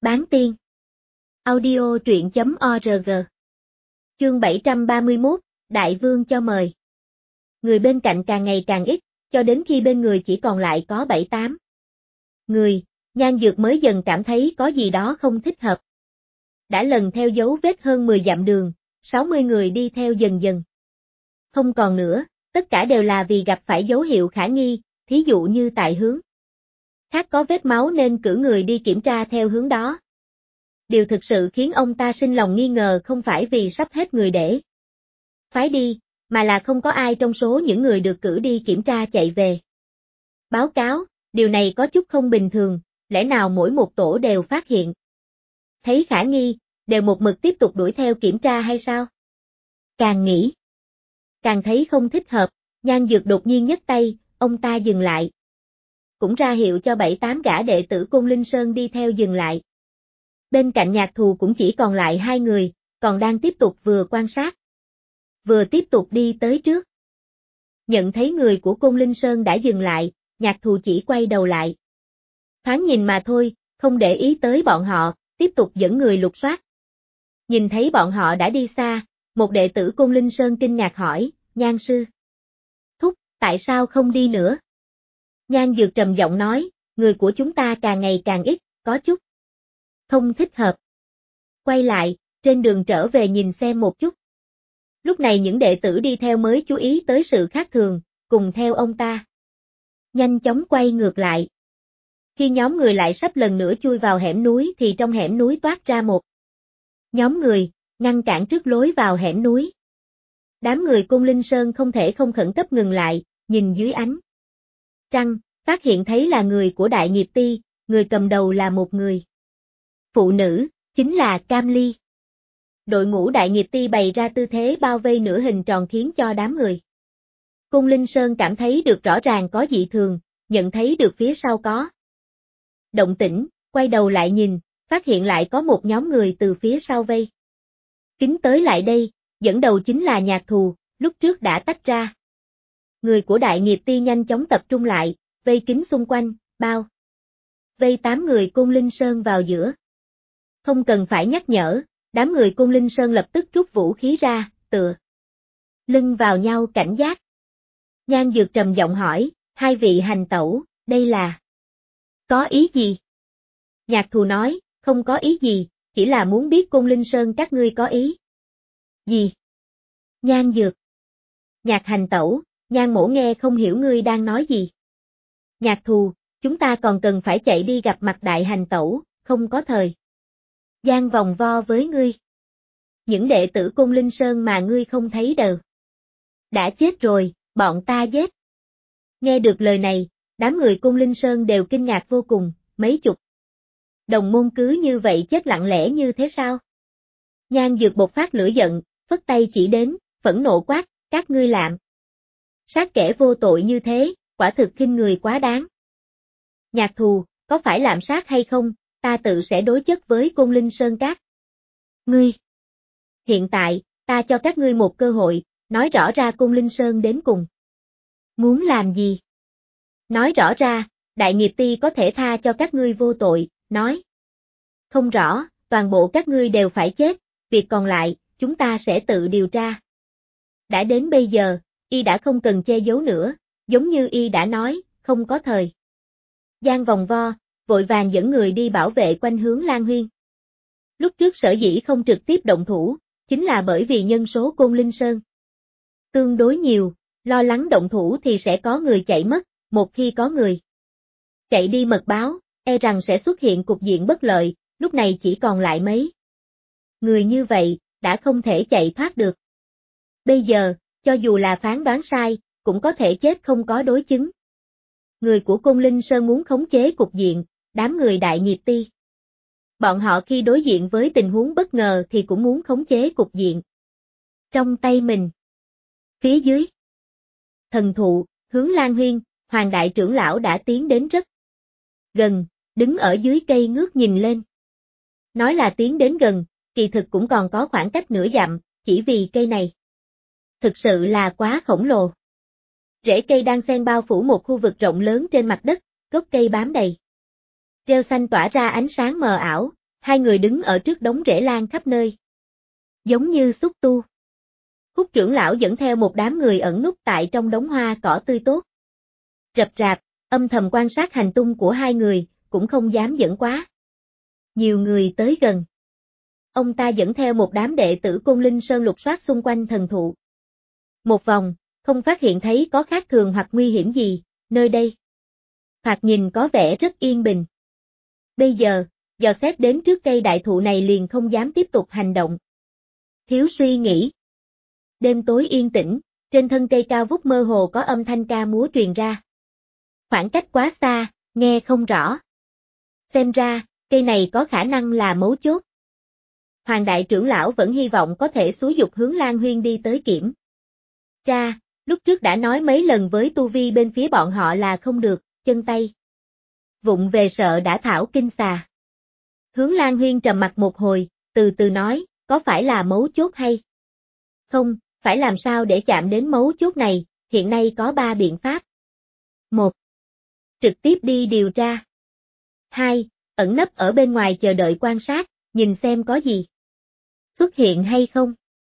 Bán tiên. Audio truyện.org. Chương 731, Đại Vương cho mời. Người bên cạnh càng ngày càng ít, cho đến khi bên người chỉ còn lại có 7-8 người, Nhan Dược mới dần cảm thấy có gì đó không thích hợp. Đã lần theo dấu vết hơn 10 dặm đường, 60 người đi theo dần dần. Không còn nữa, tất cả đều là vì gặp phải dấu hiệu khả nghi, thí dụ như tại hướng khác có vết máu nên cử người đi kiểm tra theo hướng đó. Điều thực sự khiến ông ta sinh lòng nghi ngờ không phải vì sắp hết người để phái đi, mà là không có ai trong số những người được cử đi kiểm tra chạy về báo cáo, điều này có chút không bình thường, lẽ nào mỗi một tổ đều phát hiện thấy khả nghi, đều một mực tiếp tục đuổi theo kiểm tra hay sao? Càng nghĩ, càng thấy không thích hợp, Nhan Dược đột nhiên nhấc tay, ông ta dừng lại. Cũng ra hiệu cho 7-8 gã đệ tử Côn Linh Sơn đi theo dừng lại. Bên cạnh Nhạc Thù cũng chỉ còn lại 2 người, còn đang tiếp tục vừa quan sát, vừa tiếp tục đi tới trước. Nhận thấy người của Côn Linh Sơn đã dừng lại, Nhạc Thù chỉ quay đầu lại. Thoáng nhìn mà thôi, không để ý tới bọn họ, tiếp tục dẫn người lục soát. Nhìn thấy bọn họ đã đi xa, một đệ tử Côn Linh Sơn kinh ngạc hỏi, Nhan sư thúc, tại sao không đi nữa? Nhan Dược trầm giọng nói, người của chúng ta càng ngày càng ít, có chút không thích hợp. Quay lại, trên đường trở về nhìn xem một chút. Lúc này những đệ tử đi theo mới chú ý tới sự khác thường, cùng theo ông ta. Nhanh chóng quay ngược lại. Khi nhóm người lại sắp lần nữa chui vào hẻm núi thì trong hẻm núi toát ra một nhóm người, ngăn cản trước lối vào hẻm núi. Đám người Côn Linh Sơn không thể không khẩn cấp ngừng lại, nhìn dưới ánh trăng, phát hiện thấy là người của Đại Nghiệp Ti, người cầm đầu là một người phụ nữ, chính là Cam Ly. Đội ngũ Đại Nghiệp Ti bày ra tư thế bao vây nửa hình tròn khiến cho đám người Côn Linh Sơn cảm thấy được rõ ràng có dị thường, nhận thấy được phía sau có động tĩnh, quay đầu lại nhìn, phát hiện lại có một nhóm người từ phía sau vây kín tới lại đây, dẫn đầu chính là Nhạc Thù, lúc trước đã tách ra. Người của Đại Nghiệp Ti nhanh chóng tập trung lại, vây kín xung quanh, bao vây 8 người Côn Linh Sơn vào giữa. Không cần phải nhắc nhở, đám người Côn Linh Sơn lập tức rút vũ khí ra, tựa lưng vào nhau cảnh giác. Nhan Dược trầm giọng hỏi, 2 vị hành tẩu, đây là có ý gì? Nhạc Thù nói, không có ý gì, chỉ là muốn biết Côn Linh Sơn các ngươi có ý gì? Nhan Dược. Nhạc hành tẩu, Nhan mỗ nghe không hiểu ngươi đang nói gì. Nhạc Thù, chúng ta còn cần phải chạy đi gặp mặt đại hành tẩu, không có thời gian vòng vo với ngươi. Những đệ tử Côn Linh Sơn mà ngươi không thấy đều đã chết rồi, bọn ta giết. Nghe được lời này, đám người Côn Linh Sơn đều kinh ngạc vô cùng, mấy chục đồng môn cứ như vậy chết lặng lẽ như thế sao? Nhan Dược bộc phát lửa giận, phất tay chỉ đến, phẫn nộ quát, các ngươi lạm sát kẻ vô tội như thế, quả thực khinh người quá đáng. Nhạc Thù, có phải lạm sát hay không, ta tự sẽ đối chất với Côn Linh Sơn các ngươi. Hiện tại, ta cho các ngươi một cơ hội, nói rõ ra Côn Linh Sơn đến cùng muốn làm gì. Nói rõ ra, Đại Nghiệp Ti có thể tha cho các ngươi vô tội, nói không rõ, toàn bộ các ngươi đều phải chết, việc còn lại, chúng ta sẽ tự điều tra. Đã đến bây giờ, y đã không cần che giấu nữa, giống như y đã nói, không có thời gian vòng vo, vội vàng dẫn người đi bảo vệ quanh hướng Lan Huyên. Lúc trước sở dĩ không trực tiếp động thủ, chính là bởi vì nhân số Côn Linh Sơn tương đối nhiều, lo lắng động thủ thì sẽ có người chạy mất, một khi có người chạy đi mật báo, e rằng sẽ xuất hiện cục diện bất lợi, lúc này chỉ còn lại mấy người như vậy, đã không thể chạy thoát được. Bây giờ, cho dù là phán đoán sai, cũng có thể chết không có đối chứng. Người của Côn Linh Sơn muốn khống chế cục diện, đám người Đại Nghiệp Ti. Bọn họ khi đối diện với tình huống bất ngờ thì cũng muốn khống chế cục diện trong tay mình. Phía dưới thần thụ, hướng Lan Huyên, Hoàng đại trưởng lão đã tiến đến rất gần, đứng ở dưới cây ngước nhìn lên. Nói là tiến đến gần, kỳ thực cũng còn có khoảng cách nửa dặm, chỉ vì cây này thực sự là quá khổng lồ. Rễ cây đang xen bao phủ một khu vực rộng lớn trên mặt đất, gốc cây bám đầy rêu xanh tỏa ra ánh sáng mờ ảo, Hai người đứng ở trước đống rễ lan khắp nơi. Giống như xúc tu. Khúc trưởng lão dẫn theo một đám người ẩn núp tại trong đống hoa cỏ tươi tốt. Rập rạp, âm thầm quan sát hành tung của hai người, cũng không dám dẫn quá. Nhiều người tới gần. Ông ta dẫn theo một đám đệ tử Côn Linh Sơn lục soát xung quanh thần thụ. Một vòng, không phát hiện thấy có khác thường hoặc nguy hiểm gì, nơi đây. Thoạt nhìn có vẻ rất yên bình. Bây giờ, dò xét đến trước cây đại thụ này liền không dám tiếp tục hành động. Thiếu suy nghĩ. Đêm tối yên tĩnh, trên thân cây cao vút mơ hồ có âm thanh ca múa truyền ra. Khoảng cách quá xa, nghe không rõ. Xem ra, cây này có khả năng là mấu chốt. Hoàng đại trưởng lão vẫn hy vọng có thể xúi giục Hướng Lan Huyên đi tới kiểm tra, lúc trước đã nói mấy lần với tu vi bên phía bọn họ là không được, chân tay. Vụng về sợ đã thảo kinh xà. Hướng Lan Huyên trầm mặt một hồi, từ từ nói, có phải là mấu chốt hay? Không, phải làm sao để chạm đến mấu chốt này, hiện nay có 3 biện pháp. 1. Trực tiếp đi điều tra. 2. Ẩn nấp ở bên ngoài chờ đợi quan sát, nhìn xem có gì xuất hiện hay không.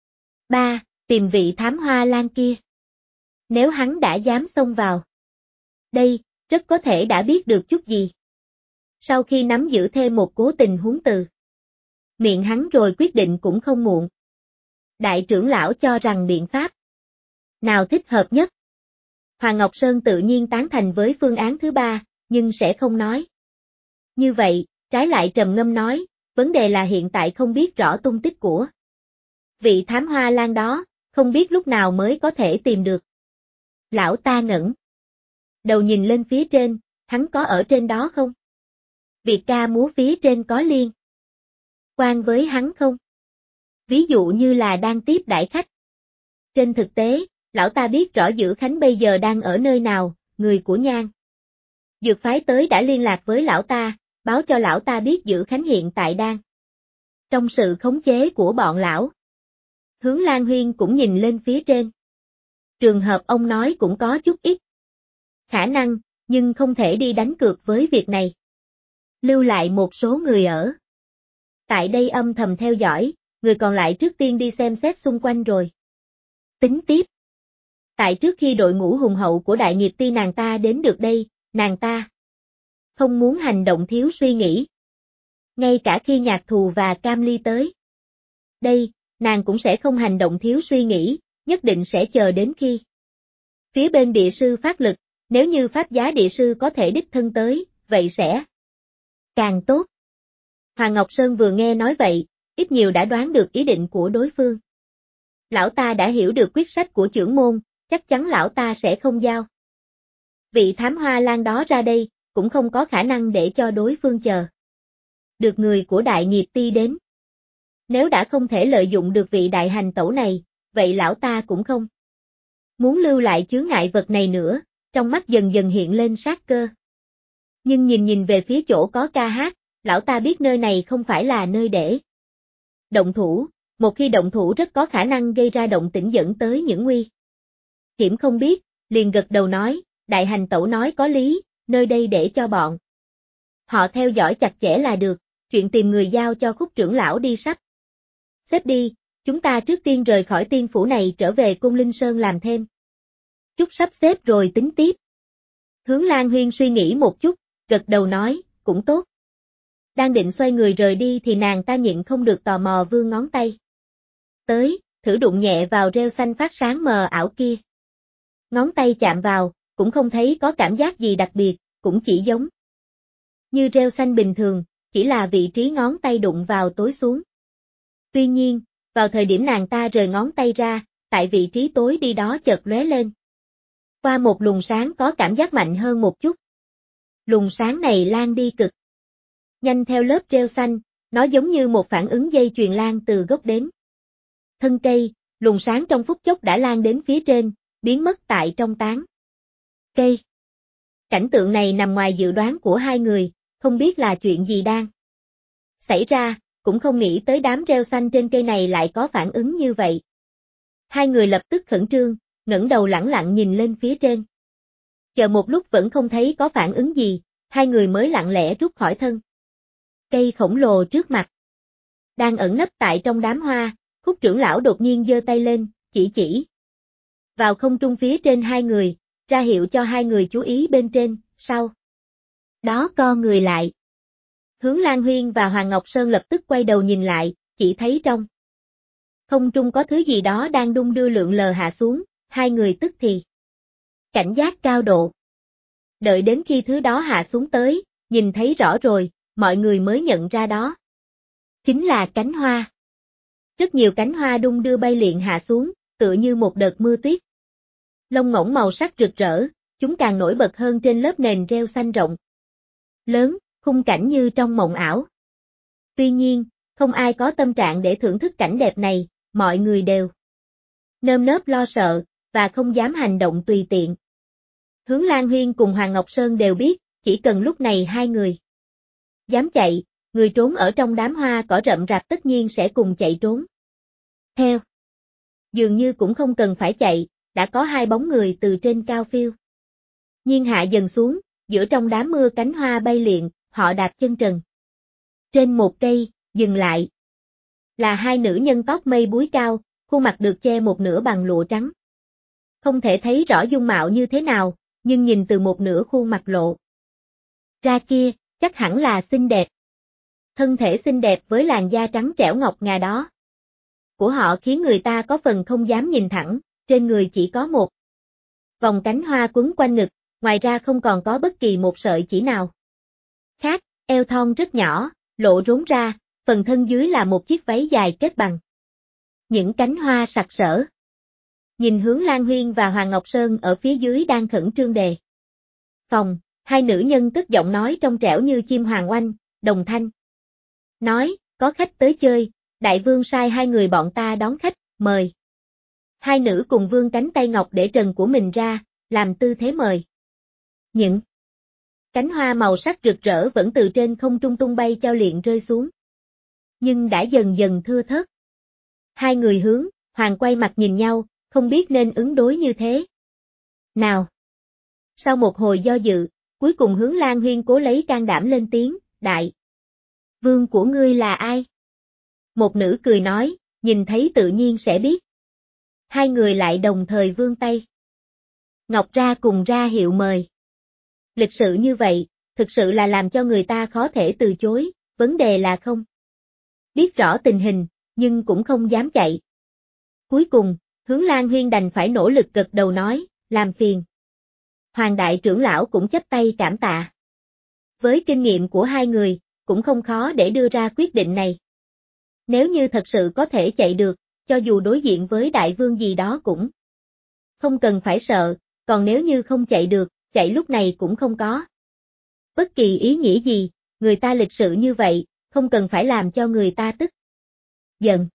3. Tìm vị thám hoa lan kia. Nếu hắn đã dám xông vào đây, rất có thể đã biết được chút gì. Sau khi nắm giữ thêm một cố tình huống từ miệng hắn rồi quyết định cũng không muộn. Đại trưởng lão cho rằng biện pháp nào thích hợp nhất. Hoàng Ngọc Sơn tự nhiên tán thành với phương án thứ 3, nhưng sẽ không nói. Như vậy, trái lại trầm ngâm nói, vấn đề là hiện tại không biết rõ tung tích của vị thám hoa lan đó, không biết lúc nào mới có thể tìm được. Lão ta ngẩng đầu nhìn lên phía trên, hắn có ở trên đó không? Việc ca múa phía trên có liên quan với hắn không? Ví dụ như là đang tiếp đãi khách. Trên thực tế, lão ta biết rõ Dữ Khánh bây giờ đang ở nơi nào, người của Nhan Dược phái tới đã liên lạc với lão ta, báo cho lão ta biết Dữ Khánh hiện tại đang trong sự khống chế của bọn lão. Hướng Lan Huyên cũng nhìn lên phía trên. Trường hợp ông nói cũng có chút ít khả năng, nhưng không thể đi đánh cược với việc này. Lưu lại một số người ở tại đây âm thầm theo dõi, người còn lại trước tiên đi xem xét xung quanh rồi tính tiếp. Tại trước khi đội ngũ hùng hậu của đại nghiệp ti nàng ta đến được đây, nàng ta không muốn hành động thiếu suy nghĩ. Ngay cả khi Nhạc Thù và Cam Ly tới đây, nàng cũng sẽ không hành động thiếu suy nghĩ, nhất định sẽ chờ đến khi phía bên địa sư phát lực, nếu như pháp giá địa sư có thể đích thân tới, vậy sẽ càng tốt. Hoàng Ngọc Sơn vừa nghe nói vậy, ít nhiều đã đoán được ý định của đối phương. Lão ta đã hiểu được quyết sách của trưởng môn, chắc chắn lão ta sẽ không giao vị thám hoa lan đó ra đây, cũng không có khả năng để cho đối phương chờ được người của đại nghiệp ti đến. Nếu đã không thể lợi dụng được vị đại hành tẩu này, vậy lão ta cũng không muốn lưu lại chướng ngại vật này nữa, trong mắt dần dần hiện lên sát cơ. Nhưng nhìn về phía chỗ có ca hát, lão ta biết nơi này không phải là nơi để động thủ, một khi động thủ rất có khả năng gây ra động tĩnh dẫn tới những nguy hiểm không biết, liền gật đầu nói, đại hành tẩu nói có lý, nơi đây để cho bọn họ theo dõi chặt chẽ là được, chuyện tìm người giao cho Khúc trưởng lão đi sắp xếp đi, chúng ta trước tiên rời khỏi tiên phủ này trở về Côn Linh Sơn làm thêm chút sắp xếp rồi tính tiếp. Hướng Lan Huyên suy nghĩ một chút, gật đầu nói, cũng tốt. Đang định xoay người rời đi thì nàng ta nhịn không được tò mò vươn ngón tay tới, thử đụng nhẹ vào rêu xanh phát sáng mờ ảo kia. Ngón tay chạm vào, cũng không thấy có cảm giác gì đặc biệt, cũng chỉ giống như rêu xanh bình thường, chỉ là vị trí ngón tay đụng vào tối xuống. Tuy nhiên, vào thời điểm nàng ta rời ngón tay ra, tại vị trí tối đi đó chợt lóe lên qua một luồng sáng có cảm giác mạnh hơn một chút. Luồng sáng này lan đi cực nhanh theo lớp rêu xanh, nó giống như một phản ứng dây chuyền lan từ gốc đến thân cây, luồng sáng trong phút chốc đã lan đến phía trên, biến mất tại trong tán cây. Cảnh tượng này nằm ngoài dự đoán của hai người, không biết là chuyện gì đang xảy ra, cũng không nghĩ tới đám rêu xanh trên cây này lại có phản ứng như vậy. Hai người lập tức khẩn trương, ngẩng đầu lẳng lặng nhìn lên phía trên. Chờ một lúc vẫn không thấy có phản ứng gì, hai người mới lặng lẽ rút khỏi thân Cây khổng lồ trước mặt. Đang ẩn nấp tại trong đám hoa, Khúc trưởng lão đột nhiên giơ tay lên, chỉ vào không trung phía trên hai người, ra hiệu cho hai người chú ý bên trên, sau đó co người lại. Hướng Lan Huyên và Hoàng Ngọc Sơn lập tức quay đầu nhìn lại, chỉ thấy trong không trung có thứ gì đó đang đung đưa lượn lờ hạ xuống, hai người tức thì cảnh giác cao độ. Đợi đến khi thứ đó hạ xuống tới, nhìn thấy rõ rồi, mọi người mới nhận ra đó chính là cánh hoa. Rất nhiều cánh hoa đung đưa bay liệng hạ xuống, tựa như một đợt mưa tuyết. Lông ngỗng màu sắc rực rỡ, chúng càng nổi bật hơn trên lớp nền rêu xanh rộng lớn, khung cảnh như trong mộng ảo. Tuy nhiên, không ai có tâm trạng để thưởng thức cảnh đẹp này, mọi người đều nơm nớp lo sợ, và không dám hành động tùy tiện. Hướng Lan Huyên cùng Hoàng Ngọc Sơn đều biết, chỉ cần lúc này hai người dám chạy, người trốn ở trong đám hoa cỏ rậm rạp tất nhiên sẽ cùng chạy trốn theo. Dường như cũng không cần phải chạy, đã có hai bóng người từ trên cao phiêu nhiên hạ dần xuống, giữa trong đám mưa cánh hoa bay liệng, họ đạp chân trần trên một cây, dừng lại. Là hai nữ nhân tóc mây búi cao, khuôn mặt được che một nửa bằng lụa trắng. Không thể thấy rõ dung mạo như thế nào, nhưng nhìn từ một nửa khuôn mặt lộ ra kia, chắc hẳn là xinh đẹp. Thân thể xinh đẹp với làn da trắng trẻo ngọc ngà đó của họ khiến người ta có phần không dám nhìn thẳng, trên người chỉ có một vòng cánh hoa quấn quanh ngực, ngoài ra không còn có bất kỳ một sợi chỉ nào khác, eo thon rất nhỏ, lộ rốn ra, phần thân dưới là một chiếc váy dài kết bằng những cánh hoa sặc sỡ. Nhìn Hướng Lan Huyên và Hoàng Ngọc Sơn ở phía dưới đang khẩn trương đề phòng, hai nữ nhân cất giọng nói trong trẻo như chim hoàng oanh, đồng thanh nói, có khách tới chơi, đại vương sai hai người bọn ta đón khách, mời. Hai nữ cùng vươn cánh tay ngọc để trần của mình ra, làm tư thế mời. Những cánh hoa màu sắc rực rỡ vẫn từ trên không trung tung bay chao liệng rơi xuống. Nhưng đã dần dần thưa thớt. Hai người Hướng, Hoàng quay mặt nhìn nhau, không biết nên ứng đối như thế nào. Sau một hồi do dự, cuối cùng Hướng Lan Huyên cố lấy can đảm lên tiếng, đại vương của ngươi là ai? Một nữ cười nói, nhìn thấy tự nhiên sẽ biết. Hai người lại đồng thời vươn tay. Ngọc ra cùng ra hiệu mời. Lịch sự như vậy, thực sự là làm cho người ta khó thể từ chối, vấn đề là không biết rõ tình hình, nhưng cũng không dám chạy. Cuối cùng, Hướng Lan Huyên đành phải nỗ lực gật đầu nói, làm phiền. Hoàng đại trưởng lão cũng chắp tay cảm tạ. Với kinh nghiệm của hai người, cũng không khó để đưa ra quyết định này. Nếu như thật sự có thể chạy được, cho dù đối diện với đại vương gì đó cũng không cần phải sợ, còn nếu như không chạy được, chạy lúc này cũng không có bất kỳ ý nghĩa gì, người ta lịch sự như vậy, không cần phải làm cho người ta tức giận.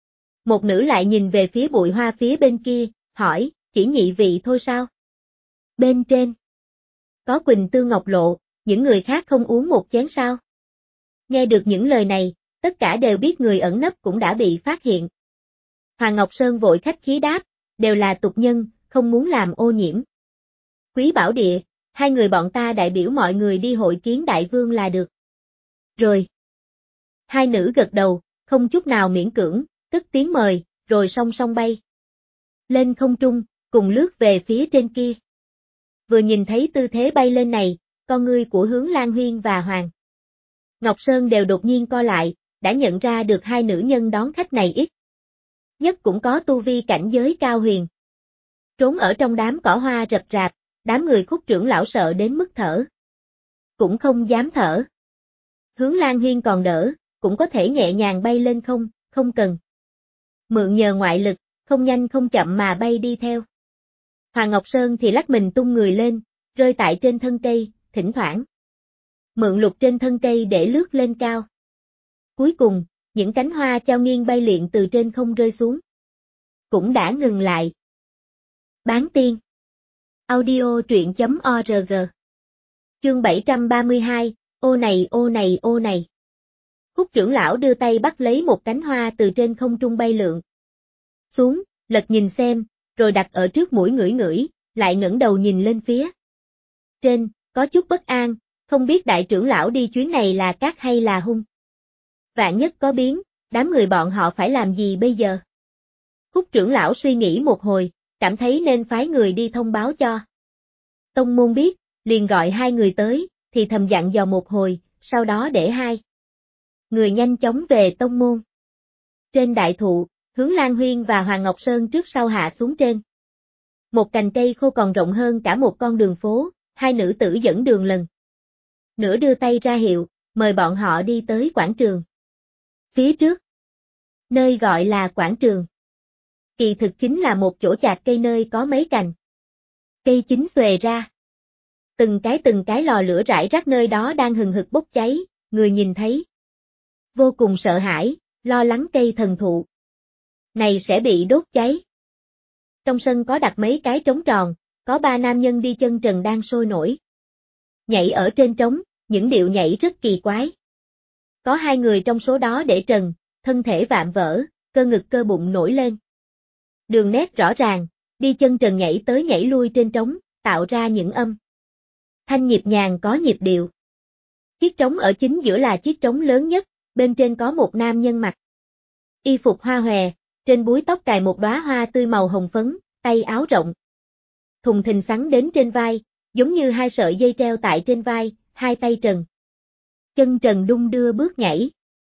Một nữ lại nhìn về phía bụi hoa phía bên kia, hỏi, chỉ nhị vị thôi sao? Bên trên có Quỳnh Tư Ngọc Lộ, những người khác không uống một chén sao? Nghe được những lời này, tất cả đều biết người ẩn nấp cũng đã bị phát hiện. Hoàng Ngọc Sơn vội khách khí đáp, đều là tục nhân, không muốn làm ô nhiễm Quý Bảo Địa, hai người bọn ta đại biểu mọi người đi hội kiến đại vương là được. Rồi. Hai nữ gật đầu, không chút nào miễn cưỡng, cất tiếng mời, rồi song song bay lên không trung, cùng lướt về phía trên kia. Vừa nhìn thấy tư thế bay lên này, con ngươi của Hướng Lan Huyên và Hoàng Ngọc Sơn đều đột nhiên co lại, đã nhận ra được hai nữ nhân đón khách này ít nhất cũng có tu vi cảnh giới cao huyền. Trốn ở trong đám cỏ hoa rập rạp, đám người Khúc trưởng lão sợ đến mức thở cũng không dám thở. Hướng Lan Huyên còn đỡ, cũng có thể nhẹ nhàng bay lên không cần mượn nhờ ngoại lực, không nhanh không chậm mà bay đi theo. Hoàng Ngọc Sơn thì lắc mình tung người lên, rơi tại trên thân cây, thỉnh thoảng mượn lục trên thân cây để lướt lên cao. Cuối cùng, những cánh hoa chao nghiêng bay liệng từ trên không rơi xuống cũng đã ngừng lại. Bán tiên audio truyện.org Chương 732, ô này ô này ô này. Khúc trưởng lão đưa tay bắt lấy một cánh hoa từ trên không trung bay lượn xuống, lật nhìn xem, rồi đặt ở trước mũi ngửi ngửi, lại ngẩng đầu nhìn lên phía trên, có chút bất an, không biết đại trưởng lão đi chuyến này là cát hay là hung. Vạn nhất có biến, đám người bọn họ phải làm gì bây giờ? Húc trưởng lão suy nghĩ một hồi, cảm thấy nên phái người đi thông báo cho tông môn biết, liền gọi hai người tới, thì thầm dặn dò một hồi, sau đó để hai người nhanh chóng về tông môn. Trên đại thụ, Hướng Lan Huyên và Hoàng Ngọc Sơn trước sau hạ xuống trên một cành cây khô còn rộng hơn cả một con đường phố, hai nữ tử dẫn đường lần nữa đưa tay ra hiệu, mời bọn họ đi tới quảng trường phía trước, nơi gọi là quảng trường. Kỳ thực chính là một chỗ chạc cây nơi có mấy cành cây chính xòe ra. Từng cái lò lửa rải rác nơi đó đang hừng hực bốc cháy, người nhìn thấy vô cùng sợ hãi, lo lắng cây thần thụ này sẽ bị đốt cháy. Trong sân có đặt mấy cái trống tròn, có ba nam nhân đi chân trần đang sôi nổi nhảy ở trên trống, những điệu nhảy rất kỳ quái. Có hai người trong số đó để trần, thân thể vạm vỡ, cơ ngực cơ bụng nổi lên. Đường nét rõ ràng, đi chân trần nhảy tới nhảy lui trên trống, tạo ra những âm thanh nhịp nhàng có nhịp điệu. Chiếc trống ở chính giữa là chiếc trống lớn nhất, bên trên có một nam nhân mặc y phục hoa hòe, trên búi tóc cài một đóa hoa tươi màu hồng phấn, tay áo rộng thùng thình xắn đến trên vai, giống như hai sợi dây treo tại trên vai, hai tay trần chân trần đung đưa bước nhảy.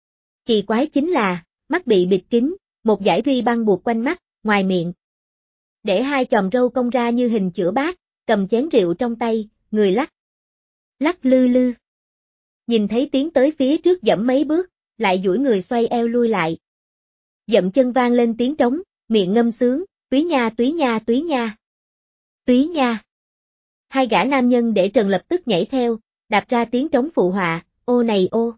Kỳ quái chính là, mắt bị bịt kín, một dải ruy băng buộc quanh mắt, ngoài miệng để hai chòm râu cong ra như hình chữa bát, cầm chén rượu trong tay, người lắc lắc lư lư. Nhìn thấy tiến tới phía trước dẫm mấy bước, lại duỗi người xoay eo lui lại. Dậm chân vang lên tiếng trống, miệng ngâm sướng, túy nha túy nha túy nha. Túy nha. Hai gã nam nhân để trần lập tức nhảy theo, đạp ra tiếng trống phụ họa, ô này ô.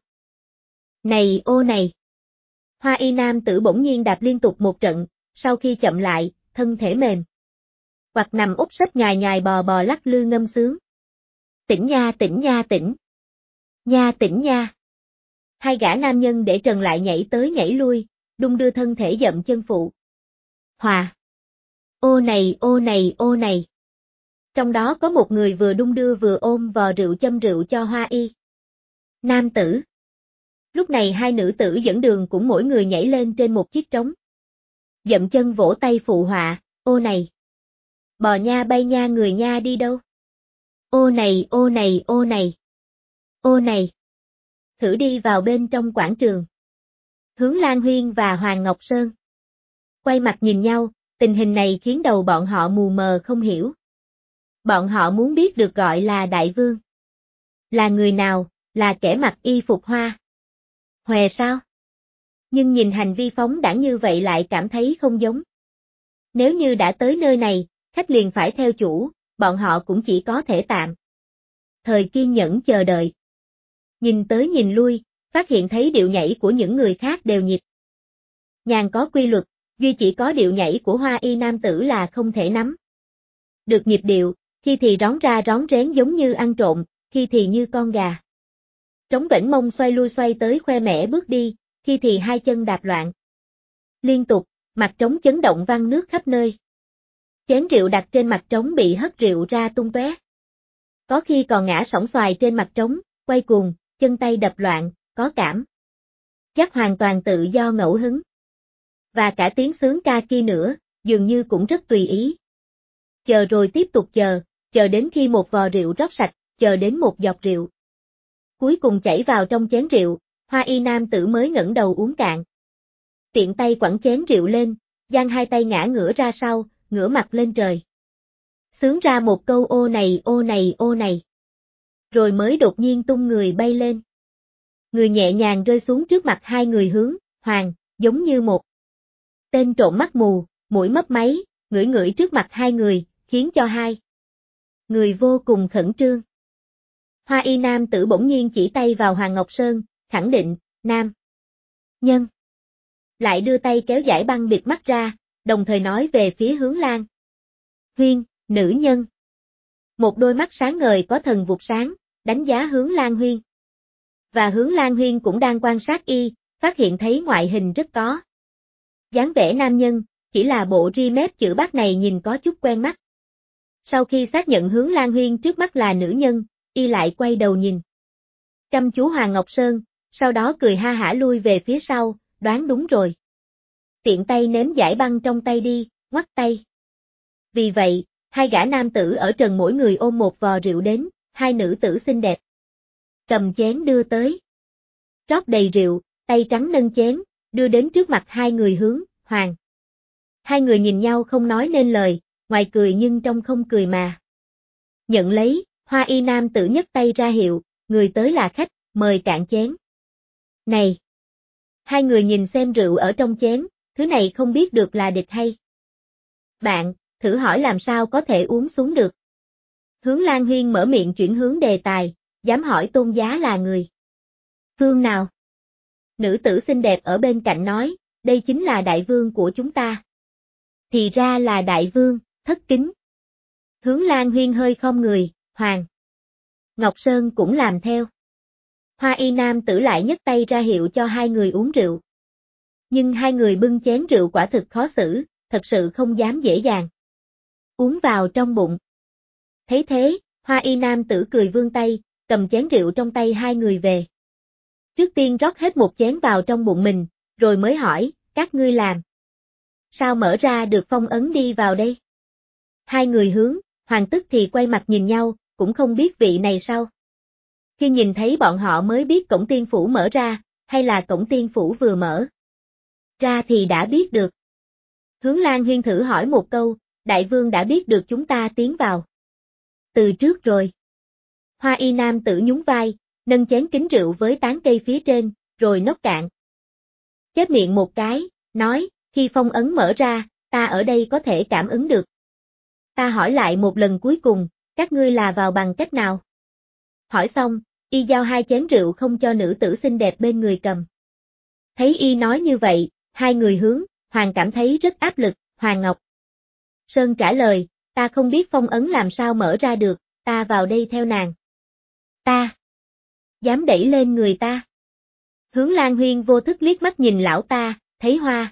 Này ô này. Hoa y nam tử bỗng nhiên đạp liên tục một trận, sau khi chậm lại, thân thể mềm hoặc nằm úp sấp nhài nhài bò bò lắc lư ngâm sướng. Tỉnh nha tỉnh nha tỉnh. Nha tỉnh nha. Hai gã nam nhân để trần lại nhảy tới nhảy lui, đung đưa thân thể dậm chân phụ hòa. Ô này ô này ô này. Trong đó có một người vừa đung đưa vừa ôm vò rượu châm rượu cho hoa y nam tử. Lúc này hai nữ tử dẫn đường cũng mỗi người nhảy lên trên một chiếc trống. Dậm chân vỗ tay phụ họa, ô này. Bò nha bay nha người nha đi đâu? Ô này ô này ô này. Ô này. Thử đi vào bên trong quảng trường. Hướng Lan Huyên và Hoàng Ngọc Sơn quay mặt nhìn nhau, tình hình này khiến đầu bọn họ mù mờ không hiểu. Bọn họ muốn biết được gọi là đại vương là người nào, là kẻ mặc y phục hoa hòe sao? Nhưng nhìn hành vi phóng đãng như vậy lại cảm thấy không giống. Nếu như đã tới nơi này, khách liền phải theo chủ, bọn họ cũng chỉ có thể tạm thời kiên nhẫn chờ đợi. Nhìn tới nhìn lui, phát hiện thấy điệu nhảy của những người khác đều nhịp nhàng có quy luật, duy chỉ có điệu nhảy của hoa y nam tử là không thể nắm được nhịp điệu, khi thì rón ra rón rén giống như ăn trộm, khi thì như con gà trống vểnh mông xoay lui xoay tới khoe mẽ bước đi, khi thì hai chân đạp loạn liên tục, mặt trống chấn động văng nước khắp nơi. Chén rượu đặt trên mặt trống bị hất rượu ra tung tóe. Có khi còn ngã sóng xoài trên mặt trống, quay cuồng, chân tay đập loạn, có cảm giác hoàn toàn tự do ngẫu hứng. Và cả tiếng sướng ca kia nữa, dường như cũng rất tùy ý. Chờ rồi tiếp tục chờ đến khi một vò rượu rót sạch, chờ đến một giọt rượu cuối cùng chảy vào trong chén rượu, hoa y nam tử mới ngẩng đầu uống cạn. Tiện tay quẳng chén rượu lên, giang hai tay ngã ngửa ra sau, ngửa mặt lên trời. Sướng ra một câu ô này ô này ô này. Rồi mới đột nhiên tung người bay lên. Người nhẹ nhàng rơi xuống trước mặt hai người Hướng, Hoàng, giống như một tên trộm mắt mù, mũi mấp máy, ngửi ngửi trước mặt hai người, khiến cho hai người vô cùng khẩn trương. Hoa y nam tử bỗng nhiên chỉ tay vào Hoàng Ngọc Sơn, khẳng định, nam nhân. Lại đưa tay kéo dải băng bịt mắt ra, đồng thời nói về phía Hướng Lan Huyên, nữ nhân. Một đôi mắt sáng ngời có thần vụt sáng, đánh giá Hướng Lan Huyên. Và Hướng Lan Huyên cũng đang quan sát y, phát hiện thấy ngoại hình rất có dáng vẻ nam nhân, chỉ là bộ ri mép chữ bát này nhìn có chút quen mắt. Sau khi xác nhận Hướng Lan Huyên trước mắt là nữ nhân, y lại quay đầu nhìn chăm chú Hoàng Ngọc Sơn, sau đó cười ha hả lui về phía sau, đoán đúng rồi. Tiện tay ném giải băng trong tay đi, ngoắt tay. Vì vậy, hai gã nam tử ở trần mỗi người ôm một vò rượu đến, hai nữ tử xinh đẹp. Cầm chén đưa tới. Rót đầy rượu, tay trắng nâng chén, đưa đến trước mặt hai người hướng, Hoàng. Hai người nhìn nhau không nói nên lời, ngoài cười nhưng trong không cười mà. Nhận lấy, Hoa y nam tử nhấc tay ra hiệu, người tới là khách, mời cạn chén. Này! Hai người nhìn xem rượu ở trong chén, thứ này không biết được là địch hay. Bạn, thử hỏi làm sao có thể uống xuống được. Hướng Lan Huyên mở miệng chuyển hướng đề tài, dám hỏi Tôn giá là người. Phương nào? Nữ tử xinh đẹp ở bên cạnh nói, đây chính là đại vương của chúng ta. Thì ra là đại vương, thất kính. Hướng Lan Huyên hơi khom người, Hoàng. Ngọc Sơn cũng làm theo. Hoa y nam tử lại nhấc tay ra hiệu cho hai người uống rượu. Nhưng hai người bưng chén rượu quả thực khó xử, thật sự không dám dễ dàng. Uống vào trong bụng. Thấy thế, Hoa y nam tử cười vươn tay, cầm chén rượu trong tay hai người về. Trước tiên rót hết một chén vào trong bụng mình, rồi mới hỏi, các ngươi làm. Sao mở ra được phong ấn đi vào đây? Hai người hướng, Hoàng tức thì quay mặt nhìn nhau, cũng không biết vị này sao. Khi nhìn thấy bọn họ mới biết cổng tiên phủ mở ra, hay là cổng tiên phủ vừa mở ra thì đã biết được. Hướng Lan Huyên thử hỏi một câu, đại vương đã biết được chúng ta tiến vào. Từ trước rồi. Hoa y nam tử nhún vai, nâng chén kính rượu với tán cây phía trên, rồi nốc cạn. Chép miệng một cái, nói, khi phong ấn mở ra, ta ở đây có thể cảm ứng được. Ta hỏi lại một lần cuối cùng, các ngươi là vào bằng cách nào? Hỏi xong, y giao hai chén rượu không cho nữ tử xinh đẹp bên người cầm. Thấy y nói như vậy, hai người hướng, Hoàng cảm thấy rất áp lực, Hoàng Ngọc Sơn trả lời, ta không biết phong ấn làm sao mở ra được, ta vào đây theo nàng. Ta dám đẩy lên người ta. Hướng Lan Huyên vô thức liếc mắt nhìn lão ta, thấy Hoa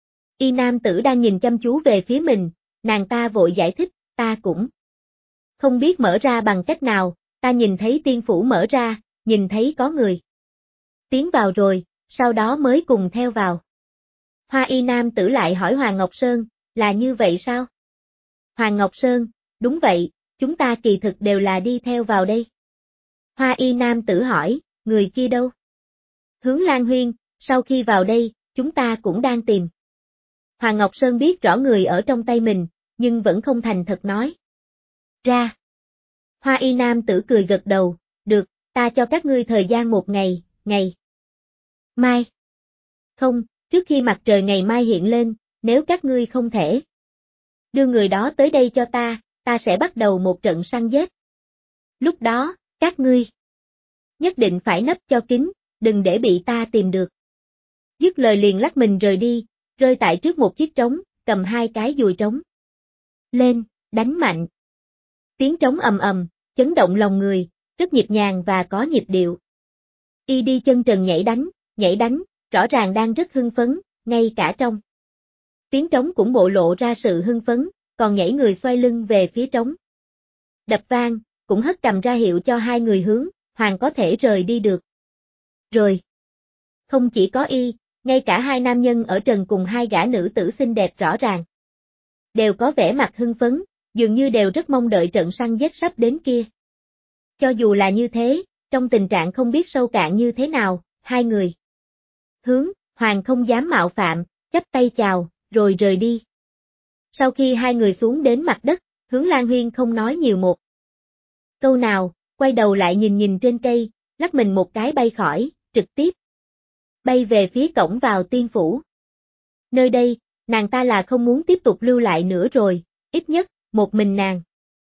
y nam tử đang nhìn chăm chú về phía mình, nàng ta vội giải thích, ta cũng không biết mở ra bằng cách nào, ta nhìn thấy tiên phủ mở ra, nhìn thấy có người tiến vào rồi, sau đó mới cùng theo vào. Hoa y nam tử lại hỏi Hoàng Ngọc Sơn, là như vậy sao? Hoàng Ngọc Sơn, đúng vậy, chúng ta kỳ thực đều là đi theo vào đây. Hoa y nam tử hỏi, người kia đâu? Hướng Lan Huyên, sau khi vào đây, chúng ta cũng đang tìm. Hoàng Ngọc Sơn biết rõ người ở trong tay mình, nhưng vẫn không thành thật nói ra. Hoa y nam tử cười gật đầu, được, ta cho các ngươi thời gian một ngày, ngày mai. Không, trước khi mặt trời ngày mai hiện lên, nếu các ngươi không thể đưa người đó tới đây cho ta sẽ bắt đầu một trận săn giết. Lúc đó, các ngươi nhất định phải nấp cho kín, đừng để bị ta tìm được. Dứt lời liền lắc mình rời đi, rơi tại trước một chiếc trống, cầm hai cái dùi trống lên, đánh mạnh. Tiếng trống ầm ầm, chấn động lòng người, rất nhịp nhàng và có nhịp điệu. Y đi chân trần nhảy đánh, rõ ràng đang rất hưng phấn, ngay cả trong tiếng trống cũng bộ lộ ra sự hưng phấn, còn nhảy người xoay lưng về phía trống. Đập vang, cũng hất cầm ra hiệu cho hai người hướng, Hoàng có thể rời đi được. Rồi. Không chỉ có y, ngay cả hai nam nhân ở trần cùng hai gã nữ tử xinh đẹp rõ ràng. Đều có vẻ mặt hưng phấn, dường như đều rất mong đợi trận săn giết sắp đến kia. Cho dù là như thế, trong tình trạng không biết sâu cạn như thế nào, hai người hướng, Hoàng không dám mạo phạm, chắp tay chào, rồi rời đi. Sau khi hai người xuống đến mặt đất, Hướng Lan Huyên không nói nhiều một câu nào, quay đầu lại nhìn trên cây, lắc mình một cái bay khỏi, trực tiếp bay về phía cổng vào tiên phủ. Nơi đây, nàng ta là không muốn tiếp tục lưu lại nữa rồi, ít nhất, một mình nàng.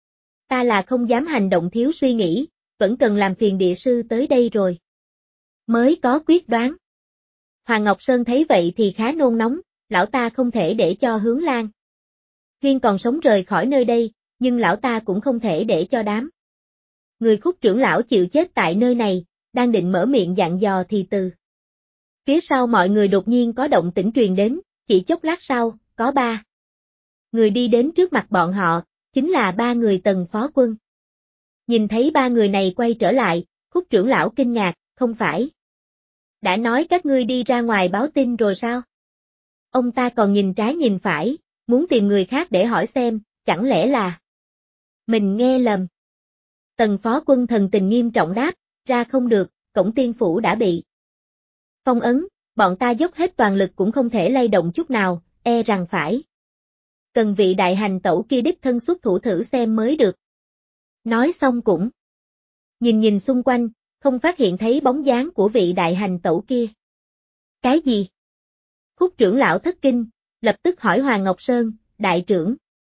Ta là không dám hành động thiếu suy nghĩ, vẫn cần làm phiền địa sư tới đây rồi mới có quyết đoán. Hoàng Ngọc Sơn thấy vậy thì khá nôn nóng, lão ta không thể để cho Hướng Lan Huyên còn sống rời khỏi nơi đây, nhưng lão ta cũng không thể để cho đám người Khúc trưởng lão chịu chết tại nơi này, đang định mở miệng dặn dò thì từ phía sau mọi người đột nhiên có động tĩnh truyền đến, chỉ chốc lát sau, có ba người đi đến trước mặt bọn họ, chính là ba người Tần phó quân. Nhìn thấy ba người này quay trở lại, Khúc trưởng lão kinh ngạc, không phải. Đã nói các ngươi đi ra ngoài báo tin rồi sao? Ông ta còn nhìn trái nhìn phải, muốn tìm người khác để hỏi xem, chẳng lẽ là mình nghe lầm. Tần phó quân thần tình nghiêm trọng đáp, ra không được, cổng tiên phủ đã bị phong ấn, bọn ta dốc hết toàn lực cũng không thể lay động chút nào, e rằng phải cần vị đại hành tẩu kia đích thân xuất thủ thử xem mới được. Nói xong cũng nhìn xung quanh, không phát hiện thấy bóng dáng của vị đại hành tẩu kia. Cái gì? Khúc trưởng lão thất kinh, lập tức hỏi Hoàng Ngọc Sơn, đại trưởng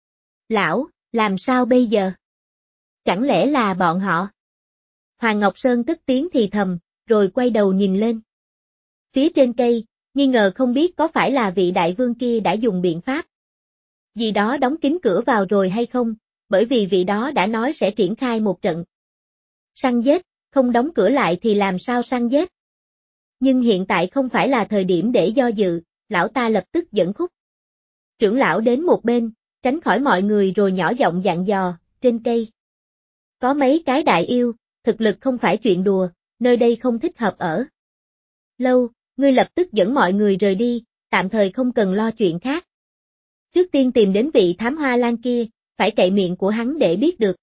lão, làm sao bây giờ? Chẳng lẽ là bọn họ? Hoàng Ngọc Sơn cất tiếng thì thầm, rồi quay đầu nhìn lên. Phía trên cây, nghi ngờ không biết có phải là vị đại vương kia đã dùng biện pháp gì đó đóng kín cửa vào rồi hay không, bởi vì vị đó đã nói sẽ triển khai một trận săn giết, không đóng cửa lại thì làm sao săn giết. Nhưng hiện tại không phải là thời điểm để do dự, lão ta lập tức dẫn Khúc trưởng lão đến một bên, tránh khỏi mọi người rồi nhỏ giọng dặn dò, trên cây có mấy cái đại yêu, thực lực không phải chuyện đùa, nơi đây không thích hợp ở lâu, ngươi lập tức dẫn mọi người rời đi, tạm thời không cần lo chuyện khác. Trước tiên tìm đến vị thám hoa lan kia, phải cậy miệng của hắn để biết được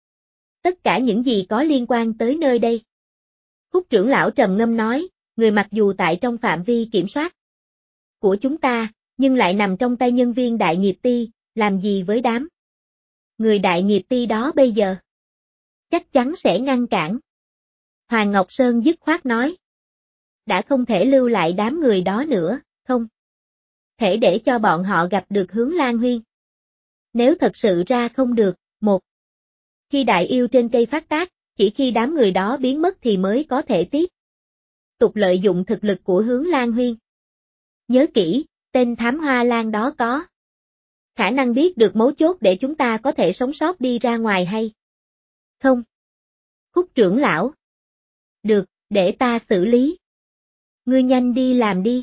tất cả những gì có liên quan tới nơi đây. Khúc trưởng lão trầm ngâm nói, người mặc dù tại trong phạm vi kiểm soát của chúng ta, nhưng lại nằm trong tay nhân viên đại nghiệp ti, làm gì với đám người đại nghiệp ti đó bây giờ? Chắc chắn sẽ ngăn cản. Hoàng Ngọc Sơn dứt khoát nói. Đã không thể lưu lại đám người đó nữa, không thể để cho bọn họ gặp được Hướng Lan Huyên. Nếu thật sự ra không được, một khi đại yêu trên cây phát tác, chỉ khi đám người đó biến mất thì mới có thể tiếp tục lợi dụng thực lực của Hướng Lan Huyên. Nhớ kỹ, tên thám hoa lan đó có khả năng biết được mấu chốt để chúng ta có thể sống sót đi ra ngoài hay không? Khúc trưởng lão. Được, để ta xử lý. Ngươi nhanh đi làm đi.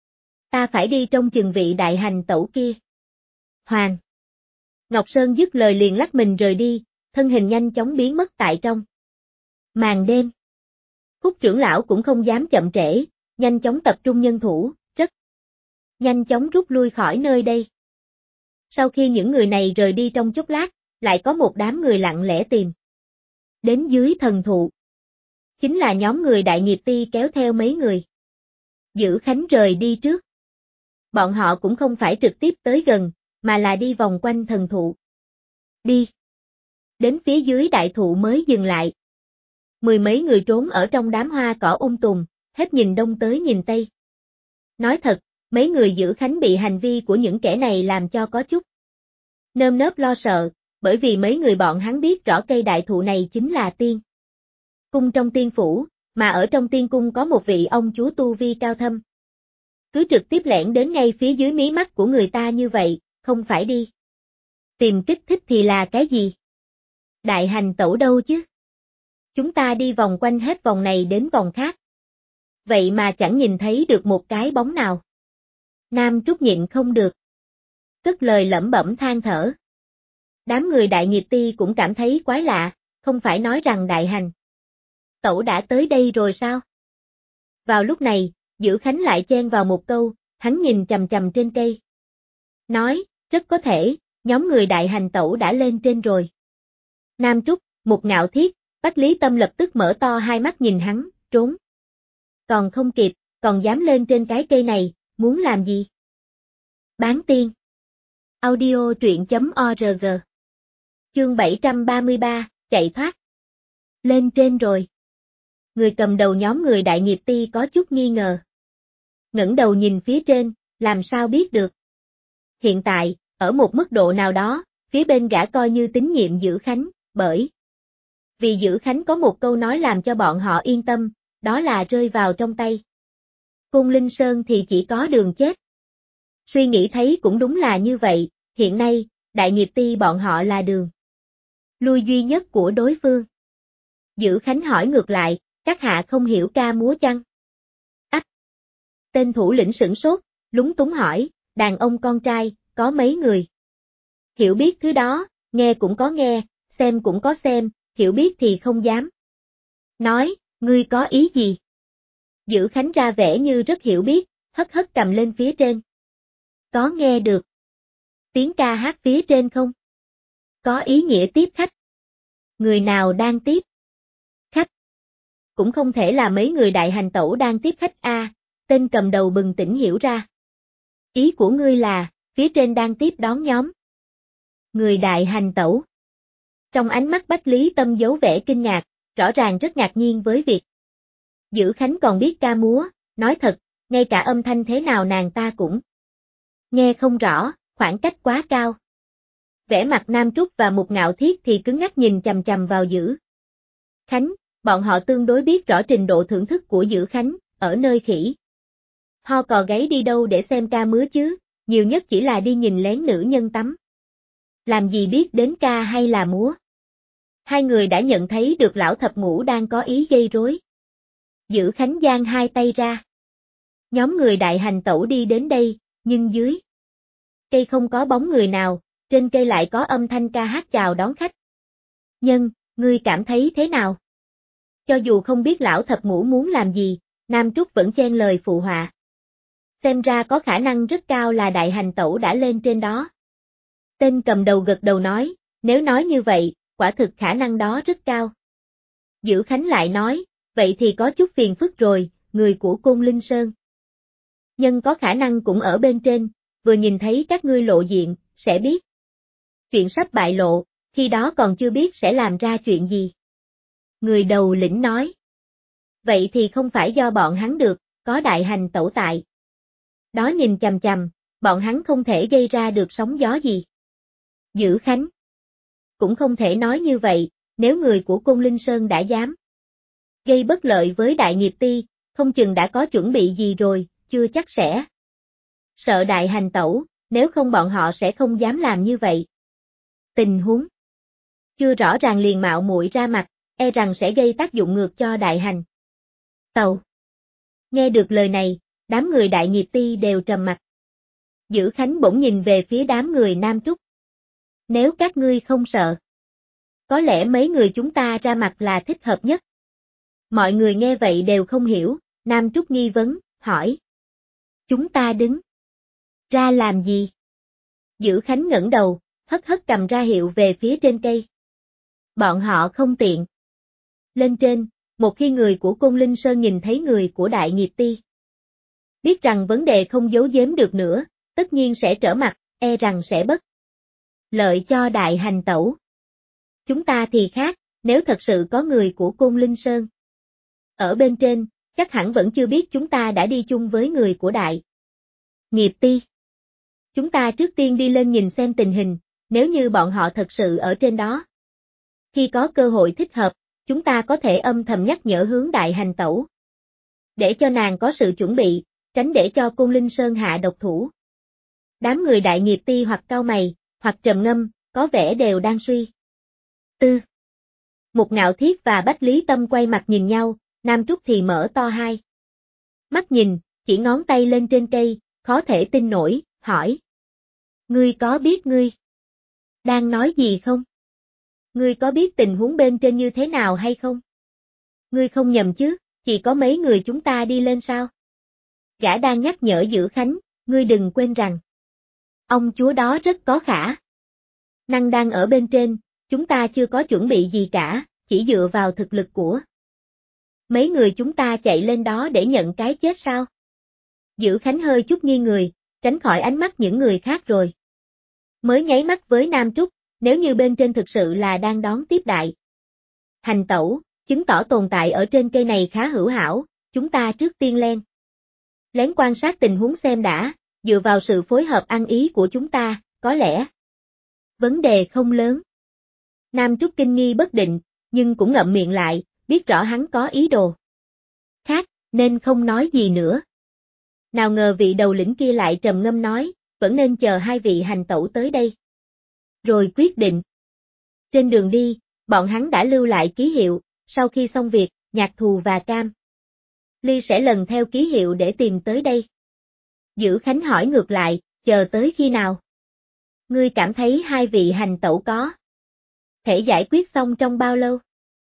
Ta phải đi trông chừng vị đại hành tẩu kia. Hoàng Ngọc Sơn dứt lời liền lắc mình rời đi, thân hình nhanh chóng biến mất tại trong màn đêm. Khúc trưởng lão cũng không dám chậm trễ, nhanh chóng tập trung nhân thủ, rất nhanh chóng rút lui khỏi nơi đây. Sau khi những người này rời đi trong chốc lát, lại có một đám người lặng lẽ tìm đến dưới thần thụ. Chính là nhóm người đại nghiệp ti kéo theo mấy người Giữ Khánh rời đi trước. Bọn họ cũng không phải trực tiếp tới gần, mà là đi vòng quanh thần thụ. Đi đến phía dưới đại thụ mới dừng lại. Mười mấy người trốn ở trong đám hoa cỏ tùm, hết nhìn đông tới nhìn tây. Nói thật, mấy người Giữ Khánh bị hành vi của những kẻ này làm cho có chút nơm nớp lo sợ, bởi vì mấy người bọn hắn biết rõ cây đại thụ này chính là tiên cung trong tiên phủ, mà ở trong tiên cung có một vị ông chúa tu vi cao thâm. Cứ trực tiếp lẻn đến ngay phía dưới mí mắt của người ta như vậy, không phải đi tìm kích thích thì là cái gì? Đại hành tẩu đâu chứ? Chúng ta đi vòng quanh hết vòng này đến vòng khác. Vậy mà chẳng nhìn thấy được một cái bóng nào. Nam Trúc nhịn không được. Cất lời lẩm bẩm than thở. Đám người đại nghiệp ti cũng cảm thấy quái lạ, không phải nói rằng đại hành tẩu đã tới đây rồi sao? Vào lúc này, Giữ Khánh lại chen vào một câu, hắn nhìn chằm chằm trên cây. Nói, rất có thể, nhóm người đại hành tẩu đã lên trên rồi. Nam Trúc, một ngạo thiết, Bách Lý Tâm lập tức mở to hai mắt nhìn hắn, trốn. Còn không kịp, còn dám lên trên cái cây này, muốn làm gì? Bán tiên. Audio truyện.org. Chương 733, chạy thoát. Lên trên rồi. Người cầm đầu nhóm người đại nghiệp ti có chút nghi ngờ. Ngẩng đầu nhìn phía trên, làm sao biết được? Hiện tại, ở một mức độ nào đó, phía bên gã coi như tín nhiệm Giữ Khánh, bởi vì Giữ Khánh có một câu nói làm cho bọn họ yên tâm, đó là rơi vào trong tay Côn Linh Sơn thì chỉ có đường chết. Suy nghĩ thấy cũng đúng là như vậy, hiện nay, đại nghiệp ti bọn họ là đường lui duy nhất của đối phương. Giữ Khánh hỏi ngược lại, các hạ không hiểu ca múa chăng? Ách! Tên thủ lĩnh sửng sốt, lúng túng hỏi, đàn ông con trai, có mấy người? Hiểu biết thứ đó, nghe cũng có nghe, xem cũng có xem, hiểu biết thì không dám nói, Ngươi có ý gì? Dữ Khánh ra vẻ như rất hiểu biết, hất hất cầm lên phía trên. Có nghe được tiếng ca hát phía trên không? Có ý nghĩa tiếp khách. Người nào đang tiếp khách? Cũng không thể là mấy người đại hành tẩu đang tiếp khách a. Tên cầm đầu bừng tỉnh hiểu ra. Ý của ngươi là, phía trên đang tiếp đón nhóm người đại hành tẩu. Trong ánh mắt Bách Lý Tâm giấu vẻ kinh ngạc, rõ ràng rất ngạc nhiên với việc Dữ Khánh còn biết ca múa, nói thật, ngay cả âm thanh thế nào nàng ta cũng nghe không rõ, khoảng cách quá cao. Vẻ mặt Nam Trúc và Mục Ngạo Thiết thì cứng ngắc nhìn chằm chằm vào Dữ Khánh, bọn họ tương đối biết rõ trình độ thưởng thức của Dữ Khánh, ở nơi khỉ ho cò gáy đi đâu để xem ca múa chứ, nhiều nhất chỉ là đi nhìn lén nữ nhân tắm. Làm gì biết đến ca hay là múa. Hai người đã nhận thấy được lão thập ngũ đang có ý gây rối. Dữ Khánh giang hai tay ra. Nhóm người đại hành tẩu đi đến đây, nhưng dưới cây không có bóng người nào, trên cây lại có âm thanh ca hát chào đón khách. Nhân, ngươi cảm thấy thế nào? Cho dù không biết lão thập ngũ muốn làm gì, Nam Trúc vẫn chen lời phụ họa. Xem ra có khả năng rất cao là đại hành tẩu đã lên trên đó. Tên cầm đầu gật đầu nói, nếu nói như vậy, quả thực khả năng đó rất cao. Dữ Khánh lại nói, vậy thì có chút phiền phức rồi, người của Côn Linh Sơn. Nhân có khả năng cũng ở bên trên, vừa nhìn thấy các ngươi lộ diện, sẽ biết. Chuyện sắp bại lộ, khi đó còn chưa biết sẽ làm ra chuyện gì. Người đầu lĩnh nói. Vậy thì không phải do bọn hắn được, có đại hành tẩu tại. Đó nhìn chằm chằm, bọn hắn không thể gây ra được sóng gió gì. Dữ Khánh. Cũng không thể nói như vậy, nếu người của Côn Linh Sơn đã dám gây bất lợi với đại nghiệp ti, không chừng đã có chuẩn bị gì rồi, chưa chắc sẽ sợ đại hành tẩu, nếu không bọn họ sẽ không dám làm như vậy. Tình huống chưa rõ ràng liền mạo muội ra mặt, e rằng sẽ gây tác dụng ngược cho đại hành tẩu. Nghe được lời này, đám người đại nghiệp ti đều trầm mặt. Dữ Khánh bỗng nhìn về phía đám người Nam Trúc. Nếu các ngươi không sợ, có lẽ mấy người chúng ta ra mặt là thích hợp nhất. Mọi người nghe vậy đều không hiểu, Nam Trúc nghi vấn, hỏi. Chúng ta đứng ra làm gì? Dữ Khánh ngẩng đầu, hất hất cầm ra hiệu về phía trên cây. Bọn họ không tiện lên trên, một khi người của Côn Linh Sơn nhìn thấy người của đại nghiệp ti. Biết rằng vấn đề không giấu giếm được nữa, tất nhiên sẽ trở mặt, e rằng sẽ bất lợi cho đại hành tẩu. Chúng ta thì khác, nếu thật sự có người của Côn Linh Sơn ở bên trên, chắc hẳn vẫn chưa biết chúng ta đã đi chung với người của đại nghiệp ti. Chúng ta trước tiên đi lên nhìn xem tình hình, nếu như bọn họ thật sự ở trên đó. Khi có cơ hội thích hợp, chúng ta có thể âm thầm nhắc nhở hướng đại hành tẩu. Để cho nàng có sự chuẩn bị, tránh để cho Côn Linh Sơn hạ độc thủ. Đám người đại nghiệp ti hoặc cau mày, hoặc trầm ngâm, có vẻ đều đang suy tư. Mục Ngạo Thiết và Bách Lý Tâm quay mặt nhìn nhau, Nam Trúc thì mở to hai mắt nhìn, chỉ ngón tay lên trên cây, khó thể tin nổi, hỏi. Ngươi có biết ngươi đang nói gì không? Ngươi có biết tình huống bên trên như thế nào hay không? Ngươi không nhầm chứ, chỉ có mấy người chúng ta đi lên sao? Gã đang nhắc nhở Dữ Khánh, ngươi đừng quên rằng ông chúa đó rất có khả năng đang ở bên trên, chúng ta chưa có chuẩn bị gì cả, chỉ dựa vào thực lực của mấy người chúng ta chạy lên đó để nhận cái chết sao? Dữ Khánh hơi chút nghi người, tránh khỏi ánh mắt những người khác rồi. Mới nháy mắt với Nam Trúc, nếu như bên trên thực sự là đang đón tiếp đại hành tẩu, chứng tỏ tồn tại ở trên cây này khá hữu hảo, chúng ta trước tiên lén quan sát tình huống xem đã, dựa vào sự phối hợp ăn ý của chúng ta, có lẽ vấn đề không lớn. Nam Trúc kinh nghi bất định, nhưng cũng ngậm miệng lại, biết rõ hắn có ý đồ khác, nên không nói gì nữa. Nào ngờ vị đầu lĩnh kia lại trầm ngâm nói, vẫn nên chờ hai vị hành tẩu tới đây rồi quyết định. Trên đường đi, bọn hắn đã lưu lại ký hiệu, sau khi xong việc, Nhạc Thù và Cam Ly sẽ lần theo ký hiệu để tìm tới đây. Dữ Khánh hỏi ngược lại, chờ tới khi nào? Ngươi cảm thấy hai vị hành tẩu có thể giải quyết xong trong bao lâu?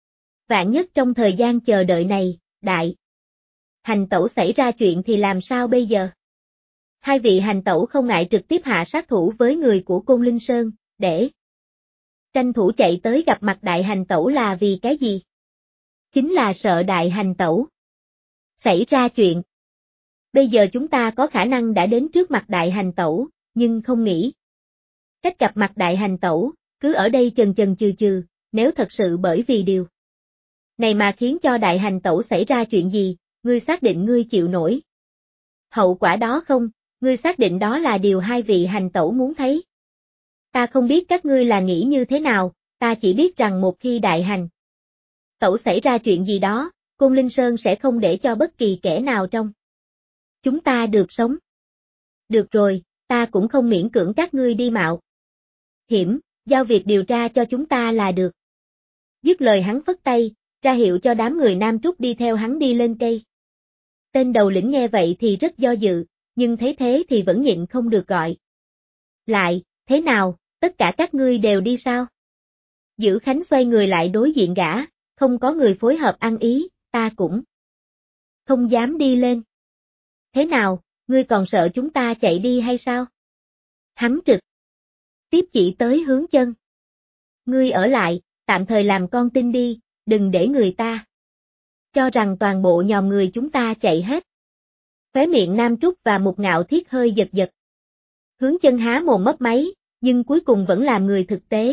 Vạn nhất trong thời gian chờ đợi này, đại hành tẩu xảy ra chuyện thì làm sao bây giờ? Hai vị hành tẩu không ngại trực tiếp hạ sát thủ với người của Côn Linh Sơn, để tranh thủ chạy tới gặp mặt đại hành tẩu là vì cái gì? Chính là sợ đại hành tẩu xảy ra chuyện. Bây giờ chúng ta có khả năng đã đến trước mặt đại hành tẩu, nhưng không nghĩ cách gặp mặt đại hành tẩu, cứ ở đây chần chần chừ chừ, nếu thật sự bởi vì điều này mà khiến cho đại hành tẩu xảy ra chuyện gì, ngươi xác định ngươi chịu nổi hậu quả đó không? Ngươi xác định đó là điều hai vị hành tẩu muốn thấy. Ta không biết các ngươi là nghĩ như thế nào, ta chỉ biết rằng một khi đại hành tẩu xảy ra chuyện gì đó, Côn Linh Sơn sẽ không để cho bất kỳ kẻ nào trong chúng ta được sống. Được rồi, ta cũng không miễn cưỡng các ngươi đi mạo hiểm, giao việc điều tra cho chúng ta là được. Dứt lời hắn phất tay, ra hiệu cho đám người Nam Trúc đi theo hắn đi lên cây. Tên đầu lĩnh nghe vậy thì rất do dự, nhưng thấy thế thì vẫn nhịn không được gọi lại, thế nào, tất cả các ngươi đều đi sao? Dữ Khánh xoay người lại đối diện gã, không có người phối hợp ăn ý, ta cũng không dám đi lên. Thế nào, ngươi còn sợ chúng ta chạy đi hay sao? Hắn trực tiếp chỉ tới hướng chân. Ngươi ở lại, tạm thời làm con tin đi, đừng để người ta cho rằng toàn bộ nhòm người chúng ta chạy hết. Khóe miệng Nam Trúc và Mục Ngạo Thiết hơi giật giật. Hướng chân há mồm mấp máy, nhưng cuối cùng vẫn làm người thực tế,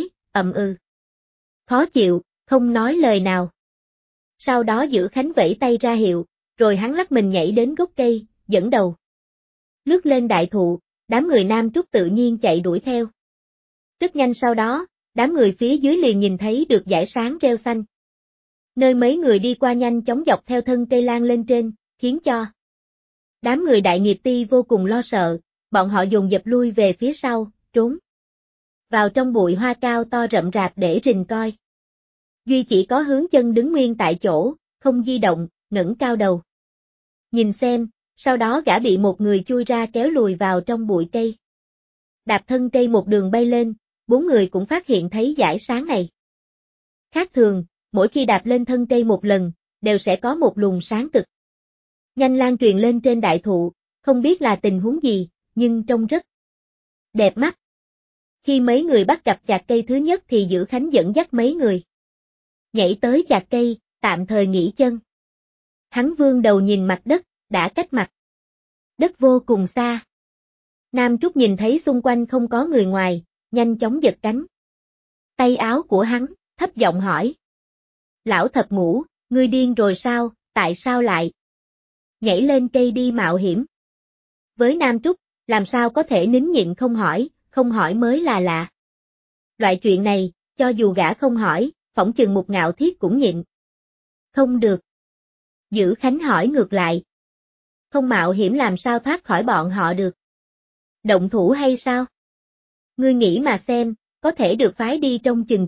khó chịu, không nói lời nào. Sau đó Dữ Khánh vẫy tay ra hiệu, rồi hắn lắc mình nhảy đến gốc cây, dẫn đầu lướt lên đại thụ, đám người Nam Trúc tự nhiên chạy đuổi theo. Rất nhanh sau đó, đám người phía dưới liền nhìn thấy được dải sáng rêu xanh. Nơi mấy người đi qua nhanh chóng dọc theo thân cây lan lên trên, khiến cho đám người Đại Nghiệp Ti vô cùng lo sợ, bọn họ dồn dập lui về phía sau, trốn vào trong bụi hoa cao to rậm rạp để rình coi. Duy chỉ có Hướng Chân đứng nguyên tại chỗ, không di động, ngẩng cao đầu. Nhìn xem, sau đó gã bị một người chui ra kéo lùi vào trong bụi cây. Đạp thân cây một đường bay lên, bốn người cũng phát hiện thấy dải sáng này. Khác thường, mỗi khi đạp lên thân cây một lần, đều sẽ có một luồng sáng cực nhanh lan truyền lên trên đại thụ, không biết là tình huống gì, nhưng trông rất đẹp mắt. Khi mấy người bắt gặp chạc cây thứ nhất thì Dữ Khánh dẫn dắt mấy người nhảy tới chạc cây, tạm thời nghỉ chân. Hắn vươn đầu nhìn mặt đất, đã cách mặt đất vô cùng xa. Nam Trúc nhìn thấy xung quanh không có người ngoài, nhanh chóng giật cánh tay áo của hắn, thấp giọng hỏi. Lão Thập Ngũ, ngươi điên rồi sao, tại sao lại nhảy lên cây đi mạo hiểm? Với Nam Trúc, làm sao có thể nín nhịn không hỏi mới là lạ. Loại chuyện này, cho dù gã không hỏi, phỏng chừng Mục Ngạo Thiết cũng nhịn không được. Dữ Khánh hỏi ngược lại. Không mạo hiểm làm sao thoát khỏi bọn họ được? Động thủ hay sao? Ngươi nghĩ mà xem, có thể được phái đi trong chừng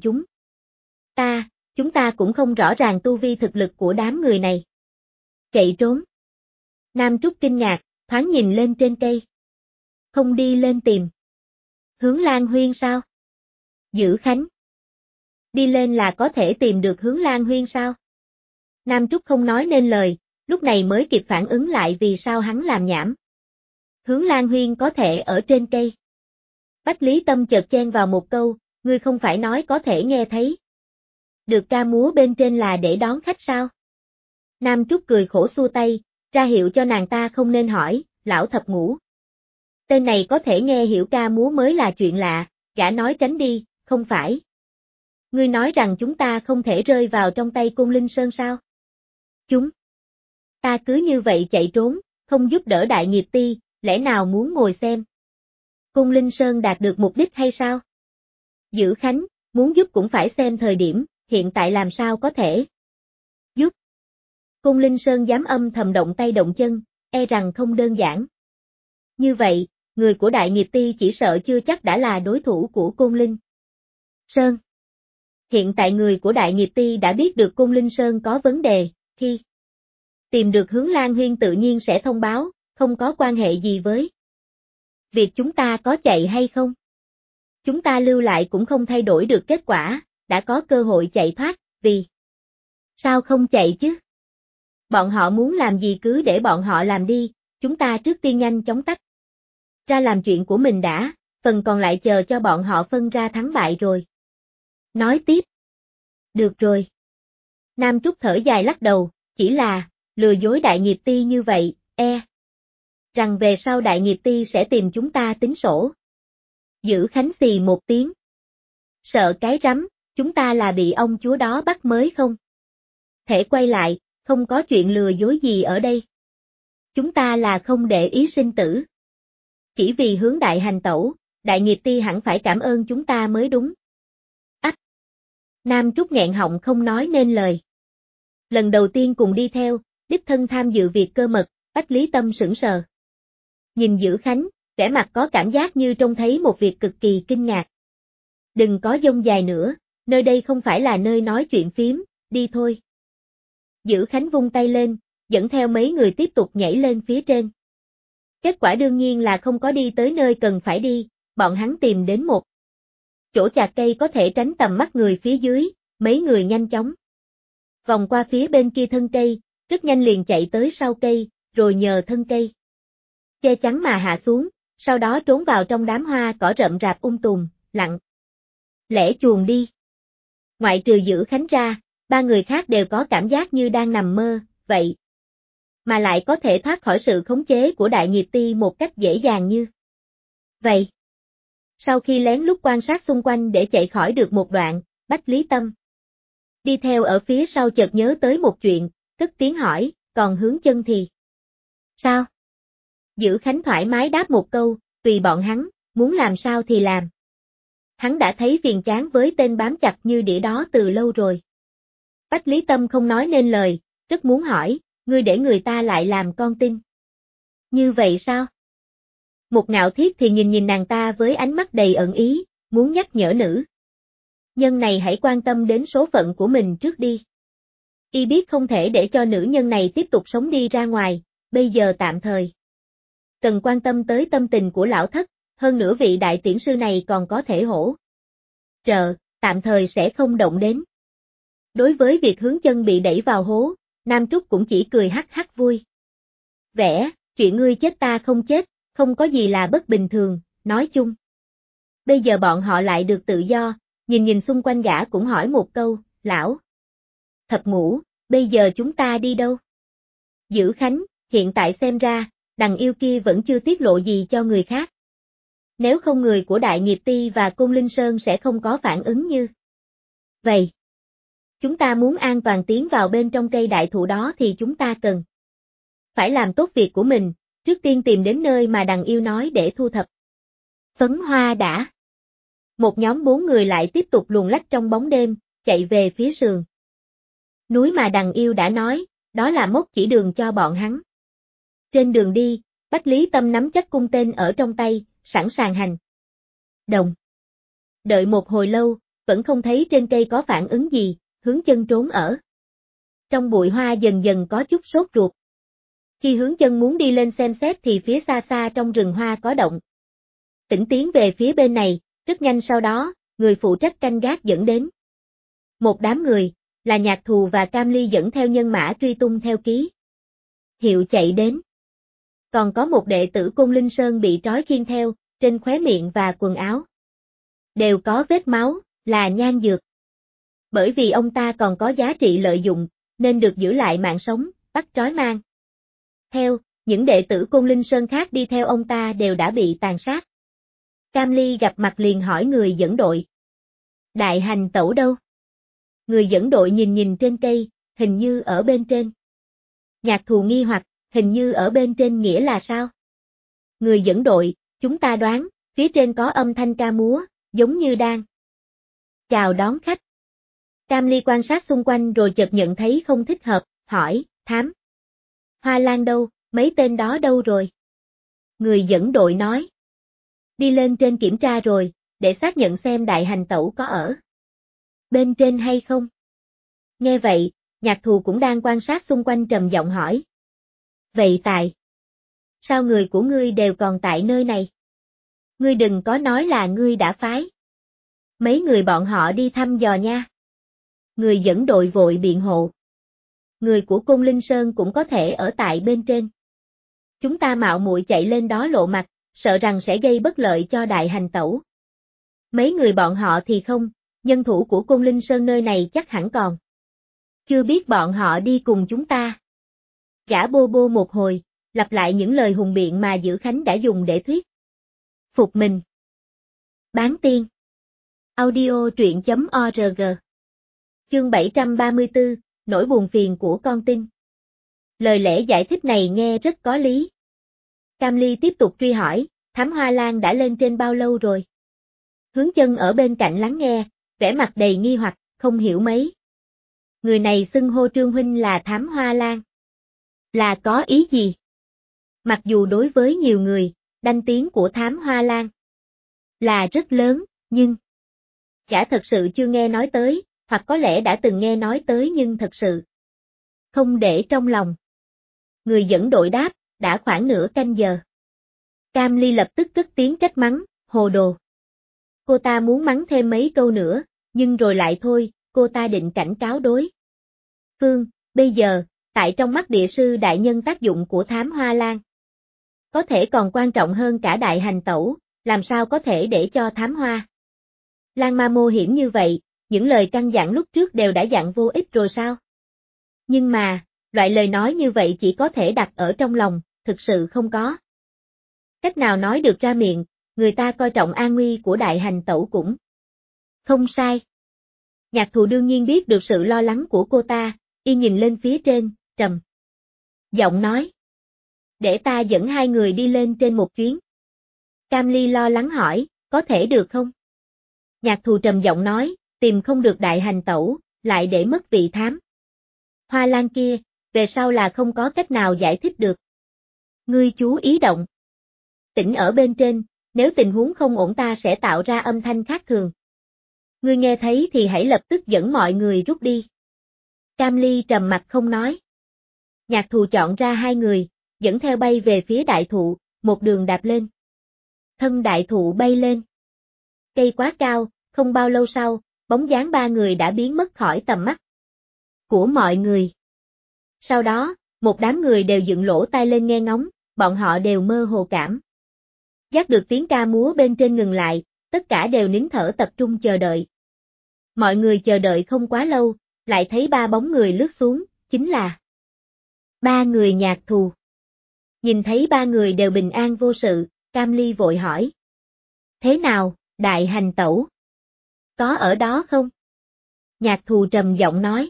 chúng ta cũng không rõ ràng tu vi thực lực của đám người này. Chạy trốn. Nam Trúc kinh ngạc, thoáng nhìn lên trên cây. Không đi lên tìm Hướng Lan Huyên sao? Dữ Khánh. Đi lên là có thể tìm được Hướng Lan Huyên sao? Nam Trúc không nói nên lời, lúc này mới kịp phản ứng lại vì sao hắn làm nhảm. Hướng Lan Huyên có thể ở trên cây. Bách Lý Tâm chợt chen vào một câu, ngươi không phải nói có thể nghe thấy được ca múa bên trên là để đón khách sao? Nam Trúc cười khổ xua tay, ra hiệu cho nàng ta không nên hỏi, Lão Thập Ngũ. Tên này có thể nghe hiểu ca múa mới là chuyện lạ, gã nói tránh đi, không phải. Ngươi nói rằng chúng ta không thể rơi vào trong tay Côn Linh Sơn sao? Chúng ta cứ như vậy chạy trốn, không giúp đỡ Đại Nghiệp Ti, lẽ nào muốn ngồi xem Côn Linh Sơn đạt được mục đích hay sao? Dữ Khánh, muốn giúp cũng phải xem thời điểm, hiện tại làm sao có thể giúp. Côn Linh Sơn dám âm thầm động tay động chân, e rằng không đơn giản. Như vậy, người của Đại Nghiệp Ti chỉ sợ chưa chắc đã là đối thủ của Côn Linh Sơn. Hiện tại người của Đại Nghiệp Ti đã biết được Côn Linh Sơn có vấn đề, khi tìm được Hướng Lan Huyên tự nhiên sẽ thông báo, không có quan hệ gì với việc chúng ta có chạy hay không. Chúng ta lưu lại cũng không thay đổi được kết quả, đã có cơ hội chạy thoát, vì Sao không chạy chứ? Bọn họ muốn làm gì cứ để bọn họ làm đi, chúng ta trước tiên nhanh chóng tách ra làm chuyện của mình đã, phần còn lại chờ cho bọn họ phân ra thắng bại rồi. Nói tiếp. Được rồi. Nam Trúc thở dài lắc đầu, chỉ là, lừa dối Đại Nghiệp Ty như vậy, rằng về sau Đại Nghiệp Ty sẽ tìm chúng ta tính sổ. Giữ Khánh xì một tiếng. Sợ cái rắm, chúng ta là bị ông chúa đó bắt mới không? Thể quay lại, không có chuyện lừa dối gì ở đây. Chúng ta là không để ý sinh tử. Chỉ vì hướng đại hành tẩu, Đại Nghiệp Ty hẳn phải cảm ơn chúng ta mới đúng. Ách! Nam Trúc nghẹn họng không nói nên lời. Lần đầu tiên cùng đi theo, đích thân tham dự việc cơ mật, Bách Lý Tâm sững sờ. Nhìn Dữ Khánh, vẻ mặt có cảm giác như trông thấy một việc cực kỳ kinh ngạc. Đừng có dông dài nữa, nơi đây không phải là nơi nói chuyện phím, đi thôi. Dữ Khánh vung tay lên, dẫn theo mấy người tiếp tục nhảy lên phía trên. Kết quả đương nhiên là không có đi tới nơi cần phải đi, bọn hắn tìm đến một chỗ chạc cây có thể tránh tầm mắt người phía dưới, mấy người nhanh chóng vòng qua phía bên kia thân cây, rất nhanh liền chạy tới sau cây, rồi nhờ thân cây che chắn mà hạ xuống, sau đó trốn vào trong đám hoa cỏ rậm rạp tùm, lặng lẽ chuồn đi. Ngoại trừ Dữ Khánh ra, ba người khác đều có cảm giác như đang nằm mơ, vậy mà lại có thể thoát khỏi sự khống chế của Đại Nghiệp Ty một cách dễ dàng như vậy. Sau khi lén lút quan sát xung quanh để chạy khỏi được một đoạn, Bách Lý Tâm đi theo ở phía sau chợt nhớ tới một chuyện, cất tiếng hỏi, còn Hướng Chân thì sao? Dữ Khánh thoải mái đáp một câu, tùy bọn hắn, muốn làm sao thì làm. Hắn đã thấy phiền chán với tên bám chặt như đĩa đó từ lâu rồi. Bách Lý Tâm không nói nên lời, rất muốn hỏi, ngươi để người ta lại làm con tin. Như vậy sao? Một Ngạo Thiết thì nhìn nàng ta với ánh mắt đầy ẩn ý, muốn nhắc nhở nữ nhân này hãy quan tâm đến số phận của mình trước đi. Y biết không thể để cho nữ nhân này tiếp tục sống đi ra ngoài, bây giờ tạm thời cần quan tâm tới tâm tình của lão thất, hơn nữa vị đại tiễn sư này còn có thể hỗ trợ, tạm thời sẽ không động đến. Đối với việc Hướng Chân bị đẩy vào hố, Nam Trúc cũng chỉ cười hắc hắc vui vẻ, chuyện ngươi chết ta không chết, không có gì là bất bình thường, nói chung. Bây giờ bọn họ lại được tự do, nhìn xung quanh gã cũng hỏi một câu, lão Thập Ngũ, bây giờ chúng ta đi đâu? Dữ Khánh, hiện tại xem ra, đằng yêu kia vẫn chưa tiết lộ gì cho người khác. Nếu không người của Đại Nghiệp Ty và Côn Linh Sơn sẽ không có phản ứng như vậy. Chúng ta muốn an toàn tiến vào bên trong cây đại thụ đó thì chúng ta cần phải làm tốt việc của mình, trước tiên tìm đến nơi mà đằng yêu nói để thu thập phấn hoa đã. Một nhóm 4 người lại tiếp tục luồn lách trong bóng đêm, chạy về phía sườn núi mà đằng yêu đã nói, đó là mốc chỉ đường cho bọn hắn. Trên đường đi, Bách Lý Tâm nắm chắc cung tên ở trong tay, sẵn sàng hành động. Đợi một hồi lâu, vẫn không thấy trên cây có phản ứng gì, Hướng Chân trốn ở trong bụi hoa dần dần có chút sốt ruột. Khi Hướng Chân muốn đi lên xem xét thì phía xa xa trong rừng hoa có động. Tĩnh tiến về phía bên này, rất nhanh sau đó, người phụ trách canh gác dẫn đến. Một đám người, là Nhạc Thù và Cam Ly dẫn theo nhân mã truy tung theo ký hiệu chạy đến. Còn có một đệ tử Côn Linh Sơn bị trói khiêng theo, trên khóe miệng và quần áo đều có vết máu, là Nhan Dược. Bởi vì ông ta còn có giá trị lợi dụng, nên được giữ lại mạng sống, bắt trói mang theo, những đệ tử Côn Linh Sơn khác đi theo ông ta đều đã bị tàn sát. Cam Ly gặp mặt liền hỏi người dẫn đội. Đại hành tẩu đâu? Người dẫn đội nhìn trên cây, hình như ở bên trên. Nhạc Thù nghi hoặc, hình như ở bên trên nghĩa là sao? Người dẫn đội, chúng ta đoán, phía trên có âm thanh ca múa, giống như đang chào đón khách. Cam Ly quan sát xung quanh rồi chợt nhận thấy không thích hợp, hỏi, thám Hoa Lan đâu, mấy tên đó đâu rồi? Người dẫn đội nói. Đi lên trên kiểm tra rồi, để xác nhận xem đại hành tẩu có ở bên trên hay không. Nghe vậy, Nhạc Thù cũng đang quan sát xung quanh trầm giọng hỏi. Vậy tại sao người của ngươi đều còn tại nơi này? Ngươi đừng có nói là ngươi đã phái mấy người bọn họ đi thăm dò nha. Người dẫn đội vội biện hộ. Người của Côn Linh Sơn cũng có thể ở tại bên trên. Chúng ta mạo muội chạy lên đó lộ mặt, sợ rằng sẽ gây bất lợi cho đại hành tẩu. Mấy người bọn họ thì không, nhân thủ của Côn Linh Sơn nơi này chắc hẳn còn. Chưa biết bọn họ đi cùng chúng ta. Gã bô bô một hồi, lặp lại những lời hùng biện mà Dữ Khánh đã dùng để thuyết phục mình. Bán tiên. Audio truyện.org. Chương 734, nỗi buồn phiền của con tin. Lời lẽ giải thích này nghe rất có lý. Cam Ly tiếp tục truy hỏi, Thám Hoa Lan đã lên trên bao lâu rồi? Hướng Chân ở bên cạnh lắng nghe, vẻ mặt đầy nghi hoặc, không hiểu mấy. Người này xưng hô Trương huynh là Thám Hoa Lan. Là có ý gì? Mặc dù đối với nhiều người, danh tiếng của Thám Hoa Lan là rất lớn, nhưng gã thật sự chưa nghe nói tới, hoặc có lẽ đã từng nghe nói tới nhưng thật sự không để trong lòng. Người dẫn đội đáp, đã khoảng nửa canh giờ. Cam Ly lập tức cất tiếng trách mắng, hồ đồ. Cô ta muốn mắng thêm mấy câu nữa, nhưng rồi lại thôi, cô ta định cảnh cáo đối phương, bây giờ, tại trong mắt địa sư đại nhân tác dụng của Thám Hoa Lan có thể còn quan trọng hơn cả đại hành tẩu, làm sao có thể để cho Thám Hoa Lan ma mô hiểm như vậy, những lời căn dặn lúc trước đều đã dặn vô ích rồi sao? Nhưng mà, loại lời nói như vậy chỉ có thể đặt ở trong lòng, thực sự không có cách nào nói được ra miệng, người ta coi trọng an nguy của đại hành tẩu cũng không sai. Nhạc Thù đương nhiên biết được sự lo lắng của cô ta, y nhìn lên phía trên, trầm giọng nói. Để ta dẫn hai người đi lên trên một chuyến. Cam Ly lo lắng hỏi, có thể được không? Nhạc Thù trầm giọng nói, tìm không được đại hành tẩu, lại để mất vị Thám Hoa Lan kia, về sau là không có cách nào giải thích được. Ngươi chú ý động tĩnh ở bên trên, nếu tình huống không ổn ta sẽ tạo ra âm thanh khác thường. Ngươi nghe thấy thì hãy lập tức dẫn mọi người rút đi. Cam Ly trầm mặt không nói. Nhạc Thù chọn ra hai người, dẫn theo bay về phía đại thụ, một đường đạp lên. Thân đại thụ bay lên. Cây quá cao, không bao lâu sau, bóng dáng ba người đã biến mất khỏi tầm mắt của mọi người. Sau đó, một đám người đều dựng lỗ tai lên nghe ngóng, bọn họ đều mơ hồ cảm giác được tiếng ca múa bên trên ngừng lại, tất cả đều nín thở tập trung chờ đợi. Mọi người chờ đợi không quá lâu, lại thấy ba bóng người lướt xuống, chính là ba người Nhạc Thù. Nhìn thấy ba người đều bình an vô sự, Cam Ly vội hỏi. Thế nào, đại hành tẩu? Có ở đó không? Nhạc Thù trầm giọng nói.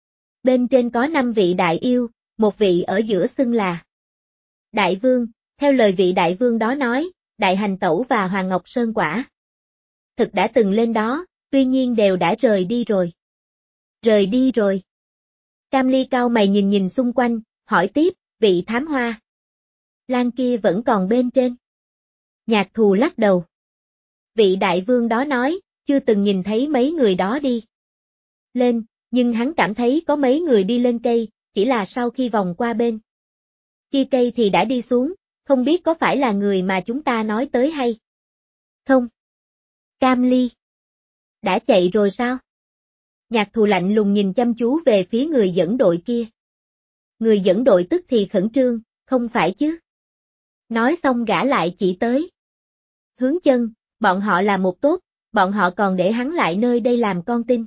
Bên trên có 5 vị đại yêu, một vị ở giữa xưng là Đại Vương, theo lời vị đại vương đó nói, đại hành tẩu và Hoàng Ngọc Sơn Quả thực đã từng lên đó, tuy nhiên đều đã rời đi rồi. Rời đi rồi. Cam Ly cau mày nhìn nhìn xung quanh, hỏi tiếp, vị Thám Hoa Lan kia vẫn còn bên trên. Nhạc Thù lắc đầu. Vị đại vương đó nói, chưa từng nhìn thấy mấy người đó đi lên, nhưng hắn cảm thấy có mấy người đi lên cây, chỉ là sau khi vòng qua bên kia cây thì đã đi xuống, không biết có phải là người mà chúng ta nói tới hay không? Cam Ly. Đã chạy rồi sao? Nhạc Thù lạnh lùng nhìn chăm chú về phía người dẫn đội kia. Người dẫn đội tức thì khẩn trương, không phải chứ? Nói xong gã lại chỉ tới Hướng Chân, bọn họ là một tốt, bọn họ còn để hắn lại nơi đây làm con tin.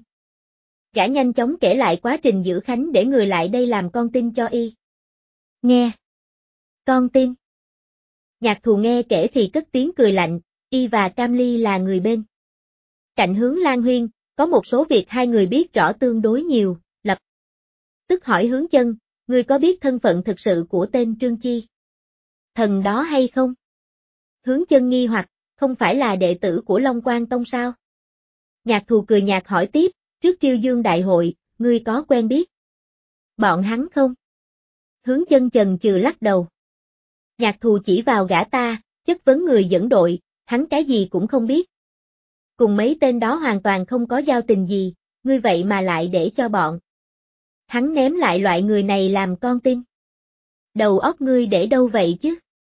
Gã nhanh chóng kể lại quá trình Dữ Khánh để người lại đây làm con tin cho y. Nghe. Con tin. Nhạc Thù nghe kể thì cất tiếng cười lạnh, y và Cam Ly là người bên cạnh Hướng Lan Huyên, có một số việc hai người biết rõ tương đối nhiều, lập tức hỏi Hướng Chân, ngươi có biết thân phận thực sự của tên Trương Chi thần đó hay không? Hướng Chân nghi hoặc, không phải là đệ tử của Long Quang Tông sao? Nhạc Thù cười nhạt hỏi tiếp, trước Triêu Dương đại hội, ngươi có quen biết bọn hắn không? Hướng Chân chần chừ lắc đầu. Nhạc Thù chỉ vào gã ta, chất vấn người dẫn đội, hắn cái gì cũng không biết. Cùng mấy tên đó hoàn toàn không có giao tình gì, ngươi vậy mà lại để cho bọn hắn ném lại loại người này làm con tin. Đầu óc ngươi để đâu vậy chứ?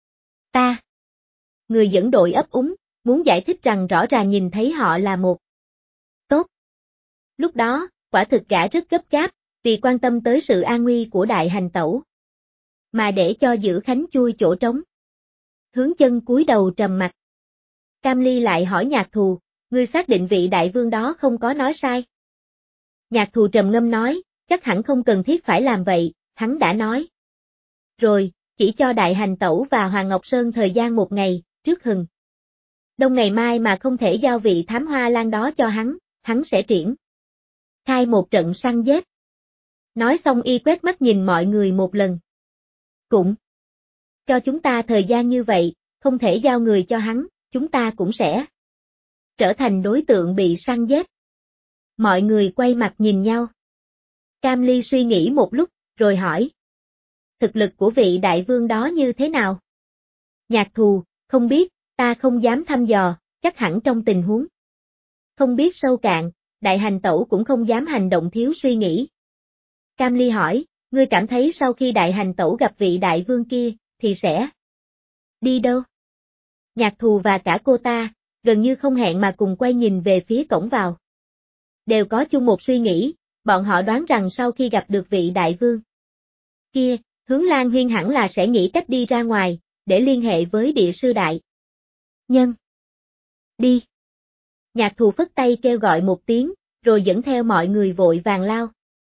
Ta. Người dẫn đội ấp úng, muốn giải thích rằng rõ ràng nhìn thấy họ là một tốt. Lúc đó, quả thực gã rất gấp gáp, vì quan tâm tới sự an nguy của đại hành tẩu, mà để cho giữ Khánh chui chỗ trống. Hướng Chân cúi đầu trầm mặt. Cam Ly lại hỏi Nhạc Thù, ngươi xác định vị đại vương đó không có nói sai? Nhạc Thù trầm ngâm nói, chắc hẳn không cần thiết phải làm vậy, hắn đã nói. Rồi, chỉ cho đại hành tẩu và Hoàng Ngọc Sơn thời gian 1 ngày, trước hừng đông ngày mai mà không thể giao vị thám hoa lan đó cho hắn sẽ triển khai một trận săn giết. Nói xong y quét mắt nhìn mọi người một lần. Cũng cho chúng ta thời gian như vậy, không thể giao người cho hắn, chúng ta cũng sẽ trở thành đối tượng bị săn giết. Mọi người quay mặt nhìn nhau. Cam Ly suy nghĩ một lúc, rồi hỏi. Thực lực của vị đại vương đó như thế nào? Nhạc Thù, không biết, ta không dám thăm dò, chắc hẳn trong tình huống không biết sâu cạn, đại hành tẩu cũng không dám hành động thiếu suy nghĩ. Cam Ly hỏi, ngươi cảm thấy sau khi đại hành tẩu gặp vị đại vương kia, thì sẽ đi đâu? Nhạc Thù và cả cô ta, gần như không hẹn mà cùng quay nhìn về phía cổng vào. Đều có chung một suy nghĩ, bọn họ đoán rằng sau khi gặp được vị đại vương kia, Hướng Lan Huyên hẳn là sẽ nghĩ cách đi ra ngoài, để liên hệ với địa sư đại nhân. Đi. Nhạc Thù phất tay kêu gọi một tiếng, rồi dẫn theo mọi người vội vàng lao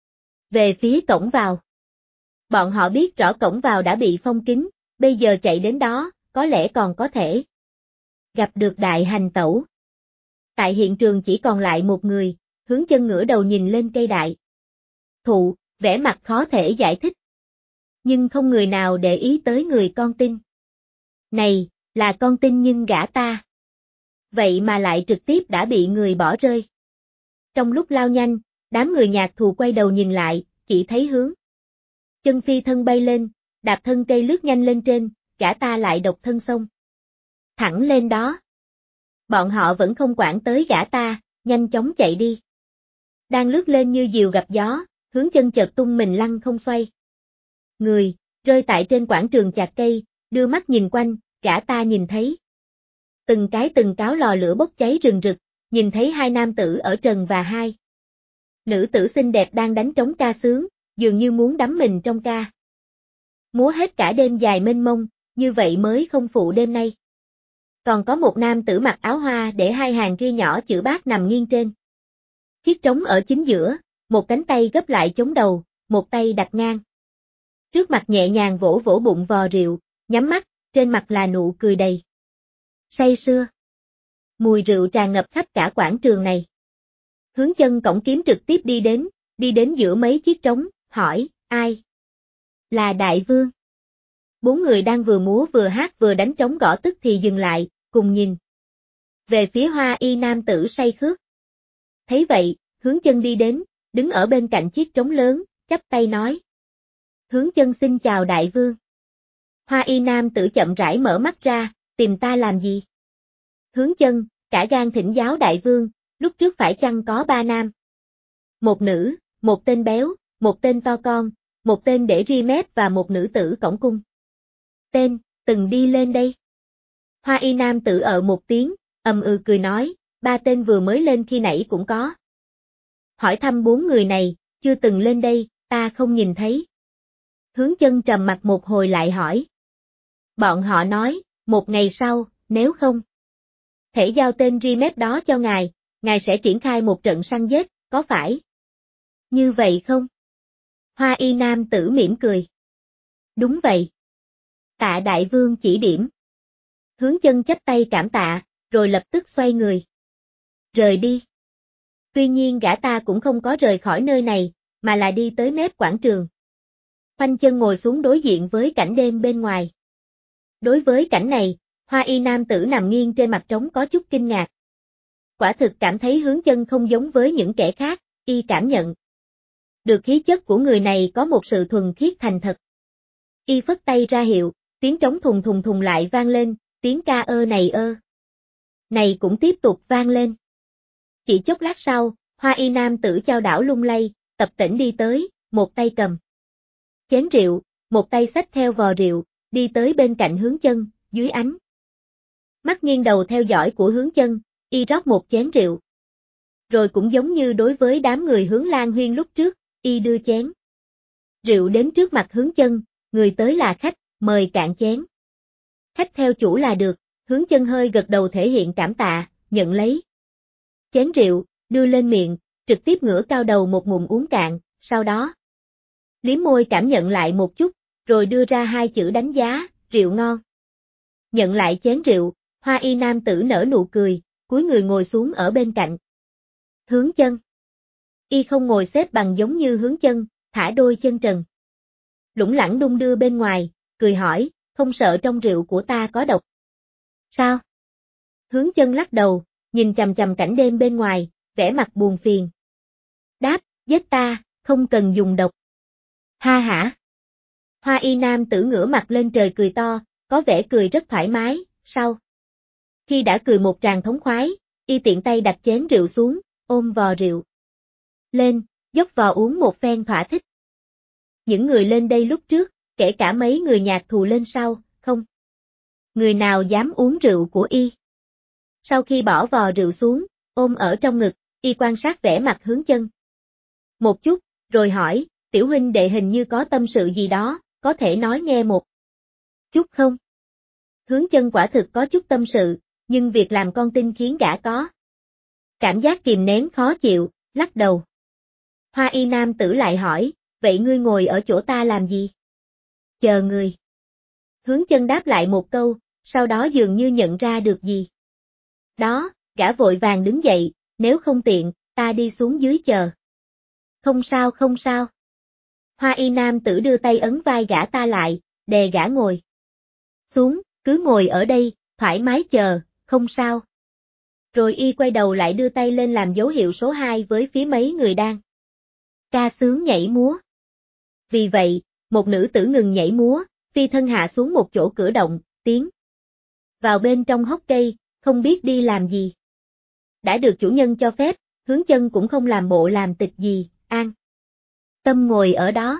về phía cổng vào. Bọn họ biết rõ cổng vào đã bị phong kín, bây giờ chạy đến đó, có lẽ còn có thể gặp được đại hành tẩu. Tại hiện trường chỉ còn lại một người, Hướng Chân ngửa đầu nhìn lên cây đại thụ, vẻ mặt khó thể giải thích. Nhưng không người nào để ý tới người con tin. Này, là con tin nhưng gã ta. Vậy mà lại trực tiếp đã bị người bỏ rơi. Trong lúc lao nhanh, đám người Nhạc Thù quay đầu nhìn lại, chỉ thấy Hướng Chân phi thân bay lên, đạp thân cây lướt nhanh lên trên, gã ta lại độc thân xông thẳng lên đó. Bọn họ vẫn không quản tới gã ta, nhanh chóng chạy đi. Đang lướt lên như diều gặp gió, Hướng Chân chợt tung mình lăn không xoay. Người, rơi tại trên quảng trường chạc cây, đưa mắt nhìn quanh, gã ta nhìn thấy từng cáo lò lửa bốc cháy rừng rực, nhìn thấy 2 nam tử ở trần và 2 nữ tử xinh đẹp đang đánh trống ca sướng, dường như muốn đắm mình trong ca múa hết cả đêm dài mênh mông, như vậy mới không phụ đêm nay. Còn có một nam tử mặc áo hoa để 2 hàng ria nhỏ chữ bát nằm nghiêng trên chiếc trống ở chính giữa, một cánh tay gấp lại chống đầu, một tay đặt ngang trước mặt nhẹ nhàng vỗ vỗ bụng vò rượu, nhắm mắt, trên mặt là nụ cười đầy say sưa. Mùi rượu tràn ngập khắp cả quảng trường này. Hướng Chân cõng kiếm trực tiếp đi đến giữa mấy chiếc trống, hỏi, ai? Là đại vương. 4 người đang vừa múa vừa hát vừa đánh trống gõ tức thì dừng lại, cùng nhìn về phía hoa y nam tử say khướt. Thấy vậy, Hướng Chân đi đến, đứng ở bên cạnh chiếc trống lớn, chắp tay nói. Hướng Chân xin chào đại vương. Hoa y nam tử chậm rãi mở mắt ra, tìm ta làm gì? Hướng Chân, cả gan thỉnh giáo đại vương, lúc trước phải chăng có 3 nam? Một nữ, một tên béo, một tên to con, một tên để ri mép và một nữ tử cổng cung. Tên, từng đi lên đây. Hoa y nam tử một tiếng, cười nói, 3 tên vừa mới lên khi nãy cũng có. Hỏi thăm 4 người này, chưa từng lên đây, ta không nhìn thấy. Hướng Chân trầm mặt một hồi lại hỏi. Bọn họ nói, 1 ngày sau, nếu không thể giao tên Rimet đó cho ngài sẽ triển khai một trận săn giết, có phải như vậy không? Hoa y nam tử mỉm cười. Đúng vậy. Tạ đại vương chỉ điểm. Hướng Chân chắp tay cảm tạ, rồi lập tức xoay người rời đi. Tuy nhiên gã ta cũng không có rời khỏi nơi này, mà là đi tới mép quảng trường. Khoanh chân ngồi xuống đối diện với cảnh đêm bên ngoài. Đối với cảnh này, Hoa y nam tử nằm nghiêng trên mặt trống có chút kinh ngạc. Quả thực cảm thấy Hướng Chân không giống với những kẻ khác, y cảm nhận được khí chất của người này có một sự thuần khiết thành thật. Y phất tay ra hiệu, tiếng trống thùng thùng thùng lại vang lên, tiếng ca ơ này cũng tiếp tục vang lên. Chỉ chốc lát sau, Hoa y nam tử chao đảo lung lay, tập tễnh đi tới, một tay cầm chén rượu, một tay xách theo vò rượu, đi tới bên cạnh Hướng Chân, dưới ánh mắt nghiêng đầu theo dõi của Hướng Chân, y rót một chén rượu. Rồi cũng giống như đối với đám người Hướng Lan Huyên lúc trước, y đưa chén rượu đến trước mặt Hướng Chân, người tới là khách, mời cạn chén. Khách theo chủ là được, Hướng Chân hơi gật đầu thể hiện cảm tạ, nhận lấy chén rượu, đưa lên miệng, trực tiếp ngửa cao đầu một ngụm uống cạn, sau đó liếm môi cảm nhận lại một chút, rồi đưa ra hai chữ đánh giá, rượu ngon. Nhận lại chén rượu, Hoa y nam tử nở nụ cười, cúi người ngồi xuống ở bên cạnh Hướng Chân. Y không ngồi xếp bằng giống như Hướng Chân, thả đôi chân trần lủng lẳng đung đưa bên ngoài, cười hỏi, không sợ trong rượu của ta có độc. Sao? Hướng Chân lắc đầu, nhìn chằm chằm cảnh đêm bên ngoài, vẻ mặt buồn phiền. Đáp, giết ta, không cần dùng độc. Ha hả? Hoa y nam tử ngửa mặt lên trời cười to, có vẻ cười rất thoải mái, sau khi đã cười một tràng thống khoái, y tiện tay đặt chén rượu xuống, ôm vò rượu lên, dốc vò uống một phen thỏa thích. Những người lên đây lúc trước, kể cả mấy người nhạc thù lên sau, không người nào dám uống rượu của y. Sau khi bỏ vò rượu xuống, ôm ở trong ngực, y quan sát vẻ mặt Hướng Chân một chút, rồi hỏi, tiểu huynh đệ hình như có tâm sự gì đó, có thể nói nghe một chút không? Hướng Chân quả thực có chút tâm sự, nhưng việc làm con tin khiến gã có cảm giác kìm nén khó chịu, lắc đầu. Hoa y nam tử lại hỏi, vậy ngươi ngồi ở chỗ ta làm gì? Chờ người. Hướng Chân đáp lại một câu, sau đó dường như nhận ra được gì đó, gã vội vàng đứng dậy, nếu không tiện, ta đi xuống dưới chờ. Không sao không sao. Hoa y nam tử đưa tay ấn vai gã ta lại, đè gã ngồi xuống, cứ ngồi ở đây, thoải mái chờ, không sao. Rồi y quay đầu lại đưa tay lên làm dấu hiệu số 2 với phía mấy người đang ca sướng nhảy múa. Vì vậy, một nữ tử ngừng nhảy múa, phi thân hạ xuống một chỗ cửa động, tiến vào bên trong hốc cây, không biết đi làm gì. Đã được chủ nhân cho phép, Hướng Chân cũng không làm bộ làm tịch gì, an tâm ngồi ở đó.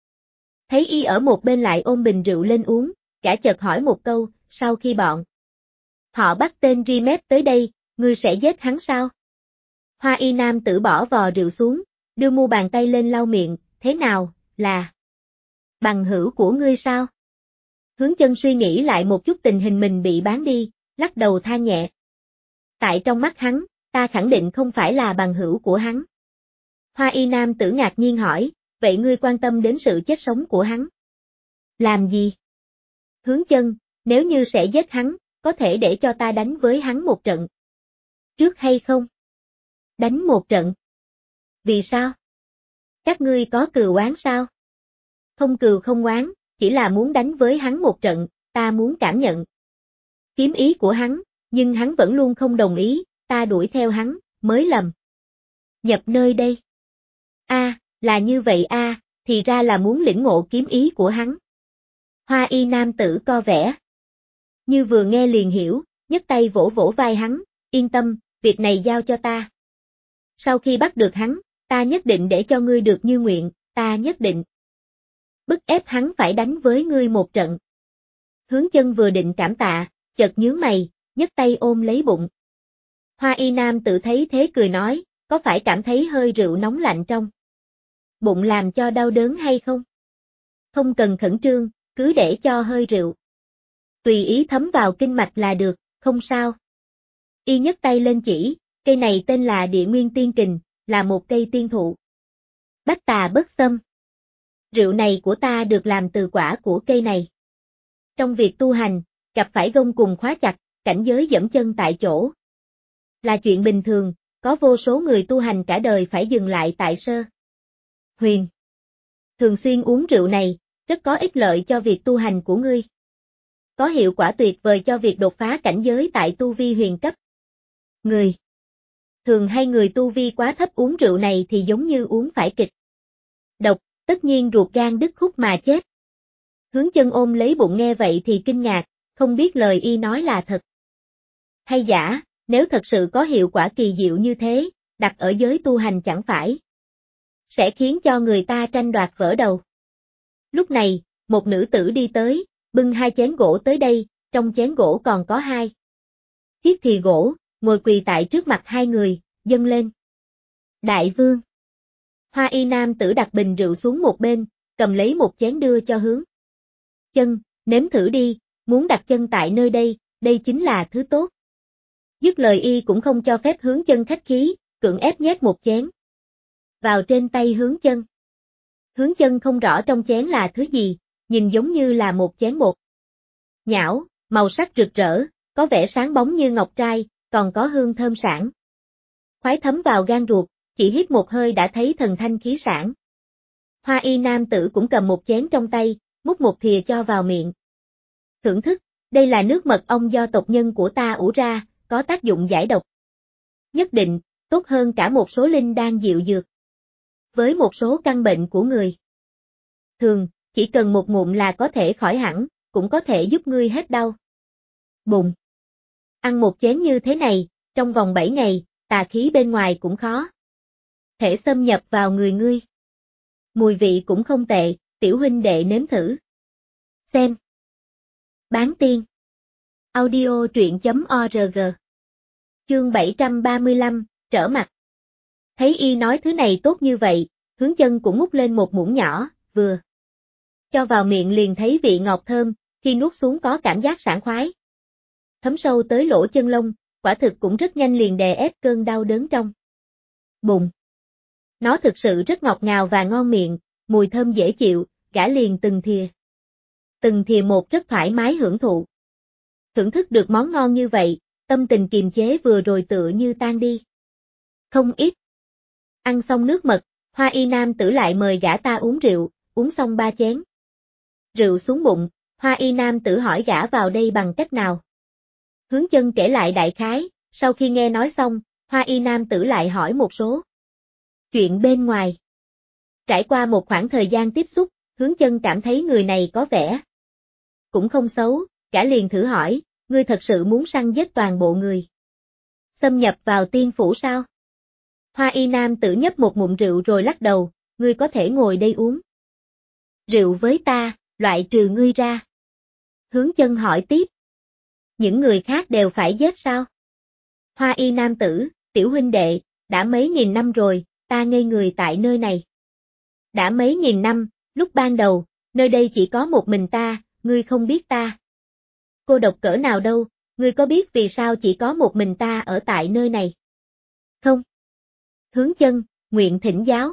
Thấy y ở một bên lại ôm bình rượu lên uống, gã chợt hỏi một câu, sau khi bọn họ bắt tên Rimet tới đây, ngươi sẽ giết hắn sao? Hoa y nam tử bỏ vò rượu xuống, đưa mu bàn tay lên lau miệng, thế nào, là bằng hữu của ngươi sao? Hướng Chân suy nghĩ lại một chút tình hình mình bị bán đi, lắc đầu than nhẹ. Tại trong mắt hắn, ta khẳng định không phải là bằng hữu của hắn. Hoa y nam tử ngạc nhiên hỏi, vậy ngươi quan tâm đến sự chết sống của hắn? Làm gì? Hướng Chân, nếu như sẽ giết hắn, có thể để cho ta đánh với hắn một trận. Trước hay không? Đánh một trận. Vì sao? Các ngươi có cừu oán sao? Không cừu không oán, chỉ là muốn đánh với hắn một trận, ta muốn cảm nhận kiếm ý của hắn, nhưng hắn vẫn luôn không đồng ý, ta đuổi theo hắn, mới lầm nhập nơi đây. Là như vậy thì ra là muốn lĩnh ngộ kiếm ý của hắn. Hoa y nam tử co vẻ như vừa nghe liền hiểu, nhấc tay vỗ vỗ vai hắn, yên tâm, việc này giao cho ta. Sau khi bắt được hắn, ta nhất định để cho ngươi được như nguyện, ta nhất định bức ép hắn phải đánh với ngươi một trận. Hướng Chân vừa định cảm tạ, chợt nhướng mày, nhấc tay ôm lấy bụng. Hoa y nam tự thấy thế cười nói, có phải cảm thấy hơi rượu nóng lạnh trong bụng làm cho đau đớn hay không? Không cần khẩn trương, cứ để cho hơi rượu tùy ý thấm vào kinh mạch là được, không sao. Y nhấc tay lên chỉ, cây này tên là Địa Nguyên Tiên Kình, là một cây tiên thụ bách tà bất xâm. Rượu này của ta được làm từ quả của cây này. Trong việc tu hành, gặp phải gông cùng khóa chặt, cảnh giới dẫm chân tại chỗ là chuyện bình thường, có vô số người tu hành cả đời phải dừng lại tại sơ huyền. Thường xuyên uống rượu này, rất có ích lợi cho việc tu hành của ngươi. Có hiệu quả tuyệt vời cho việc đột phá cảnh giới tại tu vi huyền cấp. Người thường hay người tu vi quá thấp uống rượu này thì giống như uống phải kịch độc, tất nhiên ruột gan đứt khúc mà chết. Hướng Chân ôm lấy bụng nghe vậy thì kinh ngạc, không biết lời y nói là thật hay giả, nếu thật sự có hiệu quả kỳ diệu như thế, đặt ở giới tu hành chẳng phải sẽ khiến cho người ta tranh đoạt vỡ đầu. Lúc này, một nữ tử đi tới, bưng hai chén gỗ tới đây, trong chén gỗ còn có hai chiếc thìa gỗ, ngồi quỳ tại trước mặt hai người, dâng lên. Đại vương. Hoa y nam tử đặt bình rượu xuống một bên, cầm lấy một chén đưa cho Hướng Chân, nếm thử đi, muốn đặt chân tại nơi đây chính là thứ tốt. Dứt lời y cũng không cho phép Hướng Chân khách khí, cưỡng ép nhét một chén vào trên tay Hướng Chân. Hướng Chân không rõ trong chén là thứ gì, nhìn giống như là một chén bột nhão, màu sắc rực rỡ, có vẻ sáng bóng như ngọc trai, còn có hương thơm sảng khoái thấm vào gan ruột, chỉ hít một hơi đã thấy thần thanh khí sảng. Hoa y nam tử cũng cầm một chén trong tay, múc một thìa cho vào miệng. Thưởng thức, đây là nước mật ong do tộc nhân của ta ủ ra, có tác dụng giải độc. Nhất định, tốt hơn cả một số linh đan diệu dược. Với một số căn bệnh của người thường, chỉ cần một ngụm là có thể khỏi hẳn, cũng có thể giúp ngươi hết đau bụng. Ăn một chén như thế này, trong vòng 7 ngày, tà khí bên ngoài cũng khó thể xâm nhập vào người ngươi. Mùi vị cũng không tệ, tiểu huynh đệ nếm thử xem. Bán tiên audio truyện.org. Chương 735, trở mặt. Thấy y nói thứ này tốt như vậy, Hướng Chân cũng múc lên một muỗng nhỏ, vừa cho vào miệng liền thấy vị ngọt thơm, khi nuốt xuống có cảm giác sảng khoái thấm sâu tới lỗ chân lông, quả thực cũng rất nhanh liền đè ép cơn đau đớn trong bụng. Nó thực sự rất ngọt ngào và ngon miệng, mùi thơm dễ chịu, gã liền từng thìa một rất thoải mái hưởng thụ. Thưởng thức được món ngon như vậy, tâm tình kiềm chế vừa rồi tựa như tan đi không ít. Ăn xong nước mật, Hoa y nam tử lại mời gã ta uống rượu, uống xong 3 chén rượu xuống bụng, Hoa y nam tử hỏi gã vào đây bằng cách nào. Hướng Chân kể lại đại khái, sau khi nghe nói xong, Hoa y nam tử lại hỏi một số chuyện bên ngoài. Trải qua một khoảng thời gian tiếp xúc, Hướng Chân cảm thấy người này có vẻ cũng không xấu, gã liền thử hỏi, ngươi thật sự muốn săn giết toàn bộ người xâm nhập vào tiên phủ sao? Hoa y nam tử nhấp một ngụm rượu rồi lắc đầu, ngươi có thể ngồi đây uống rượu với ta, loại trừ ngươi ra. Hướng Chân hỏi tiếp, những người khác đều phải giết sao? Hoa y nam tử, tiểu huynh đệ, đã mấy nghìn năm rồi, ta ngây người tại nơi này. Đã mấy nghìn năm, lúc ban đầu, nơi đây chỉ có một mình ta, ngươi không biết ta cô độc cỡ nào đâu, ngươi có biết vì sao chỉ có một mình ta ở tại nơi này không? Hướng Chân, nguyện thỉnh giáo.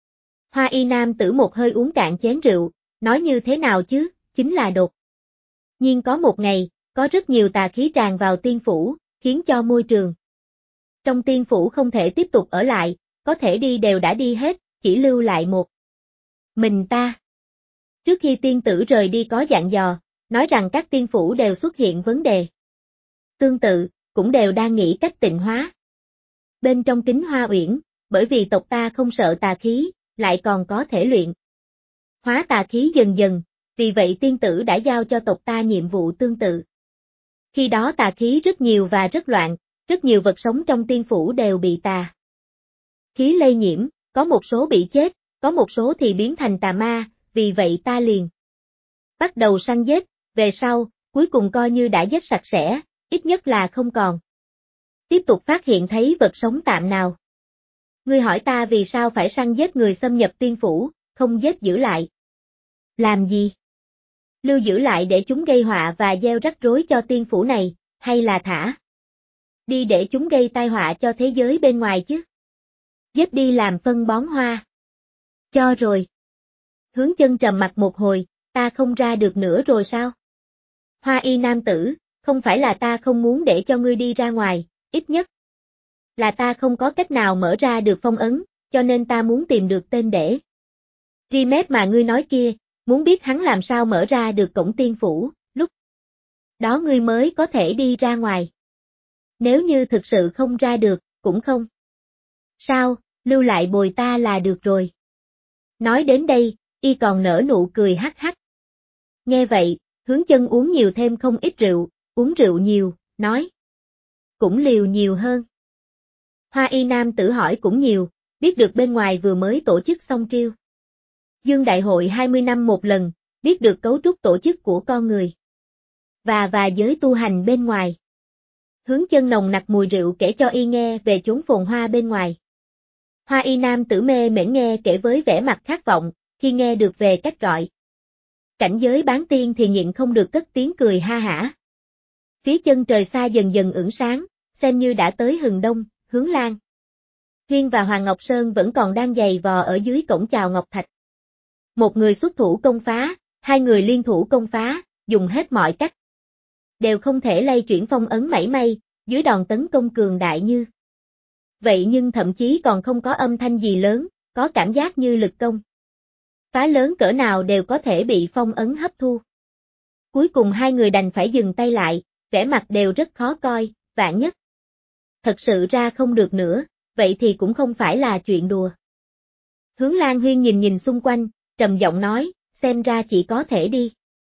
Hoa y nam tử một hơi uống cạn chén rượu, nói như thế nào chứ, chính là đột nhiên có một ngày, có rất nhiều tà khí tràn vào tiên phủ, khiến cho môi trường trong tiên phủ không thể tiếp tục ở lại, có thể đi đều đã đi hết, chỉ lưu lại một mình ta. Trước khi tiên tử rời đi có dặn dò, nói rằng các tiên phủ đều xuất hiện vấn đề tương tự, cũng đều đang nghĩ cách tịnh hóa bên trong Kính Hoa Uyển, bởi vì tộc ta không sợ tà khí, lại còn có thể luyện hóa tà khí dần dần, vì vậy tiên tử đã giao cho tộc ta nhiệm vụ tương tự. Khi đó tà khí rất nhiều và rất loạn, rất nhiều vật sống trong tiên phủ đều bị tà khí lây nhiễm, có một số bị chết, có một số thì biến thành tà ma, vì vậy ta liền bắt đầu săn giết, về sau, cuối cùng coi như đã giết sạch sẽ, ít nhất là không còn tiếp tục phát hiện thấy vật sống tạm nào. Ngươi hỏi ta vì sao phải săn giết người xâm nhập tiên phủ, không giết giữ lại. Làm gì? Lưu giữ lại để chúng gây họa và gieo rắc rối cho tiên phủ này, hay là thả đi để chúng gây tai họa cho thế giới bên ngoài chứ? Giết đi làm phân bón hoa cho rồi. Hướng Chân trầm mặt một hồi, ta không ra được nữa rồi sao? Hoa y nam tử, không phải là ta không muốn để cho ngươi đi ra ngoài, ít nhất là ta không có cách nào mở ra được phong ấn, cho nên ta muốn tìm được tên để Rimet mà ngươi nói kia, muốn biết hắn làm sao mở ra được cổng tiên phủ, lúc đó ngươi mới có thể đi ra ngoài. Nếu như thực sự không ra được, cũng không sao, lưu lại bồi ta là được rồi. Nói đến đây, y còn nở nụ cười hắc hắc. Nghe vậy, Hướng Chân uống nhiều thêm không ít rượu, uống rượu nhiều, nói cũng liều nhiều hơn. Hoa y nam tử hỏi cũng nhiều, biết được bên ngoài vừa mới tổ chức xong Triêu Dương đại hội 20 năm một lần, biết được cấu trúc tổ chức của con người và giới tu hành bên ngoài. Hướng Chân nồng nặc mùi rượu kể cho y nghe về chốn phồn hoa bên ngoài. Hoa y nam tử mê mẩn nghe kể với vẻ mặt khát vọng, khi nghe được về cách gọi cảnh giới bán tiên thì nhịn không được cất tiếng cười ha hả. Phía chân trời xa dần dần ửng sáng, xem như đã tới hừng đông, Hướng Lan Huyên và Hoàng Ngọc Sơn vẫn còn đang giày vò ở dưới cổng chào Ngọc Thạch. Một người xuất thủ công phá, hai người liên thủ công phá, dùng hết mọi cách. Đều không thể lay chuyển phong ấn mảy may, dưới đòn tấn công cường đại như. Vậy nhưng thậm chí còn không có âm thanh gì lớn, có cảm giác như lực công phá lớn cỡ nào đều có thể bị phong ấn hấp thu. Cuối cùng hai người đành phải dừng tay lại, vẻ mặt đều rất khó coi, vạn nhất. Thật sự ra không được nữa, vậy thì cũng không phải là chuyện đùa. Hướng Lan Huyên nhìn nhìn xung quanh, trầm giọng nói, xem ra chỉ có thể đi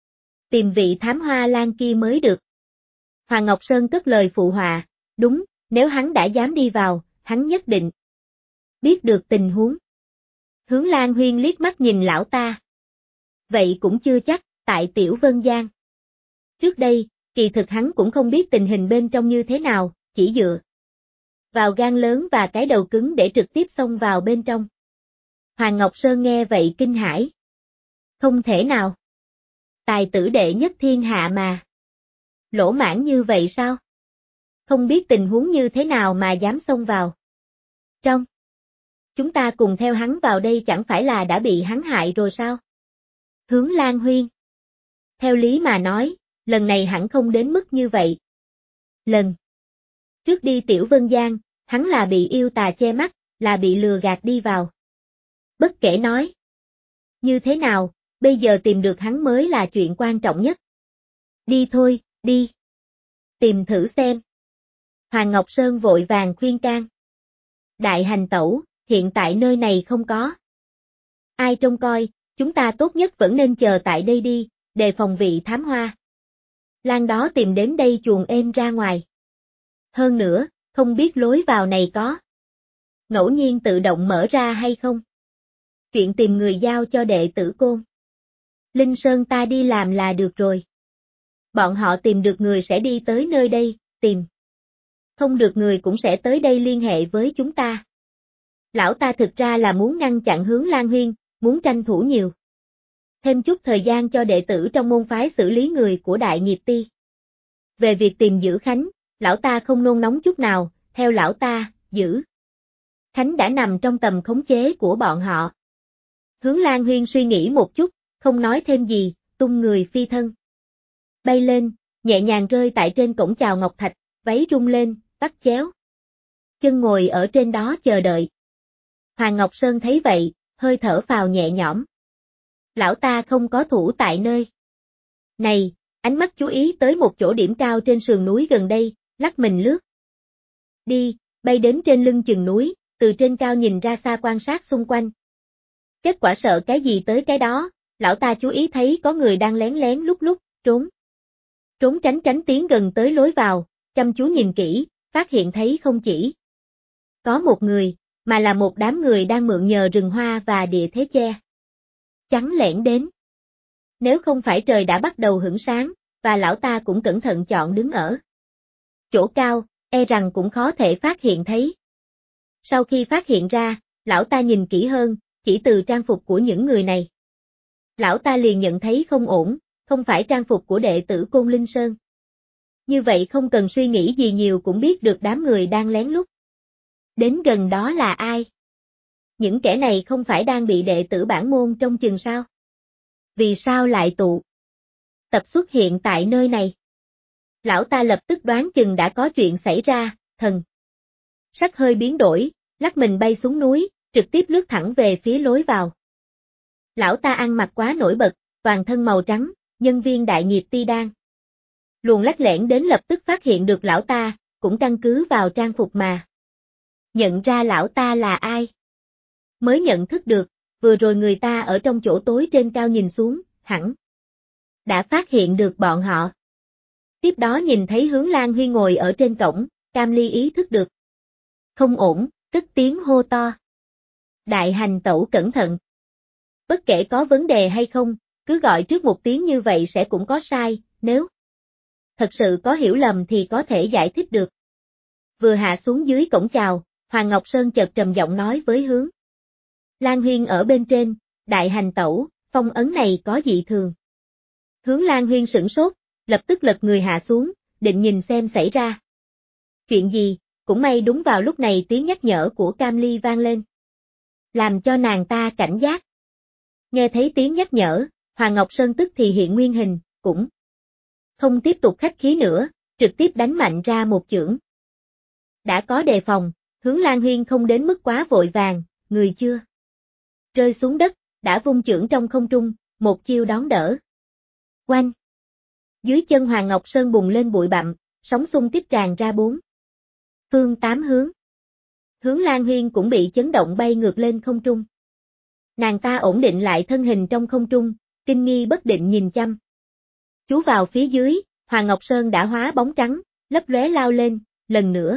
tìm vị thám hoa lan kia mới được. Hoàng Ngọc Sơn cất lời phụ họa, đúng, nếu hắn đã dám đi vào, hắn nhất định biết được tình huống. Hướng Lan Huyên liếc mắt nhìn lão ta. Vậy cũng chưa chắc, tại Tiểu Vân Giang. Trước đây, kỳ thực hắn cũng không biết tình hình bên trong như thế nào, chỉ dựa vào gan lớn và cái đầu cứng để trực tiếp xông vào bên trong. Hoàng Ngọc Sơn nghe vậy kinh hãi. Không thể nào. Tài tử đệ nhất thiên hạ mà. Lỗ mãng như vậy sao? Không biết tình huống như thế nào mà dám xông vào. Trong. Chúng ta cùng theo hắn vào đây chẳng phải là đã bị hắn hại rồi sao? Hướng Lan Huyên. Theo lý mà nói, lần này hẳn không đến mức như vậy. Lần trước đi Tiểu Vân Giang, hắn là bị yêu tà che mắt, là bị lừa gạt đi vào. Bất kể nói như thế nào, bây giờ tìm được hắn mới là chuyện quan trọng nhất. Đi thôi, đi. Tìm thử xem. Hoàng Ngọc Sơn vội vàng khuyên can. Đại hành tẩu, hiện tại nơi này không có ai trông coi, chúng ta tốt nhất vẫn nên chờ tại đây đi, đề phòng vị thám hoa lan đó tìm đến đây chuồn êm ra ngoài. Hơn nữa, không biết lối vào này có ngẫu nhiên tự động mở ra hay không. Chuyện tìm người giao cho đệ tử Côn Linh Sơn ta đi làm là được rồi. Bọn họ tìm được người sẽ đi tới nơi đây, tìm không được người cũng sẽ tới đây liên hệ với chúng ta. Lão ta thực ra là muốn ngăn chặn Hướng Lan Huyên, muốn tranh thủ nhiều thêm chút thời gian cho đệ tử trong môn phái xử lý người của Đại Nghiệp Ti. Về việc tìm giữ Khánh, lão ta không nôn nóng chút nào, theo lão ta, giữ Khánh đã nằm trong tầm khống chế của bọn họ. Hướng Lan Huyên suy nghĩ một chút, không nói thêm gì, tung người phi thân. Bay lên, nhẹ nhàng rơi tại trên cổng chào Ngọc Thạch, váy rung lên, vắt chéo chân ngồi ở trên đó chờ đợi. Hoàng Ngọc Sơn thấy vậy, hơi thở phào nhẹ nhõm. Lão ta không có thủ tại nơi này, ánh mắt chú ý tới một chỗ điểm cao trên sườn núi gần đây, lắc mình lướt đi, bay đến trên lưng chừng núi, từ trên cao nhìn ra xa quan sát xung quanh. Kết quả sợ cái gì tới cái đó, lão ta chú ý thấy có người đang lén lén lúc lúc, trốn tránh tiến gần tới lối vào, chăm chú nhìn kỹ, phát hiện thấy không chỉ có một người, mà là một đám người đang mượn nhờ rừng hoa và địa thế che chắn lẻn đến. Nếu không phải trời đã bắt đầu hửng sáng, và lão ta cũng cẩn thận chọn đứng ở chỗ cao, e rằng cũng khó thể phát hiện thấy. Sau khi phát hiện ra, lão ta nhìn kỹ hơn, chỉ từ trang phục của những người này. Lão ta liền nhận thấy không ổn, không phải trang phục của đệ tử Côn Linh Sơn. Như vậy không cần suy nghĩ gì nhiều cũng biết được đám người đang lén lút đến gần đó là ai. Những kẻ này không phải đang bị đệ tử bản môn trông chừng sao? Vì sao lại tụ tập xuất hiện tại nơi này? Lão ta lập tức đoán chừng đã có chuyện xảy ra, thần sắc hơi biến đổi, lắc mình bay xuống núi, trực tiếp lướt thẳng về phía lối vào. Lão ta ăn mặc quá nổi bật, toàn thân màu trắng, nhân viên Đại Nghiệp Ti Đan. Luồn lách lẻn đến lập tức phát hiện được lão ta, cũng căn cứ vào trang phục mà nhận ra lão ta là ai. Mới nhận thức được, vừa rồi người ta ở trong chỗ tối trên cao nhìn xuống, hẳn đã phát hiện được bọn họ. Tiếp đó nhìn thấy Hướng Lan Huy ngồi ở trên cổng, Cam Ly ý thức được không ổn, cất tiếng hô to. Đại hành tẩu cẩn thận. Bất kể có vấn đề hay không, cứ gọi trước một tiếng như vậy sẽ cũng có sai, nếu thật sự có hiểu lầm thì có thể giải thích được. Vừa hạ xuống dưới cổng chào, Hoàng Ngọc Sơn chợt trầm giọng nói với Hướng Lan Huyên ở bên trên, đại hành tẩu, phong ấn này có dị thường. Hướng Lan Huyên sửng sốt, lập tức lật người hạ xuống, định nhìn xem xảy ra chuyện gì, cũng may đúng vào lúc này tiếng nhắc nhở của Cam Ly vang lên. Làm cho nàng ta cảnh giác. Nghe thấy tiếng nhắc nhở, Hoàng Ngọc Sơn tức thì hiện nguyên hình, cũng không tiếp tục khách khí nữa, trực tiếp đánh mạnh ra một chưởng. Đã có đề phòng, Hướng Lan Huyên không đến mức quá vội vàng, người chưa rơi xuống đất, đã vung chưởng trong không trung, một chiêu đón đỡ. Oanh! Dưới chân Hoàng Ngọc Sơn bùng lên bụi bặm, sóng xung kích tràn ra bốn phương tám hướng. Hướng Lan Huyên cũng bị chấn động bay ngược lên không trung. Nàng ta ổn định lại thân hình trong không trung, kinh nghi bất định nhìn chăm chú vào phía dưới, Hoàng Ngọc Sơn đã hóa bóng trắng, lấp lóe lao lên, lần nữa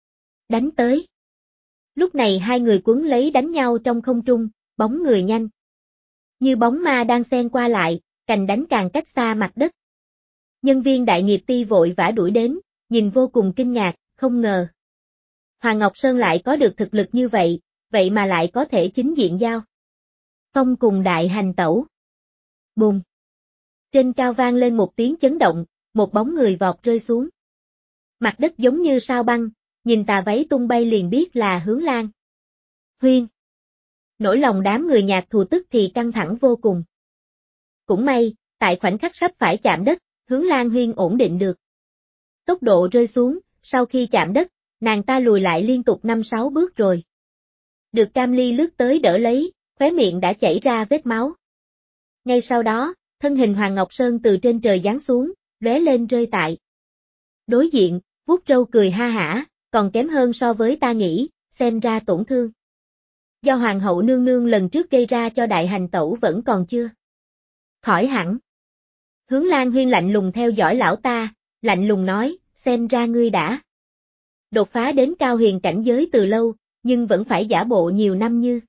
đánh tới. Lúc này hai người quấn lấy đánh nhau trong không trung, bóng người nhanh như bóng ma đang xen qua lại, cành đánh càng cách xa mặt đất. Nhân viên đại nghiệp ty vội vã đuổi đến, nhìn vô cùng kinh ngạc, không ngờ Hoàng Ngọc Sơn lại có được thực lực như vậy, vậy mà lại có thể chính diện giao phong cùng đại hành tẩu. Bùng! Trên cao vang lên một tiếng chấn động, một bóng người vọt rơi xuống. Mặt đất giống như sao băng, nhìn tà váy tung bay liền biết là Hướng Lan Huyên. Nỗi lòng đám người nhạc thù tức thì căng thẳng vô cùng. Cũng may, tại khoảnh khắc sắp phải chạm đất, Hướng Lan Huyên ổn định được tốc độ rơi xuống, sau khi chạm đất, nàng ta lùi lại liên tục 5-6 bước rồi. Được Cam Ly lướt tới đỡ lấy, khóe miệng đã chảy ra vết máu. Ngay sau đó, thân hình Hoàng Ngọc Sơn từ trên trời giáng xuống, lóe lên rơi tại đối diện, vuốt râu cười ha hả, còn kém hơn so với ta nghĩ, xem ra tổn thương do Hoàng hậu nương nương lần trước gây ra cho đại hành tẩu vẫn còn chưa khỏi hẳn. Hướng Lan Huyên lạnh lùng theo dõi lão ta, lạnh lùng nói, xem ra ngươi đã đột phá đến cao huyền cảnh giới từ lâu, nhưng vẫn phải giả bộ nhiều năm như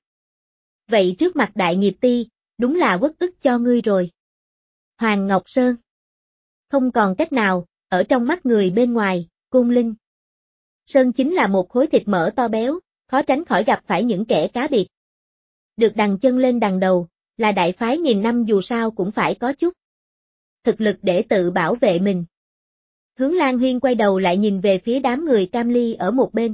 vậy trước mặt đại nghiệp ty, đúng là uất ức cho ngươi rồi. Hoàng Ngọc Sơn không còn cách nào, ở trong mắt người bên ngoài, Côn Linh Sơn chính là một khối thịt mỡ to béo, khó tránh khỏi gặp phải những kẻ cá biệt. Được đằng chân lên đằng đầu, là đại phái nghìn năm dù sao cũng phải có chút thực lực để tự bảo vệ mình. Hướng Lan Huyên quay đầu lại nhìn về phía đám người Cam Ly ở một bên.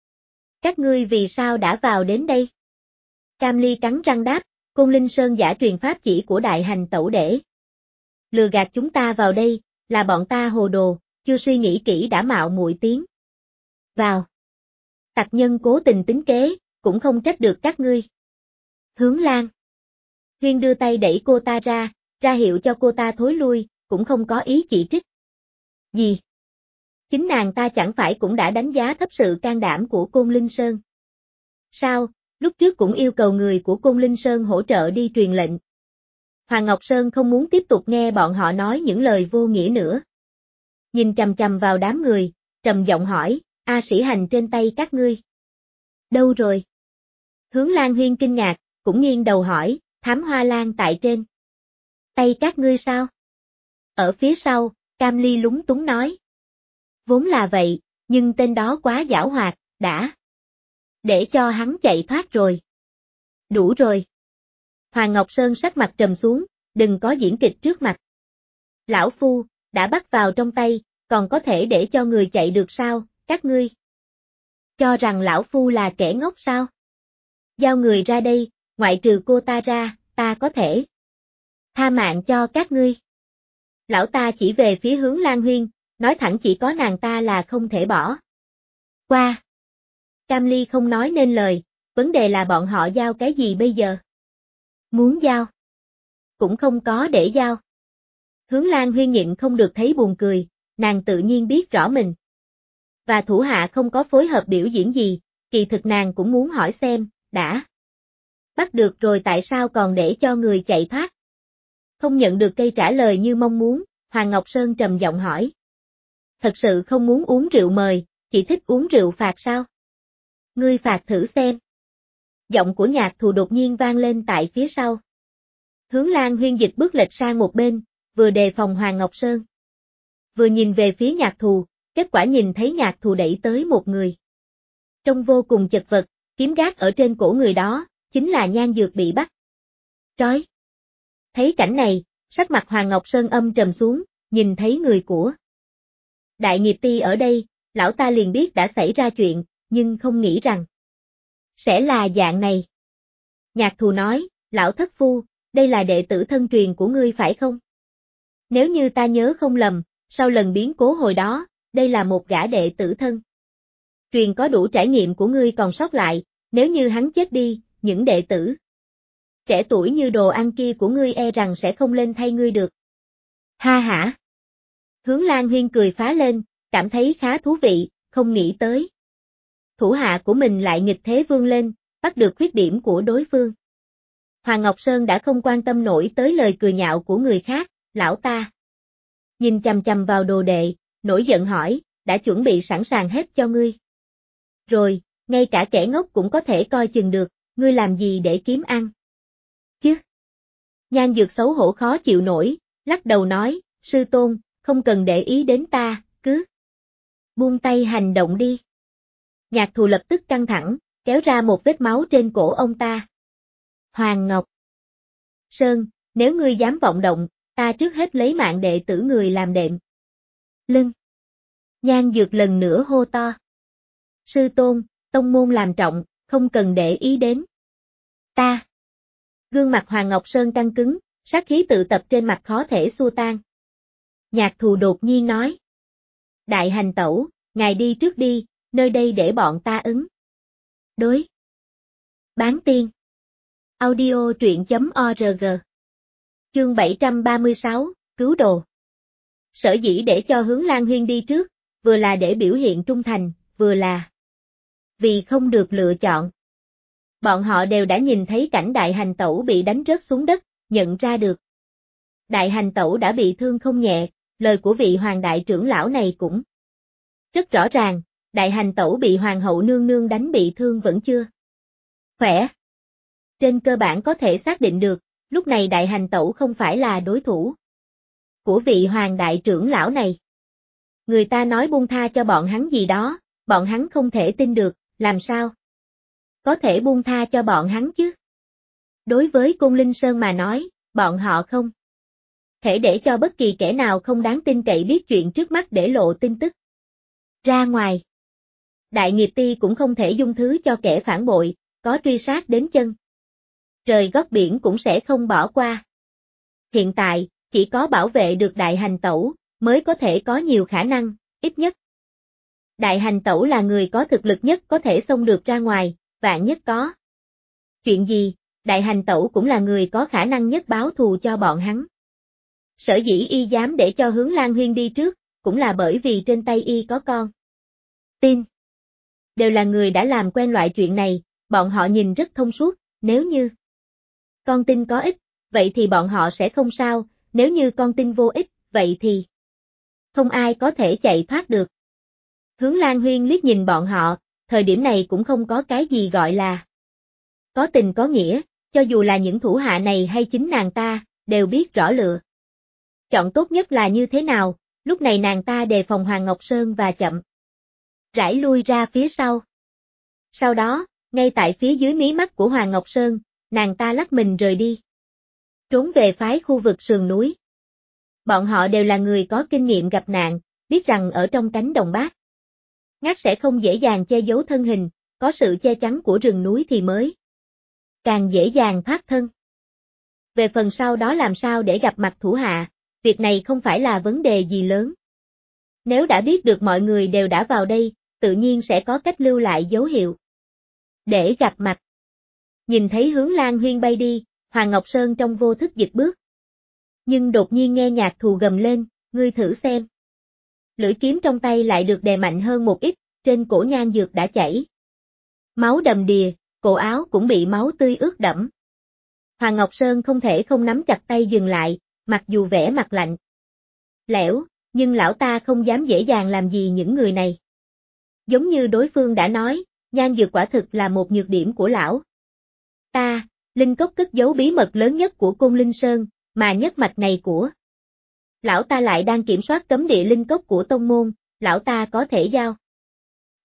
Các ngươi vì sao đã vào đến đây? Cam Ly cắn răng đáp, Côn Linh Sơn giả truyền pháp chỉ của đại hành tẩu để lừa gạt chúng ta vào đây, là bọn ta hồ đồ, chưa suy nghĩ kỹ đã mạo muội tiến vào. Tặc nhân cố tình tính kế, cũng không trách được các ngươi. Hướng Lan Huyên đưa tay đẩy cô ta ra hiệu cho cô ta thối lui, cũng không có ý chỉ trích gì. Chính nàng ta chẳng phải cũng đã đánh giá thấp sự can đảm của Côn Linh Sơn. Sao, lúc trước cũng yêu cầu người của Côn Linh Sơn hỗ trợ đi truyền lệnh. Hoàng Ngọc Sơn không muốn tiếp tục nghe bọn họ nói những lời vô nghĩa nữa. Nhìn chằm chằm vào đám người, trầm giọng hỏi, A Sĩ Hành trên tay các ngươi đâu rồi? Hướng Lan Huyên kinh ngạc, cũng nghiêng đầu hỏi, Thám Hoa Lan tại trên tay các ngươi sao? Ở phía sau, Cam Ly lúng túng nói. Vốn là vậy, nhưng tên đó quá giảo hoạt, đã để cho hắn chạy thoát rồi. Đủ rồi. Hoàng Ngọc Sơn sắc mặt trầm xuống, đừng có diễn kịch trước mặt. Lão Phu, đã bắt vào trong tay, còn có thể để cho người chạy được sao, các ngươi? Cho rằng Lão Phu là kẻ ngốc sao? Giao người ra đây, ngoại trừ cô ta ra, ta có thể tha mạng cho các ngươi. Lão ta chỉ về phía Hướng Lan Huyên, nói thẳng chỉ có nàng ta là không thể bỏ qua. Cam Ly không nói nên lời, vấn đề là bọn họ giao cái gì bây giờ? Muốn giao? Cũng không có để giao. Hướng Lan Huyên nhịn không được thấy buồn cười, nàng tự nhiên biết rõ mình và thủ hạ không có phối hợp biểu diễn gì, kỳ thực nàng cũng muốn hỏi xem, đã bắt được rồi tại sao còn để cho người chạy thoát? Không nhận được cây trả lời như mong muốn, Hoàng Ngọc Sơn trầm giọng hỏi. Thật sự không muốn uống rượu mời, chỉ thích uống rượu phạt sao? Ngươi phạt thử xem. Giọng của nhạc thù đột nhiên vang lên tại phía sau. Hướng Lan Huyên dịch bước lệch sang một bên, vừa đề phòng Hoàng Ngọc Sơn. Vừa nhìn về phía nhạc thù, kết quả nhìn thấy nhạc thù đẩy tới một người. Trông vô cùng chật vật, kiếm gác ở trên cổ người đó, chính là Nhan Dược bị bắt. Trói. Thấy cảnh này, sắc mặt Hoàng Ngọc Sơn âm trầm xuống, nhìn thấy người của Đại Nghiệp Ti ở đây, lão ta liền biết đã xảy ra chuyện, nhưng không nghĩ rằng sẽ là dạng này. Nhạc Thù nói, lão thất phu, đây là đệ tử thân truyền của ngươi phải không? Nếu như ta nhớ không lầm, sau lần biến cố hồi đó, đây là một gã đệ tử thân truyền có đủ trải nghiệm của ngươi còn sót lại, nếu như hắn chết đi, những đệ tử trẻ tuổi như đồ ăn kia của ngươi e rằng sẽ không lên thay ngươi được. Ha hả. Hướng Lan Huyên cười phá lên, cảm thấy khá thú vị, không nghĩ tới. Thủ hạ của mình lại nghịch thế vươn lên, bắt được khuyết điểm của đối phương. Hoàng Ngọc Sơn đã không quan tâm nổi tới lời cười nhạo của người khác, lão ta nhìn chằm chằm vào đồ đệ, nổi giận hỏi, đã chuẩn bị sẵn sàng hết cho ngươi. Rồi, ngay cả kẻ ngốc cũng có thể coi chừng được, ngươi làm gì để kiếm ăn? Chứ? Nhan Dược xấu hổ khó chịu nổi, lắc đầu nói, sư tôn, không cần để ý đến ta, cứ buông tay hành động đi. Nhạc Thù lập tức căng thẳng, kéo ra một vết máu trên cổ ông ta. Hoàng Ngọc Sơn, nếu ngươi dám vọng động, ta trước hết lấy mạng đệ tử người làm đệm. Lưng. Nhan Dược lần nữa hô to. Sư tôn, tông môn làm trọng, không cần để ý đến ta. Gương mặt Hoàng Ngọc Sơn căng cứng, sát khí tự tập trên mặt khó thể xua tan. Nhạc Thù đột nhiên nói. Đại hành tẩu, ngài đi trước đi, nơi đây để bọn ta ứng đối. Bán tiên. Audio truyện.org. Chương 736, Cứu đồ. Sở dĩ để cho Hướng Lan Huyên đi trước, vừa là để biểu hiện trung thành, vừa là vì không được lựa chọn. Bọn họ đều đã nhìn thấy cảnh đại hành tẩu bị đánh rớt xuống đất, nhận ra được. Đại hành tẩu đã bị thương không nhẹ, lời của vị hoàng đại trưởng lão này cũng rất rõ ràng, đại hành tẩu bị hoàng hậu nương nương đánh bị thương vẫn chưa khỏe. Trên cơ bản có thể xác định được, lúc này đại hành tẩu không phải là đối thủ của vị hoàng đại trưởng lão này. Người ta nói buông tha cho bọn hắn gì đó, bọn hắn không thể tin được, làm sao có thể buông tha cho bọn hắn chứ? Đối với Côn Linh Sơn mà nói, bọn họ không thể để cho bất kỳ kẻ nào không đáng tin cậy biết chuyện trước mắt để lộ tin tức ra ngoài. Đại Nghiệp Ti cũng không thể dung thứ cho kẻ phản bội, có truy sát đến chân trời góc biển cũng sẽ không bỏ qua. Hiện tại, chỉ có bảo vệ được đại hành tẩu, mới có thể có nhiều khả năng, ít nhất. Đại hành tẩu là người có thực lực nhất có thể xông được ra ngoài, vạn nhất có chuyện gì, đại hành tẩu cũng là người có khả năng nhất báo thù cho bọn hắn. Sở dĩ y dám để cho Hướng Lan Huyên đi trước, cũng là bởi vì trên tay y có con tin. Đều là người đã làm quen loại chuyện này, bọn họ nhìn rất thông suốt, nếu như con tin có ích, vậy thì bọn họ sẽ không sao, nếu như con tin vô ích, vậy thì không ai có thể chạy thoát được. Hướng Lan Huyên liếc nhìn bọn họ, thời điểm này cũng không có cái gì gọi là có tình có nghĩa, cho dù là những thủ hạ này hay chính nàng ta, đều biết rõ lựa chọn tốt nhất là như thế nào, lúc này nàng ta đề phòng Hoàng Ngọc Sơn và chậm rãi lui ra phía sau. Sau đó, ngay tại phía dưới mí mắt của Hoàng Ngọc Sơn, nàng ta lắc mình rời đi. Trốn về phái khu vực sườn núi. Bọn họ đều là người có kinh nghiệm gặp nạn, biết rằng ở trong cánh đồng bát ngát sẽ không dễ dàng che giấu thân hình, có sự che chắn của rừng núi thì mới càng dễ dàng thoát thân. Về phần sau đó làm sao để gặp mặt thủ hạ, việc này không phải là vấn đề gì lớn. Nếu đã biết được mọi người đều đã vào đây, tự nhiên sẽ có cách lưu lại dấu hiệu để gặp mặt. Nhìn thấy Hướng Lan Huyên bay đi, Hoàng Ngọc Sơn trong vô thức giật bước. Nhưng đột nhiên nghe Nhạc Thù gầm lên, ngươi thử xem. Lưỡi kiếm trong tay lại được đè mạnh hơn một ít, trên cổ Nhan Dược đã chảy máu đầm đìa, cổ áo cũng bị máu tươi ướt đẫm. Hoàng Ngọc Sơn không thể không nắm chặt tay dừng lại, mặc dù vẻ mặt lạnh lẽo, nhưng lão ta không dám dễ dàng làm gì những người này. Giống như đối phương đã nói, Nhan Dược quả thực là một nhược điểm của lão ta, linh cốc cất giấu bí mật lớn nhất của Côn Linh Sơn, mà nhất mạch này của lão ta lại đang kiểm soát cấm địa linh cốc của tông môn, lão ta có thể giao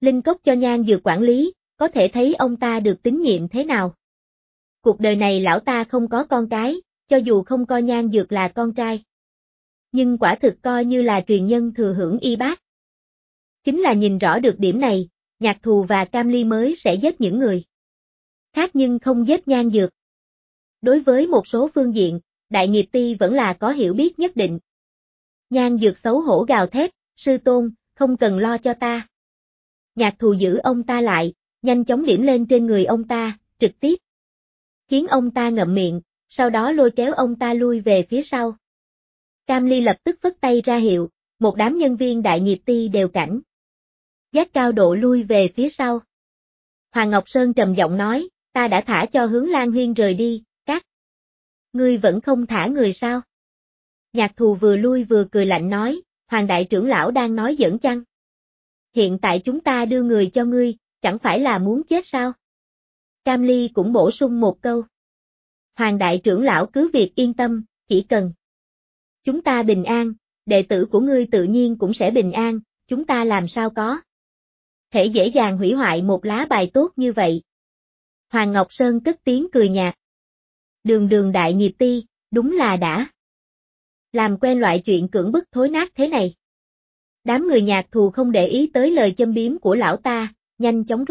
linh cốc cho Nhan Dược quản lý, có thể thấy ông ta được tín nhiệm thế nào. Cuộc đời này lão ta không có con cái, cho dù không coi Nhan Dược là con trai. Nhưng quả thực coi như là truyền nhân thừa hưởng y bác. Chính là nhìn rõ được điểm này, Nhạc Thù và Cam Ly mới sẽ giết những người khác nhưng không giết Nhan Dược. Đối với một số phương diện, Đại Nghiệp Ti vẫn là có hiểu biết nhất định. Nhan Dược xấu hổ gào thét, sư tôn, không cần lo cho ta. Nhạc Thù giữ ông ta lại, nhanh chóng điểm lên trên người ông ta, trực tiếp khiến ông ta ngậm miệng, sau đó lôi kéo ông ta lui về phía sau. Cam Ly lập tức phất tay ra hiệu, một đám nhân viên Đại Nghiệp Ti đều cảnh giác cao độ lui về phía sau. Hoàng Ngọc Sơn trầm giọng nói, ta đã thả cho Hướng Lan Huyên rời đi, các ngươi vẫn không thả người sao? Nhạc Thù vừa lui vừa cười lạnh nói, Hoàng đại trưởng lão đang nói giỡn chăng? Hiện tại chúng ta đưa người cho ngươi, chẳng phải là muốn chết sao? Cam Ly cũng bổ sung một câu. Hoàng đại trưởng lão cứ việc yên tâm, chỉ cần chúng ta bình an, đệ tử của ngươi tự nhiên cũng sẽ bình an, chúng ta làm sao có thể dễ dàng hủy hoại một lá bài tốt như vậy. Hoàng Ngọc Sơn cất tiếng cười nhạt. Đường Đại Nghiệp Ti, đúng là đã làm quen loại chuyện cưỡng bức thối nát thế này. Đám người Nhạc Thù không để ý tới lời châm biếm của lão ta, nhanh chóng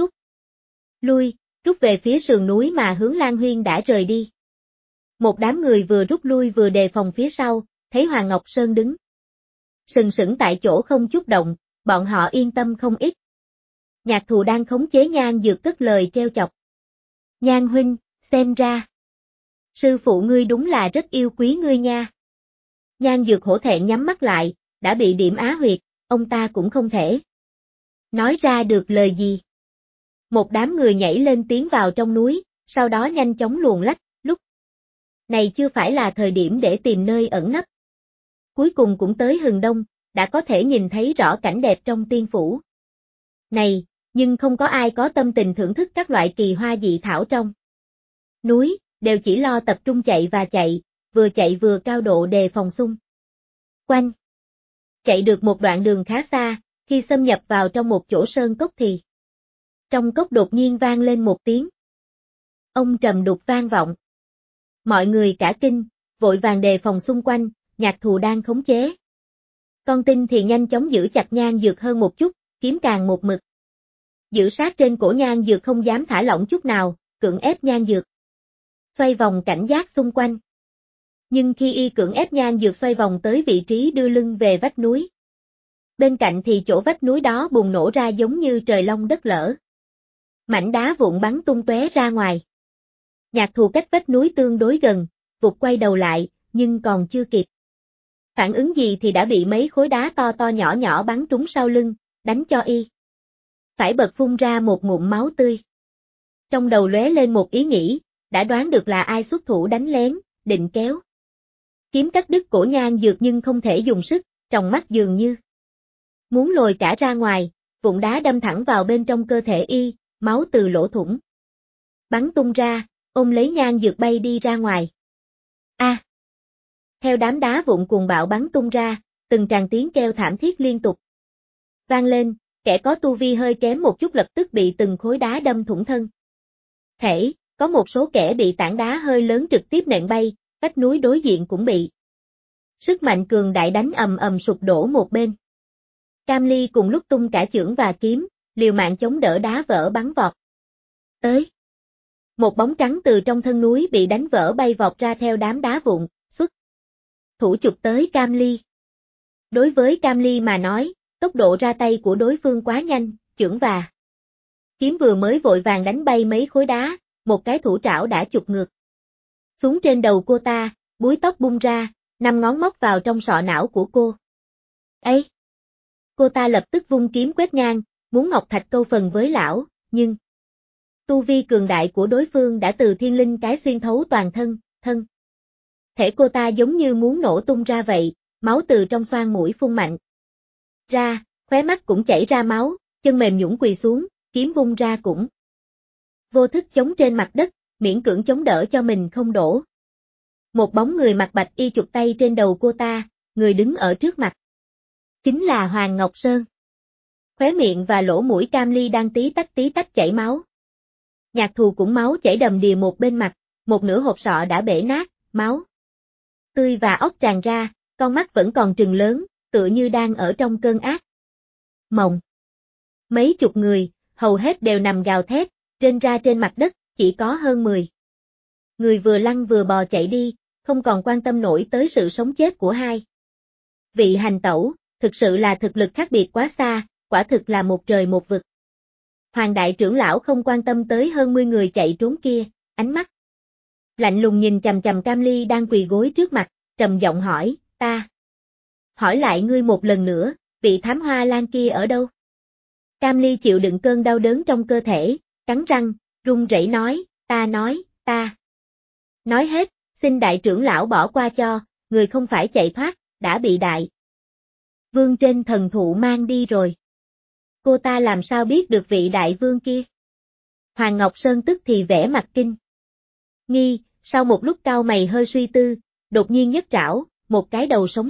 rút về phía sườn núi mà Hướng Lan Huyên đã rời đi. Một đám người vừa rút lui vừa đề phòng phía sau, thấy Hoàng Ngọc Sơn đứng sừng sững tại chỗ không chút động, bọn họ yên tâm không ít. Nhạc Thù đang khống chế Nhan Dược cất lời treo chọc. Nhan huynh, xem ra sư phụ ngươi đúng là rất yêu quý ngươi nha. Nhan Dược hổ thẹn nhắm mắt lại, đã bị điểm á huyệt, ông ta cũng không thể nói ra được lời gì. Một đám người nhảy lên tiến vào trong núi, sau đó nhanh chóng luồn lách, lúc này chưa phải là thời điểm để tìm nơi ẩn nấp. Cuối cùng cũng tới hừng đông, đã có thể nhìn thấy rõ cảnh đẹp trong tiên phủ này, nhưng không có ai có tâm tình thưởng thức các loại kỳ hoa dị thảo trong núi, đều chỉ lo tập trung chạy vừa cao độ đề phòng xung quanh. Chạy được một đoạn đường khá xa, khi xâm nhập vào trong một chỗ sơn cốc thì trong cốc đột nhiên vang lên một tiếng ông trầm đục vang vọng. Mọi người cả kinh, vội vàng đề phòng xung quanh, Nhạc Thù đang khống chế con tin thì nhanh chóng giữ chặt Nhan Dược hơn một chút, kiếm càng một mực giữ sát trên cổ Nhan Dược không dám thả lỏng chút nào, cưỡng ép Nhan Dược xoay vòng cảnh giác xung quanh. Nhưng khi y cưỡng ép Nhan Dược xoay vòng tới vị trí đưa lưng về vách núi, bên cạnh thì chỗ vách núi đó bùng nổ ra giống như trời long đất lở. Mảnh đá vụn bắn tung tóe ra ngoài. Nhạc Thù cách vách núi tương đối gần, vụt quay đầu lại, nhưng còn chưa kịp phản ứng gì thì đã bị mấy khối đá to to nhỏ nhỏ bắn trúng sau lưng, đánh cho y phải bật phun ra một ngụm máu tươi. Trong đầu lóe lên một ý nghĩ, đã đoán được là ai xuất thủ đánh lén, định kéo kiếm cắt đứt cổ Nhan Dược nhưng không thể dùng sức, trong mắt dường như muốn lồi cả ra ngoài, vụn đá đâm thẳng vào bên trong cơ thể y, máu từ lỗ thủng bắn tung ra, ôm lấy Nhan Dược bay đi ra ngoài. A! Theo đám đá vụn cuồng bạo bắn tung ra, từng tràng tiếng kêu thảm thiết liên tục vang lên, kẻ có tu vi hơi kém một chút lập tức bị từng khối đá đâm thủng thân thể, có một số kẻ bị tảng đá hơi lớn trực tiếp nện bay, vách núi đối diện cũng bị sức mạnh cường đại đánh ầm ầm sụp đổ một bên. Cam Ly cùng lúc tung cả chưởng và kiếm, liều mạng chống đỡ đá vỡ bắn vọt tới. Một bóng trắng từ trong thân núi bị đánh vỡ bay vọt ra theo đám đá vụn, xuất thủ chụp tới Cam Ly. Đối với Cam Ly mà nói, tốc độ ra tay của đối phương quá nhanh, chưởng và kiếm vừa mới vội vàng đánh bay mấy khối đá, một cái thủ trảo đã chụp ngược xuống trên đầu cô ta, búi tóc bung ra, 5 ngón móc vào trong sọ não của cô. Ấy! Cô ta lập tức vung kiếm quét ngang, muốn ngọc thạch câu phần với lão, nhưng tu vi cường đại của đối phương đã từ thiên linh cái xuyên thấu toàn thân, thể cô ta giống như muốn nổ tung ra vậy, máu từ trong xoang mũi phun mạnh ra, khóe mắt cũng chảy ra máu, chân mềm nhũn quỳ xuống, kiếm vung ra cũng vô thức chống trên mặt đất, miễn cưỡng chống đỡ cho mình không đổ. Một bóng người mặc bạch y chụp tay trên đầu cô ta, người đứng ở trước mặt chính là Hoàng Ngọc Sơn. Khóe miệng và lỗ mũi Cam Ly đang tí tách chảy máu. Nhạc Thù cũng máu chảy đầm đìa một bên mặt, một nửa hộp sọ đã bể nát, máu tươi và óc tràn ra, con mắt vẫn còn trừng lớn, tựa như đang ở trong cơn ác mộng. Mấy chục người, hầu hết đều nằm gào thét, rên ra trên mặt đất, chỉ có hơn 10 người vừa lăn vừa bò chạy đi, không còn quan tâm nổi tới sự sống chết của hai vị hành tẩu, thực sự là thực lực khác biệt quá xa, quả thực là một trời một vực. Hoàng đại trưởng lão không quan tâm tới hơn 10 người chạy trốn kia, ánh mắt lạnh lùng nhìn chằm chằm Cam Ly đang quỳ gối trước mặt, trầm giọng hỏi, ta hỏi lại ngươi một lần nữa, vị thám hoa lan kia ở đâu? Cam Ly chịu đựng cơn đau đớn trong cơ thể, cắn răng, run rẩy nói, ta nói hết, xin đại trưởng lão bỏ qua cho, người không phải chạy thoát, đã bị đại vương trên thần thụ mang đi rồi. Cô ta làm sao biết được vị đại vương kia? Hoàng Ngọc Sơn tức thì vẻ mặt kinh nghi, sau một lúc cau mày hơi suy tư, đột nhiên nhấc trảo, một cái đầu sống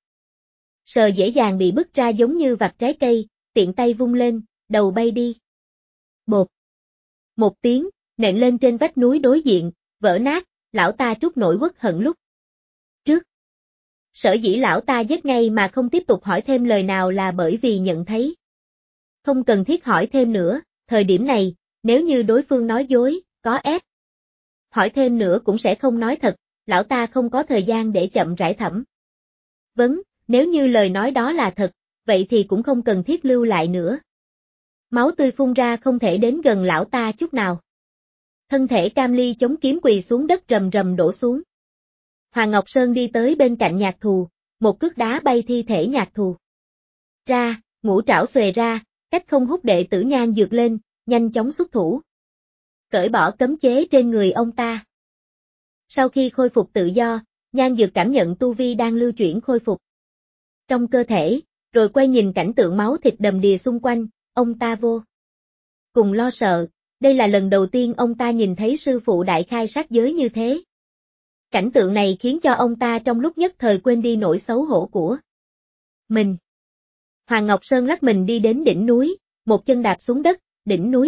sờ dễ dàng bị bứt ra giống như vặt trái cây, tiện tay vung lên, đầu bay đi. Bột. Một tiếng, nện lên trên vách núi đối diện, vỡ nát, lão ta trút nỗi uất hận lúc trước. Sở dĩ lão ta giết ngay mà không tiếp tục hỏi thêm lời nào là bởi vì nhận thấy không cần thiết hỏi thêm nữa, thời điểm này, nếu như đối phương nói dối, có ép hỏi thêm nữa cũng sẽ không nói thật, lão ta không có thời gian để chậm rãi thẩm vấn, nếu như lời nói đó là thật, vậy thì cũng không cần thiết lưu lại nữa. Máu tươi phun ra không thể đến gần lão ta chút nào. Thân thể Cam Ly chống kiếm quỳ xuống đất rầm rầm đổ xuống. Hoàng Ngọc Sơn đi tới bên cạnh Nhạc Thù, một cước đá bay thi thể Nhạc Thù ra, ngũ trảo xuề ra, cách không hút đệ tử Nhan Dược lên, nhanh chóng xuất thủ. Cởi bỏ cấm chế trên người ông ta. Sau khi khôi phục tự do, Nhan Dược cảm nhận tu vi đang lưu chuyển khôi phục trong cơ thể, rồi quay nhìn cảnh tượng máu thịt đầm đìa xung quanh, ông ta vô cùng lo sợ, đây là lần đầu tiên ông ta nhìn thấy sư phụ đại khai sát giới như thế. Cảnh tượng này khiến cho ông ta trong lúc nhất thời quên đi nỗi xấu hổ của mình. Hoàng Ngọc Sơn lắc mình đi đến đỉnh núi, một chân đạp xuống đất, đỉnh núi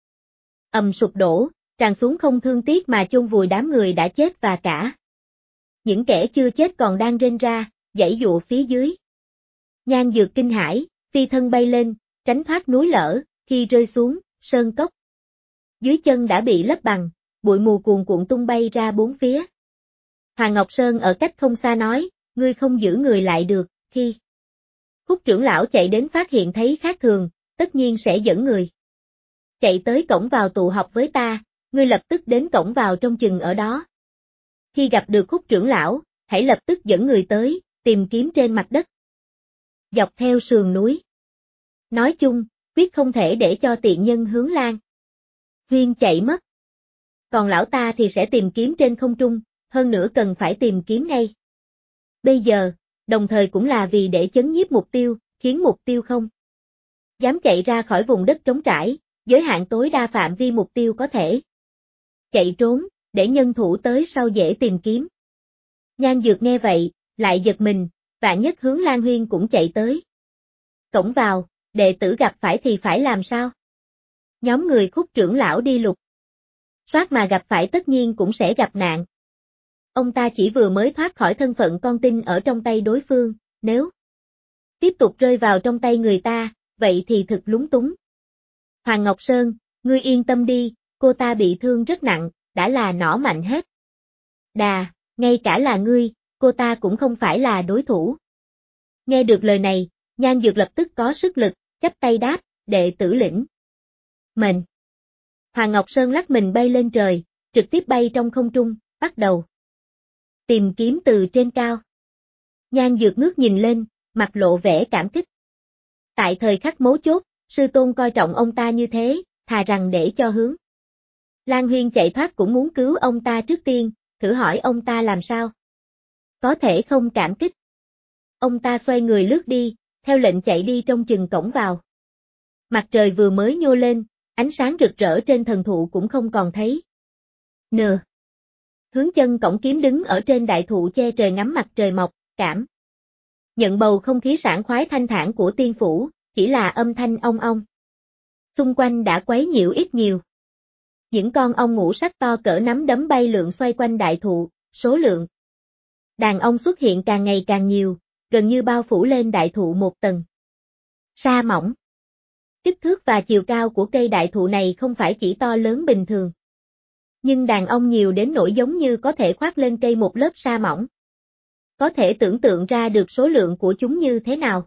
ầm sụp đổ, tràn xuống không thương tiếc mà chôn vùi đám người đã chết và cả những kẻ chưa chết còn đang rên ra, giãy giụa phía dưới. Nhan Dược kinh hãi, phi thân bay lên, tránh thoát núi lở, khi rơi xuống, sơn cốc dưới chân đã bị lấp bằng, bụi mù cuồn cuộn tung bay ra bốn phía. Hoàng Ngọc Sơn ở cách không xa nói, ngươi không giữ người lại được, khi Khúc trưởng lão chạy đến phát hiện thấy khác thường, tất nhiên sẽ dẫn người chạy tới cổng vào tụ họp với ta, ngươi lập tức đến cổng vào trong chừng ở đó. Khi gặp được Khúc trưởng lão, hãy lập tức dẫn người tới, tìm kiếm trên mặt đất, dọc theo sườn núi. Nói chung, quyết không thể để cho tiện nhân Hướng Lan Huyên chạy mất. Còn lão ta thì sẽ tìm kiếm trên không trung, hơn nữa cần phải tìm kiếm ngay bây giờ, đồng thời cũng là vì để chấn nhiếp mục tiêu, khiến mục tiêu không dám chạy ra khỏi vùng đất trống trải, giới hạn tối đa phạm vi mục tiêu có thể chạy trốn, để nhân thủ tới sau dễ tìm kiếm. Nhan Dược nghe vậy, lại giật mình, vạn nhất Hướng Lan Huyên cũng chạy tới cổng vào, đệ tử gặp phải thì phải làm sao? Nhóm người Khúc trưởng lão đi lục soát mà gặp phải tất nhiên cũng sẽ gặp nạn. Ông ta chỉ vừa mới thoát khỏi thân phận con tin ở trong tay đối phương, nếu tiếp tục rơi vào trong tay người ta, vậy thì thực lúng túng. Hoàng Ngọc Sơn, ngươi yên tâm đi, cô ta bị thương rất nặng, đã là nỏ mạnh hết đà, ngay cả là ngươi, cô ta cũng không phải là đối thủ. Nghe được lời này, Nhan Dược lập tức có sức lực, chắp tay đáp, đệ tử lĩnh mệnh. Hoàng Ngọc Sơn lắc mình bay lên trời, trực tiếp bay trong không trung, bắt đầu tìm kiếm từ trên cao. Nhan Dược ngước nhìn lên, mặt lộ vẻ cảm kích. Tại thời khắc mấu chốt, sư tôn coi trọng ông ta như thế, thà rằng để cho Hướng Lan Huyên chạy thoát cũng muốn cứu ông ta trước tiên, thử hỏi ông ta làm sao có thể không cảm kích. Ông ta xoay người lướt đi, theo lệnh chạy đi trong chừng cổng vào. Mặt trời vừa mới nhô lên, ánh sáng rực rỡ trên thần thụ cũng không còn thấy nữa. Hướng chân cổng kiếm đứng ở trên đại thụ che trời ngắm mặt trời mọc, cảm nhận bầu không khí sảng khoái thanh thản của tiên phủ, chỉ là âm thanh ong ong. Xung quanh đã quấy nhiễu ít nhiều. Những con ong ngũ sắc to cỡ nắm đấm bay lượn xoay quanh đại thụ, số lượng đàn ong xuất hiện càng ngày càng nhiều, gần như bao phủ lên đại thụ một tầng sa mỏng. Kích thước và chiều cao của cây đại thụ này không phải chỉ to lớn bình thường. Nhưng đàn ong nhiều đến nỗi giống như có thể khoác lên cây một lớp sa mỏng. Có thể tưởng tượng ra được số lượng của chúng như thế nào.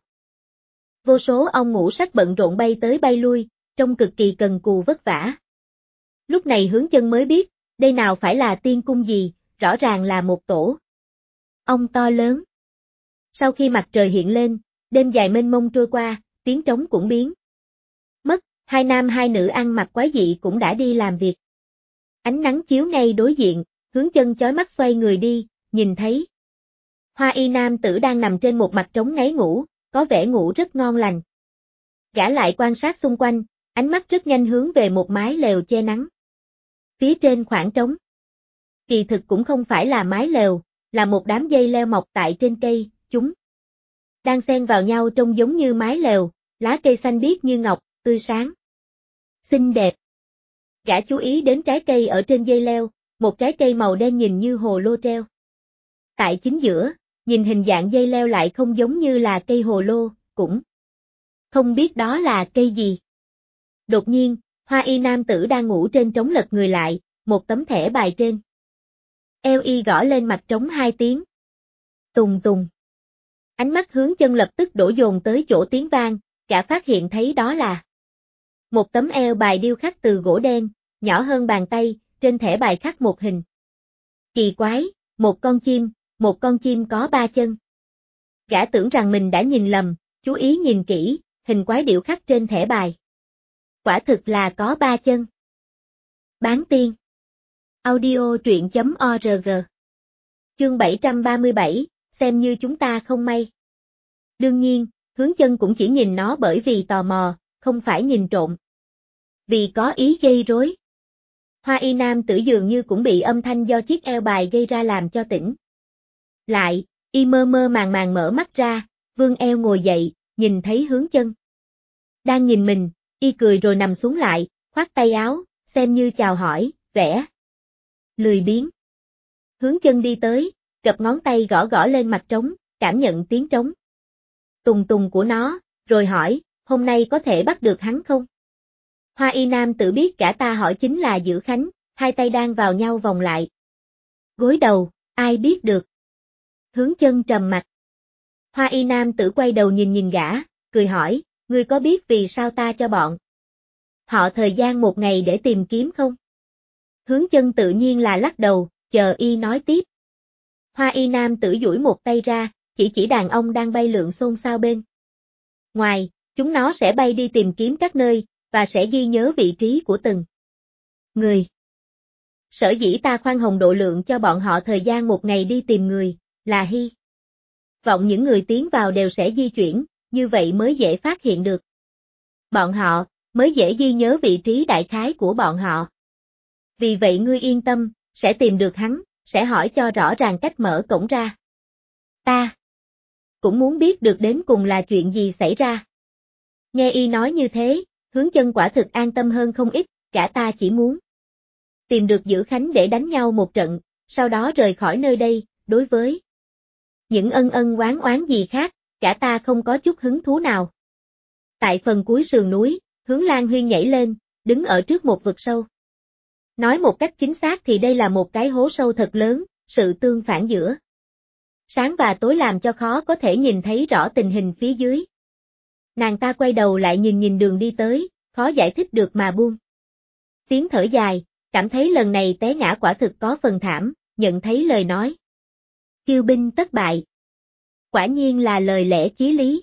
Vô số ong ngũ sắc bận rộn bay tới bay lui, trông cực kỳ cần cù vất vả. Lúc này Hướng Chân mới biết, đây nào phải là tiên cung gì, rõ ràng là một tổ ong to lớn. Sau khi mặt trời hiện lên, đêm dài mênh mông trôi qua, tiếng trống cũng biến mất, hai nam hai nữ ăn mặc quái dị cũng đã đi làm việc. Ánh nắng chiếu ngay đối diện, Hướng Chân chói mắt xoay người đi, nhìn thấy Hoa y nam tử đang nằm trên một mặt trống ngáy ngủ, có vẻ ngủ rất ngon lành. Gã lại quan sát xung quanh, ánh mắt rất nhanh hướng về một mái lều che nắng. Phía trên khoảng trống. Kỳ thực cũng không phải là mái lều, là một đám dây leo mọc tại trên cây, chúng đang xen vào nhau trông giống như mái lều, lá cây xanh biếc như ngọc, tươi sáng, xinh đẹp. Gã chú ý đến trái cây ở trên dây leo, một trái cây màu đen nhìn như hồ lô treo tại chính giữa, nhìn hình dạng dây leo lại không giống như là cây hồ lô, cũng không biết đó là cây gì. Đột nhiên, Hoa y nam tử đang ngủ trên trống lật người lại, một tấm thẻ bài trên eo y gõ lên mặt trống 2 tiếng. Tùng tùng. Ánh mắt Hướng Chân lập tức đổ dồn tới chỗ tiếng vang, gã phát hiện thấy đó là một tấm eo bài điêu khắc từ gỗ đen, nhỏ hơn bàn tay, trên thẻ bài khắc một hình kỳ quái, một con chim có 3 chân. Gã tưởng rằng mình đã nhìn lầm, chú ý nhìn kỹ, hình quái điệu khắc trên thẻ bài. Quả thực là có 3 chân. Bán tiên. Audio truyện.org. Chương 737, xem như chúng ta không may. Đương nhiên, Hướng Chân cũng chỉ nhìn nó bởi vì tò mò, không phải nhìn trộm. Vì có ý gây rối. Hoa y nam tử dường như cũng bị âm thanh do chiếc eo bài gây ra làm cho tỉnh lại, y mơ mơ màng màng mở mắt ra, vươn eo ngồi dậy, nhìn thấy Hướng Chân đang nhìn mình, y cười rồi nằm xuống lại, khoác tay áo, xem như chào hỏi, vẻ lười biếng. Hướng Chân đi tới, gập ngón tay gõ gõ lên mặt trống, cảm nhận tiếng trống tùng tùng của nó, rồi hỏi, hôm nay có thể bắt được hắn không? Hoa y nam tử biết cả ta hỏi chính là giữ khánh, hai tay đang vào nhau vòng lại. Gối đầu, ai biết được. Hướng Chân trầm mặt. Hoa y nam tử quay đầu nhìn gã, cười hỏi, ngươi có biết vì sao ta cho bọn họ thời gian 1 ngày để tìm kiếm không? Hướng Chân tự nhiên là lắc đầu, chờ y nói tiếp. Hoa y nam tử duỗi một tay ra, chỉ đàn ong đang bay lượn xôn xao bên ngoài, chúng nó sẽ bay đi tìm kiếm các nơi, và sẽ ghi nhớ vị trí của từng người. Sở dĩ ta khoan hồng độ lượng cho bọn họ thời gian 1 ngày đi tìm người, là hy vọng những người tiến vào đều sẽ di chuyển, như vậy mới dễ phát hiện được bọn họ, mới dễ ghi nhớ vị trí đại khái của bọn họ. Vì vậy ngươi yên tâm, sẽ tìm được hắn, sẽ hỏi cho rõ ràng cách mở cổng ra. Ta cũng muốn biết được đến cùng là chuyện gì xảy ra. Nghe y nói như thế, Hướng Chân quả thực an tâm hơn không ít, cả ta chỉ muốn tìm được Giữ Khánh để đánh nhau một trận, sau đó rời khỏi nơi đây, đối với những ân oán gì khác, cả ta không có chút hứng thú nào. Tại phần cuối sườn núi, Hướng Lan Huyên nhảy lên, đứng ở trước một vực sâu. Nói một cách chính xác thì đây là một cái hố sâu thật lớn, sự tương phản giữa sáng và tối làm cho khó có thể nhìn thấy rõ tình hình phía dưới. Nàng ta quay đầu lại nhìn đường đi tới, khó giải thích được mà buông tiếng thở dài, cảm thấy lần này té ngã quả thực có phần thảm, nhận thấy lời nói kiêu binh tất bại. Quả nhiên là lời lẽ chí lý.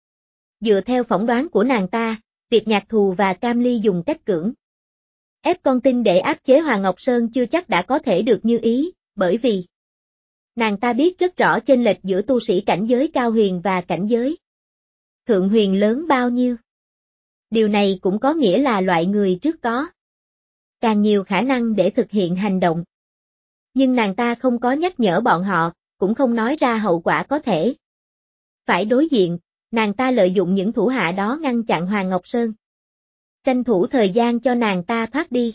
Dựa theo phỏng đoán của nàng ta, việc Nhạc Thù và Cam Ly dùng cách cưỡng ép con tin để áp chế Hoàng Ngọc Sơn chưa chắc đã có thể được như ý, bởi vì nàng ta biết rất rõ chênh lệch giữa tu sĩ cảnh giới cao huyền và cảnh giới thượng huyền lớn bao nhiêu. Điều này cũng có nghĩa là loại người trước có càng nhiều khả năng để thực hiện hành động. Nhưng nàng ta không có nhắc nhở bọn họ, cũng không nói ra hậu quả có thể phải đối diện, nàng ta lợi dụng những thủ hạ đó ngăn chặn Hoàng Ngọc Sơn. Tranh thủ thời gian cho nàng ta thoát đi.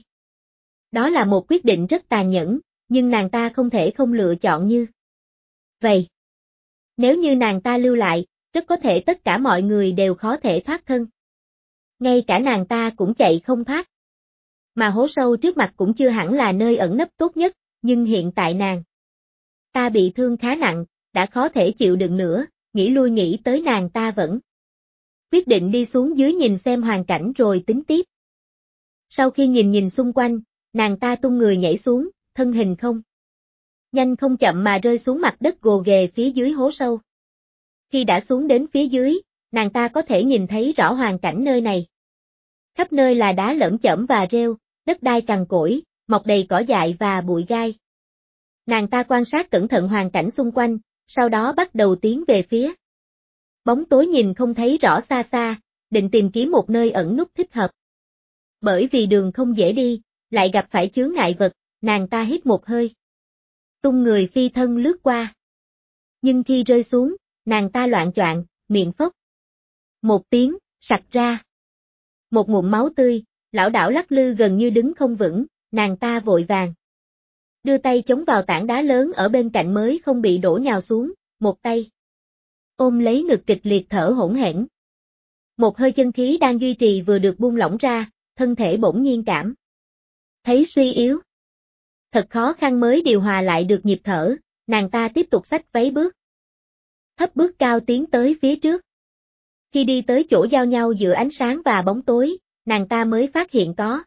Đó là một quyết định rất tàn nhẫn, nhưng nàng ta không thể không lựa chọn như vậy. Nếu như nàng ta lưu lại, rất có thể tất cả mọi người đều khó thể thoát thân. Ngay cả nàng ta cũng chạy không thoát. Mà hố sâu trước mặt cũng chưa hẳn là nơi ẩn nấp tốt nhất, nhưng hiện tại nàng ta bị thương khá nặng, đã khó thể chịu đựng nữa, nghĩ lui nghĩ tới nàng ta vẫn quyết định đi xuống dưới nhìn xem hoàn cảnh rồi tính tiếp. Sau khi nhìn xung quanh, nàng ta tung người nhảy xuống, thân hình không nhanh không chậm mà rơi xuống mặt đất gồ ghề phía dưới hố sâu. Khi đã xuống đến phía dưới, nàng ta có thể nhìn thấy rõ hoàn cảnh nơi này. Khắp nơi là đá lởm chởm và rêu, đất đai cằn cỗi, mọc đầy cỏ dại và bụi gai. Nàng ta quan sát cẩn thận hoàn cảnh xung quanh, sau đó bắt đầu tiến về phía bóng tối nhìn không thấy rõ xa xa, định tìm kiếm một nơi ẩn núp thích hợp. Bởi vì đường không dễ đi, lại gặp phải chướng ngại vật, nàng ta hít một hơi. Tung người phi thân lướt qua. Nhưng khi rơi xuống, nàng ta loạng choạng, miệng phốc. Một tiếng, sặc ra. Một ngụm máu tươi, lảo đảo lắc lư gần như đứng không vững, nàng ta vội vàng đưa tay chống vào tảng đá lớn ở bên cạnh mới không bị đổ nhào xuống, một tay ôm lấy ngực kịch liệt thở hổn hển. Một hơi chân khí đang duy trì vừa được buông lỏng ra, thân thể bỗng nhiên cảm thấy suy yếu. Thật khó khăn mới điều hòa lại được nhịp thở, nàng ta tiếp tục xách váy bước thấp bước cao tiến tới phía trước. Khi đi tới chỗ giao nhau giữa ánh sáng và bóng tối, nàng ta mới phát hiện có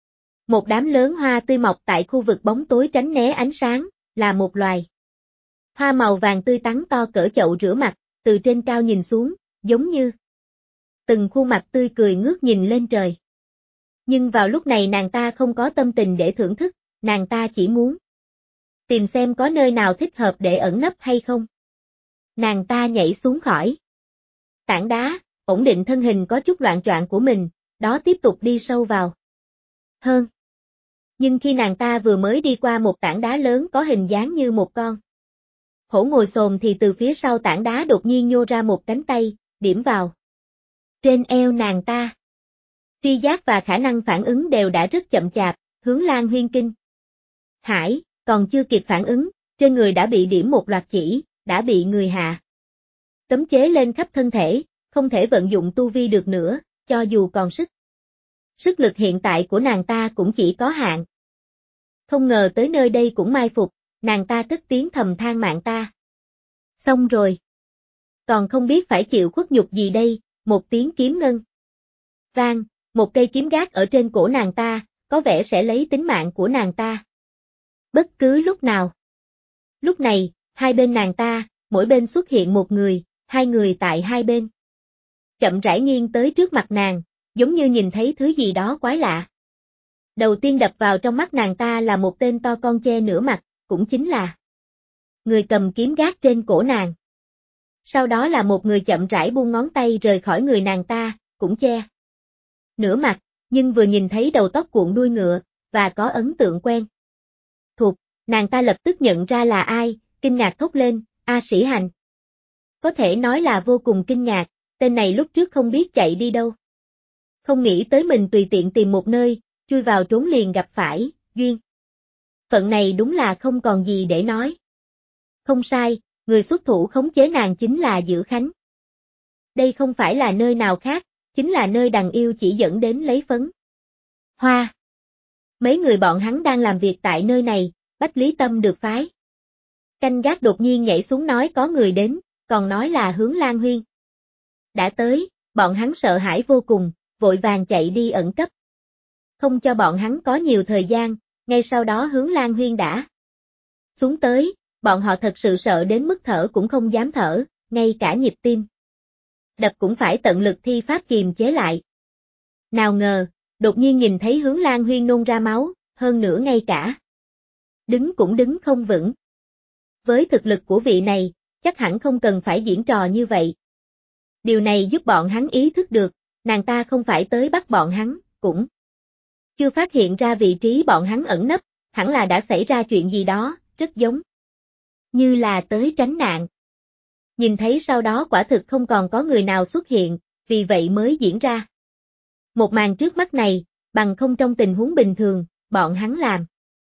một đám lớn hoa tươi mọc tại khu vực bóng tối tránh né ánh sáng, là một loài hoa màu vàng tươi tắn to cỡ chậu rửa mặt, từ trên cao nhìn xuống, giống như từng khuôn mặt tươi cười ngước nhìn lên trời. Nhưng vào lúc này nàng ta không có tâm tình để thưởng thức, nàng ta chỉ muốn tìm xem có nơi nào thích hợp để ẩn nấp hay không. Nàng ta nhảy xuống khỏi tảng đá, ổn định thân hình có chút loạng choạng của mình, đó tiếp tục đi sâu vào hơn. Nhưng khi nàng ta vừa mới đi qua một tảng đá lớn có hình dáng như một con hổ ngồi xổm thì từ phía sau tảng đá đột nhiên nhô ra một cánh tay, điểm vào trên eo nàng ta. Tri giác và khả năng phản ứng đều đã rất chậm chạp, Hướng Lan Huyên kinh hãi, còn chưa kịp phản ứng, trên người đã bị điểm một loạt chỉ, đã bị người hạ cấm chế lên khắp thân thể, không thể vận dụng tu vi được nữa, cho dù còn sức lực hiện tại của nàng ta cũng chỉ có hạn. Không ngờ tới nơi đây cũng mai phục, nàng ta cất tiếng thầm than mạng ta. Xong rồi. Còn không biết phải chịu khuất nhục gì đây, một tiếng kiếm ngân vang, một cây kiếm gác ở trên cổ nàng ta, có vẻ sẽ lấy tính mạng của nàng ta bất cứ lúc nào. Lúc này, hai bên nàng ta, mỗi bên xuất hiện một người, hai người tại hai bên chậm rãi nghiêng tới trước mặt nàng, giống như nhìn thấy thứ gì đó quái lạ. Đầu tiên đập vào trong mắt nàng ta là một tên to con che nửa mặt, cũng chính là người cầm kiếm gác trên cổ nàng. Sau đó là một người chậm rãi buông ngón tay rời khỏi người nàng ta, cũng che nửa mặt, nhưng vừa nhìn thấy đầu tóc cuộn đuôi ngựa, và có ấn tượng quen thuộc, nàng ta lập tức nhận ra là ai, kinh ngạc thốt lên, A Sĩ Hành. Có thể nói là vô cùng kinh ngạc, tên này lúc trước không biết chạy đi đâu. Không nghĩ tới mình tùy tiện tìm một nơi, chui vào trốn liền gặp phải, duyên. Phận này đúng là không còn gì để nói. Không sai, người xuất thủ khống chế nàng chính là Dữ Khánh. Đây không phải là nơi nào khác, chính là nơi đằng yêu chỉ dẫn đến lấy phấn hoa. Mấy người bọn hắn đang làm việc tại nơi này, Bách Lý Tâm được phái canh gác đột nhiên nhảy xuống nói có người đến, còn nói là Hướng Lan Huyên đã tới, bọn hắn sợ hãi vô cùng, vội vàng chạy đi ẩn cấp. Không cho bọn hắn có nhiều thời gian, ngay sau đó Hướng Lan Huyên đã xuống tới, bọn họ thật sự sợ đến mức thở cũng không dám thở, ngay cả nhịp tim đập cũng phải tận lực thi pháp kiềm chế lại. Nào ngờ, đột nhiên nhìn thấy Hướng Lan Huyên nôn ra máu, hơn nữa ngay cả đứng cũng đứng không vững. Với thực lực của vị này, chắc hẳn không cần phải diễn trò như vậy. Điều này giúp bọn hắn ý thức được, nàng ta không phải tới bắt bọn hắn, cũng chưa phát hiện ra vị trí bọn hắn ẩn nấp, hẳn là đã xảy ra chuyện gì đó, rất giống như là tới tránh nạn. Nhìn thấy sau đó quả thực không còn có người nào xuất hiện, vì vậy mới diễn ra. Một màn trước mắt này, bằng không trong tình huống bình thường, bọn hắn làm.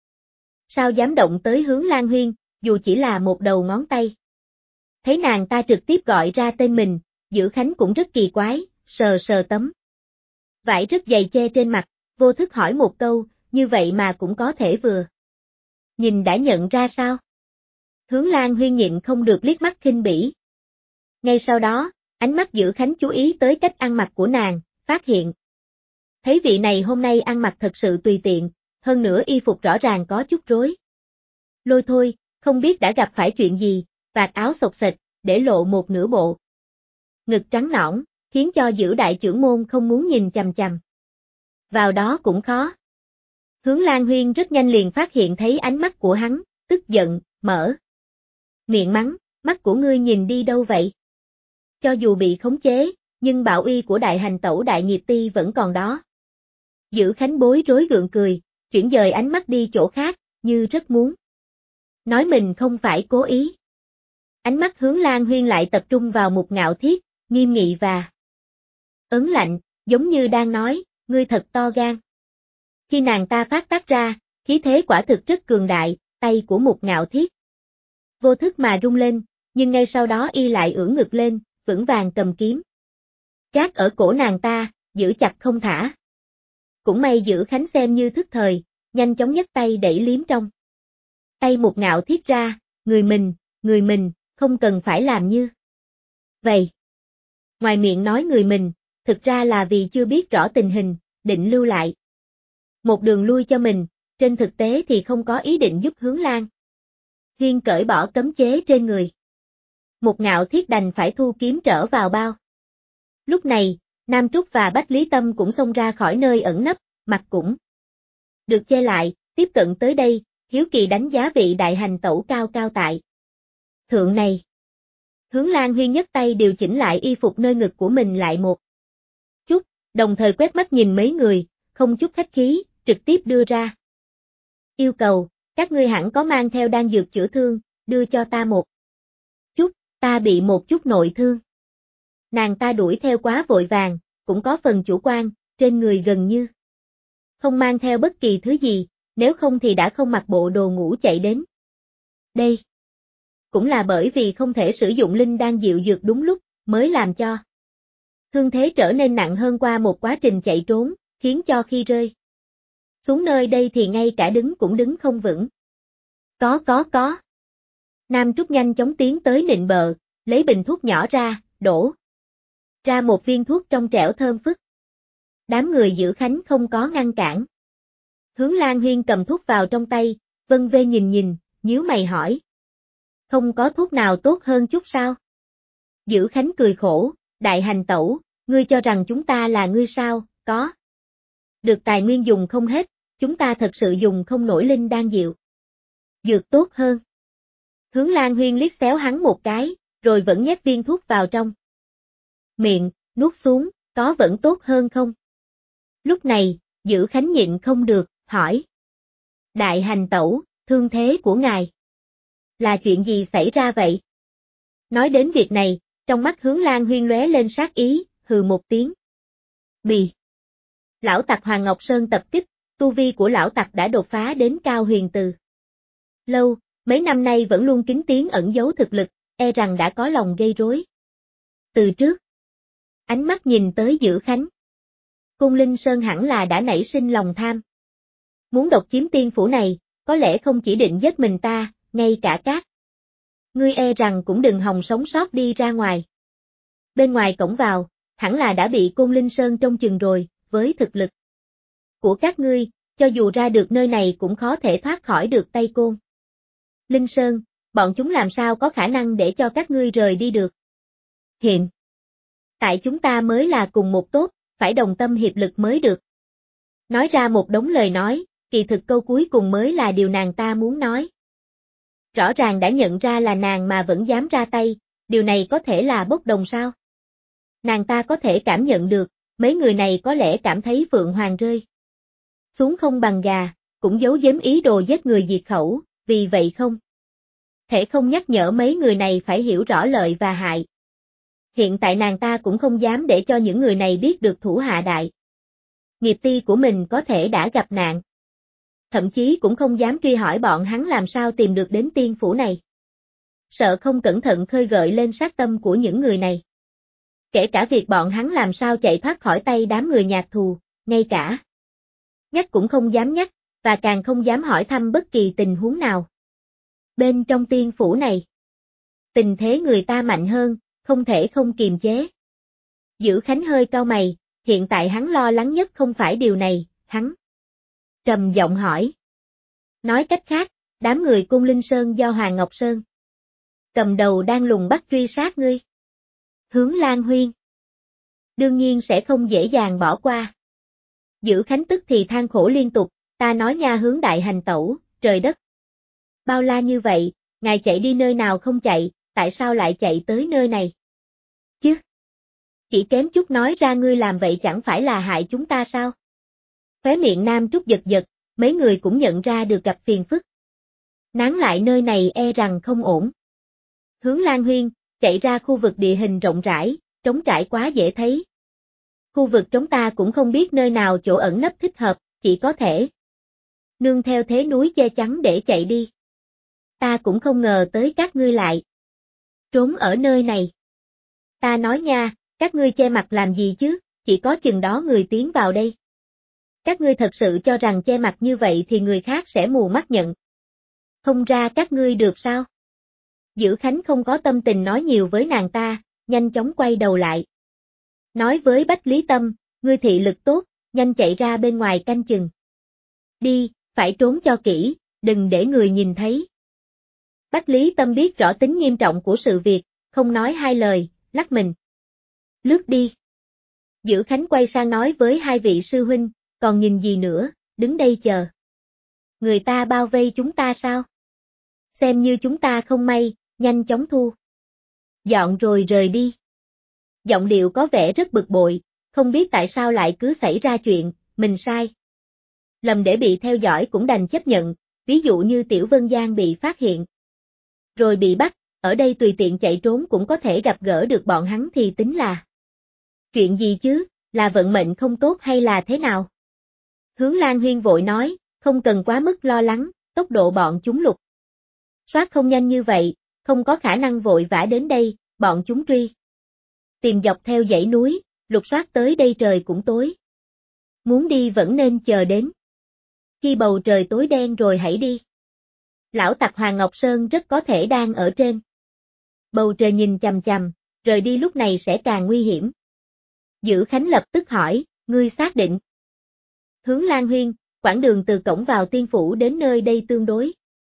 Sao dám động tới Hướng Lan Huyên, dù chỉ là một đầu ngón tay. Thấy nàng ta trực tiếp gọi ra tên mình, Dữ Khánh cũng rất kỳ quái, sờ sờ tấm vải rất dày che trên mặt, vô thức hỏi một câu, như vậy mà cũng có thể vừa. Nhìn đã nhận ra sao? Hướng Lan Huyên nhịn không được liếc mắt khinh bỉ. Ngay sau đó, ánh mắt Dữ Khánh chú ý tới cách ăn mặc của nàng, phát hiện. Thấy vị này hôm nay ăn mặc thật sự tùy tiện, hơn nữa y phục rõ ràng có chút rối. Lôi thôi, không biết đã gặp phải chuyện gì, vạt áo xộc xệch, để lộ một nửa bộ. Ngực trắng nõn, khiến cho Dữ đại trưởng môn không muốn nhìn chằm chằm. Vào đó cũng khó. Hướng Lan Huyên rất nhanh liền phát hiện thấy ánh mắt của hắn, tức giận, mở miệng mắng, mắt của ngươi nhìn đi đâu vậy? Cho dù bị khống chế, nhưng bạo uy của đại hành tẩu đại nghiệp ti vẫn còn đó. Dữ Khánh bối rối gượng cười, chuyển dời ánh mắt đi chỗ khác, như rất muốn. Nói mình không phải cố ý. Ánh mắt Hướng Lan Huyên lại tập trung vào Mục Ngạo Thiết, nghiêm nghị và ấn lạnh, giống như đang nói, ngươi thật to gan. Khi nàng ta phát tác ra, khí thế quả thực rất cường đại, tay của Mục Ngạo Thiết vô thức mà rung lên, nhưng ngay sau đó y lại ưỡn ngực lên, vững vàng cầm kiếm. Gác ở cổ nàng ta, giữ chặt không thả. Cũng may Dữ Khánh xem như thức thời, nhanh chóng nhấc tay đẩy liếm trong. Tay Mục Ngạo Thiết ra, người mình, không cần phải làm như vậy. Ngoài miệng nói người mình, thực ra là vì chưa biết rõ tình hình, định lưu lại một đường lui cho mình, trên thực tế thì không có ý định giúp Hướng Lan Huyên cởi bỏ cấm chế trên người. Mục Ngạo Thiết đành phải thu kiếm trở vào bao. Lúc này, Nam Trúc và Bách Lý Tâm cũng xông ra khỏi nơi ẩn nấp, mặt cũng được che lại, tiếp cận tới đây, hiếu kỳ đánh giá vị đại hành tẩu cao cao tại thượng này. Hướng Lan Huyên nhấc tay điều chỉnh lại y phục nơi ngực của mình lại một chút, đồng thời quét mắt nhìn mấy người, không chút khách khí, trực tiếp đưa ra yêu cầu, các ngươi hẳn có mang theo đan dược chữa thương, đưa cho ta một chút, ta bị một chút nội thương. Nàng ta đuổi theo quá vội vàng, cũng có phần chủ quan, trên người gần như không mang theo bất kỳ thứ gì, nếu không thì đã không mặc bộ đồ ngủ chạy đến đây. Cũng là bởi vì không thể sử dụng linh đan dịu dược đúng lúc, mới làm cho thương thế trở nên nặng hơn qua một quá trình chạy trốn, khiến cho khi rơi xuống nơi đây thì ngay cả đứng cũng đứng không vững. Có. Nam Trúc nhanh chóng tiến tới nịnh bợ, lấy bình thuốc nhỏ ra, đổ ra một viên thuốc trong trẻo thơm phức. Đám người Dữ Khánh không có ngăn cản. Hướng Lan Huyên cầm thuốc vào trong tay, vân vê nhìn, nhíu mày hỏi. Không có thuốc nào tốt hơn chút sao? Dữ Khánh cười khổ, đại hành tẩu, ngươi cho rằng chúng ta là ngươi sao, có được tài nguyên dùng không hết, chúng ta thật sự dùng không nổi linh đan dịu dược tốt hơn. Hướng Lan Huyên liếc xéo hắn một cái, rồi vẫn nhét viên thuốc vào trong miệng, nuốt xuống, có vẫn tốt hơn không? Lúc này, Dữ Khánh nhịn không được, hỏi. Đại hành tẩu, thương thế của ngài là chuyện gì xảy ra vậy? Nói đến việc này, trong mắt Hướng Lan Huyên lóe lên sát ý, hừ một tiếng. Bì. Lão tặc Hoàng Ngọc Sơn tập kích, tu vi của lão tặc đã đột phá đến cao huyền từ lâu, mấy năm nay vẫn luôn kín tiếng ẩn giấu thực lực, e rằng đã có lòng gây rối từ trước. Ánh mắt nhìn tới Dữ Khánh. Cung Linh Sơn hẳn là đã nảy sinh lòng tham. Muốn độc chiếm tiên phủ này, có lẽ không chỉ định giết mình ta, ngay cả các ngươi e rằng cũng đừng hòng sống sót đi ra ngoài. Bên ngoài cổng vào, hẳn là đã bị Côn Linh Sơn trông chừng rồi, với thực lực của các ngươi, cho dù ra được nơi này cũng khó thể thoát khỏi được tay Côn Linh Sơn, bọn chúng làm sao có khả năng để cho các ngươi rời đi được. Hiện tại chúng ta mới là cùng một tốt, phải đồng tâm hiệp lực mới được. Nói ra một đống lời nói, kỳ thực câu cuối cùng mới là điều nàng ta muốn nói. Rõ ràng đã nhận ra là nàng mà vẫn dám ra tay, điều này có thể là bốc đồng sao? Nàng ta có thể cảm nhận được, mấy người này có lẽ cảm thấy Phượng Hoàng rơi xuống không bằng gà, cũng giấu giếm ý đồ giết người diệt khẩu, vì vậy không thể không nhắc nhở mấy người này phải hiểu rõ lợi và hại. Hiện tại nàng ta cũng không dám để cho những người này biết được thủ hạ đại nghiệp ti của mình có thể đã gặp nạn. Thậm chí cũng không dám truy hỏi bọn hắn làm sao tìm được đến tiên phủ này. Sợ không cẩn thận khơi gợi lên sát tâm của những người này. Kể cả việc bọn hắn làm sao chạy thoát khỏi tay đám người nhạt thù, ngay cả nhắc cũng không dám nhắc, và càng không dám hỏi thăm bất kỳ tình huống nào. Bên trong tiên phủ này, tình thế người ta mạnh hơn, không thể không kiềm chế. Dữ Khánh hơi cau mày, hiện tại hắn lo lắng nhất không phải điều này, hắn trầm giọng hỏi. Nói cách khác, đám người Cung Linh Sơn do Hoàng Ngọc Sơn cầm đầu đang lùng bắt truy sát ngươi. Hướng Lan Huyên đương nhiên sẽ không dễ dàng bỏ qua. Dữ Khánh tức thì than khổ liên tục, ta nói nha Hướng đại hành tẩu, trời đất. Bao la như vậy, ngài chạy đi nơi nào không chạy, tại sao lại chạy tới nơi này? Chứ, chỉ kém chút nói ra ngươi làm vậy chẳng phải là hại chúng ta sao? Khóe miệng Nam Trúc giật giật, mấy người cũng nhận ra được gặp phiền phức. Nán lại nơi này e rằng không ổn. Hướng Lan Huyên, chạy ra khu vực địa hình rộng rãi, trống trải quá dễ thấy. Khu vực trống ta cũng không biết nơi nào chỗ ẩn nấp thích hợp, chỉ có thể nương theo thế núi che chắn để chạy đi. Ta cũng không ngờ tới các ngươi lại trốn ở nơi này. Ta nói nha, các ngươi che mặt làm gì chứ, chỉ có chừng đó người tiến vào đây. Các ngươi thật sự cho rằng che mặt như vậy thì người khác sẽ mù mắt nhận không ra các ngươi được sao? Dữ Khánh không có tâm tình nói nhiều với nàng ta, nhanh chóng quay đầu lại. Nói với Bách Lý Tâm, ngươi thị lực tốt, nhanh chạy ra bên ngoài canh chừng. Đi, phải trốn cho kỹ, đừng để người nhìn thấy. Bách Lý Tâm biết rõ tính nghiêm trọng của sự việc, không nói hai lời, lắc mình lướt đi. Dữ Khánh quay sang nói với hai vị sư huynh, còn nhìn gì nữa, đứng đây chờ. Người ta bao vây chúng ta sao? Xem như chúng ta không may, nhanh chóng thu dọn rồi rời đi. Giọng điệu có vẻ rất bực bội, không biết tại sao lại cứ xảy ra chuyện, mình sai. Lầm để bị theo dõi cũng đành chấp nhận, ví dụ như Tiểu Vân Giang bị phát hiện. Rồi bị bắt, ở đây tùy tiện chạy trốn cũng có thể gặp gỡ được bọn hắn thì tính là chuyện gì chứ, là vận mệnh không tốt hay là thế nào? Hướng Lan Huyên vội nói, không cần quá mức lo lắng, tốc độ bọn chúng lục soát không nhanh như vậy, không có khả năng vội vã đến đây, bọn chúng truy tìm dọc theo dãy núi, lục soát tới đây trời cũng tối. Muốn đi vẫn nên chờ đến khi bầu trời tối đen rồi hãy đi. Lão tặc Hoàng Ngọc Sơn rất có thể đang ở trên bầu trời nhìn chằm chằm, rời đi lúc này sẽ càng nguy hiểm. Dữ Khánh lập tức hỏi, ngươi xác định? Hướng Lan Huyên, quãng đường từ cổng vào tiên phủ đến nơi đây tương đối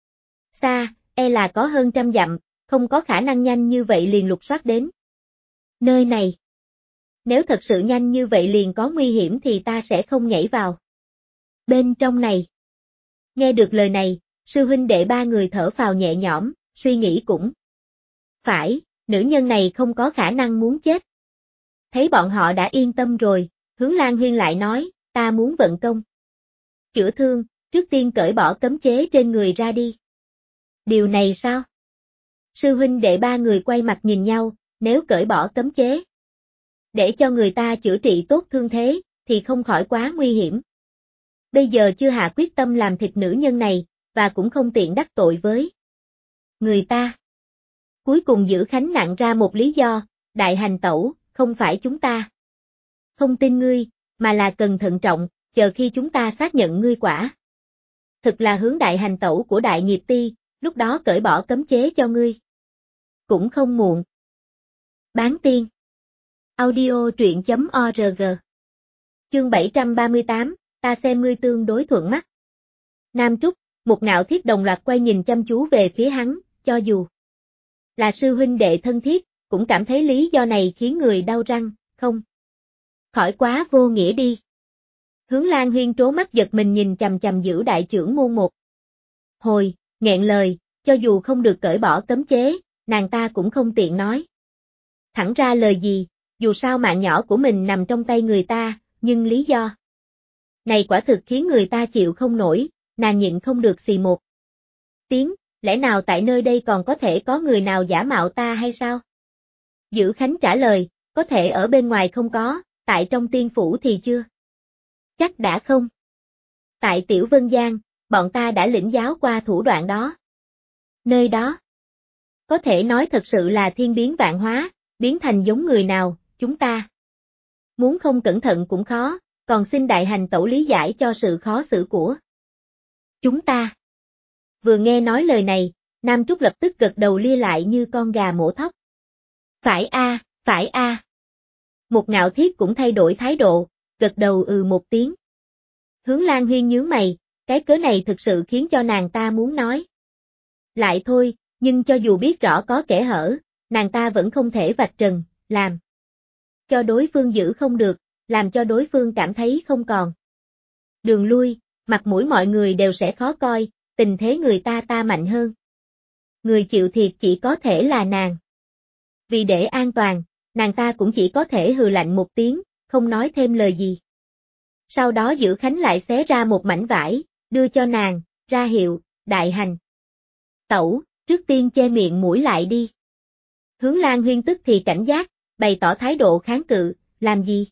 xa, e là có hơn 100 dặm, không có khả năng nhanh như vậy liền lục soát đến nơi này. Nếu thật sự nhanh như vậy liền có nguy hiểm thì ta sẽ không nhảy vào bên trong này. Nghe được lời này, sư huynh đệ ba người thở phào nhẹ nhõm, suy nghĩ cũng phải, nữ nhân này không có khả năng muốn chết. Thấy bọn họ đã yên tâm rồi, Hướng Lan Huyên lại nói, ta muốn vận công chữa thương, trước tiên cởi bỏ cấm chế trên người ra đi. Điều này sao? Sư huynh đệ ba người quay mặt nhìn nhau, nếu cởi bỏ cấm chế để cho người ta chữa trị tốt thương thế, thì không khỏi quá nguy hiểm. Bây giờ chưa hạ quyết tâm làm thịt nữ nhân này, và cũng không tiện đắc tội với người ta. Cuối cùng Dữ Khánh nặng ra một lý do, đại hành tẩu, không phải chúng ta không tin ngươi, mà là cần thận trọng, chờ khi chúng ta xác nhận ngươi quả thực là hướng đại hành tẩu của đại nghiệp ti, lúc đó cởi bỏ cấm chế cho ngươi cũng không muộn. Bán tiên audio truyện.org Chương 738, ta xem ngươi tương đối thuận mắt. Nam Trúc, một ngạo thiết đồng loạt quay nhìn chăm chú về phía hắn, cho dù là sư huynh đệ thân thiết, cũng cảm thấy lý do này khiến người đau răng, không khỏi quá vô nghĩa đi. Hướng Lan Huyên trố mắt giật mình nhìn chằm chằm Dữ đại trưởng môn một hồi, nghẹn lời, cho dù không được cởi bỏ cấm chế, nàng ta cũng không tiện nói thẳng ra lời gì, dù sao mạng nhỏ của mình nằm trong tay người ta, nhưng lý do này quả thực khiến người ta chịu không nổi, nàng nhịn không được xì một tiếng, lẽ nào tại nơi đây còn có thể có người nào giả mạo ta hay sao? Dữ Khánh trả lời, có thể ở bên ngoài không có, tại trong tiên phủ thì chưa. Chắc đã không. Tại Tiểu Vân Giang, bọn ta đã lĩnh giáo qua thủ đoạn đó. Nơi đó, có thể nói thật sự là thiên biến vạn hóa, biến thành giống người nào, chúng ta. Muốn không cẩn thận cũng khó, còn xin đại hành tẩu lý giải cho sự khó xử của chúng ta. Vừa nghe nói lời này, Nam Trúc lập tức gật đầu lia lại như con gà mổ thóc. Phải a, phải a. Một Ngạo Thiết cũng thay đổi thái độ, gật đầu một tiếng. Hướng Lan Huyên nhướng mày, cái cớ này thực sự khiến cho nàng ta muốn nói lại thôi, nhưng cho dù biết rõ có kẽ hở, nàng ta vẫn không thể vạch trần, làm cho đối phương giữ không được, làm cho đối phương cảm thấy không còn đường lui, mặt mũi mọi người đều sẽ khó coi, tình thế người ta mạnh hơn. Người chịu thiệt chỉ có thể là nàng. Vì để an toàn, nàng ta cũng chỉ có thể hừ lạnh một tiếng, không nói thêm lời gì. Sau đó Dữ Khánh lại xé ra một mảnh vải, đưa cho nàng, ra hiệu, đại hành tẩu, trước tiên che miệng mũi lại đi. Hướng Lan Huyên tức thì cảnh giác, bày tỏ thái độ kháng cự, làm gì?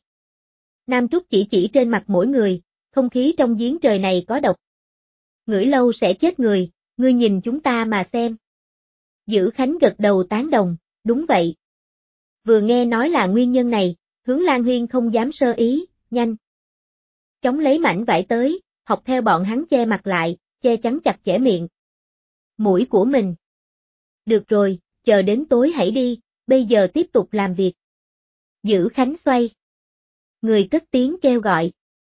Nam Trúc chỉ trên mặt mỗi người, không khí trong giếng trời này có độc. Ngửi lâu sẽ chết người, ngươi nhìn chúng ta mà xem. Dữ Khánh gật đầu tán đồng, đúng vậy. Vừa nghe nói là nguyên nhân này, Hướng Lan Huyên không dám sơ ý, nhanh chóng lấy mảnh vải tới, học theo bọn hắn che mặt lại, che chắn chặt chẽ miệng mũi của mình. Được rồi, chờ đến tối hãy đi, bây giờ tiếp tục làm việc. Dữ Khánh xoay người cất tiếng kêu gọi.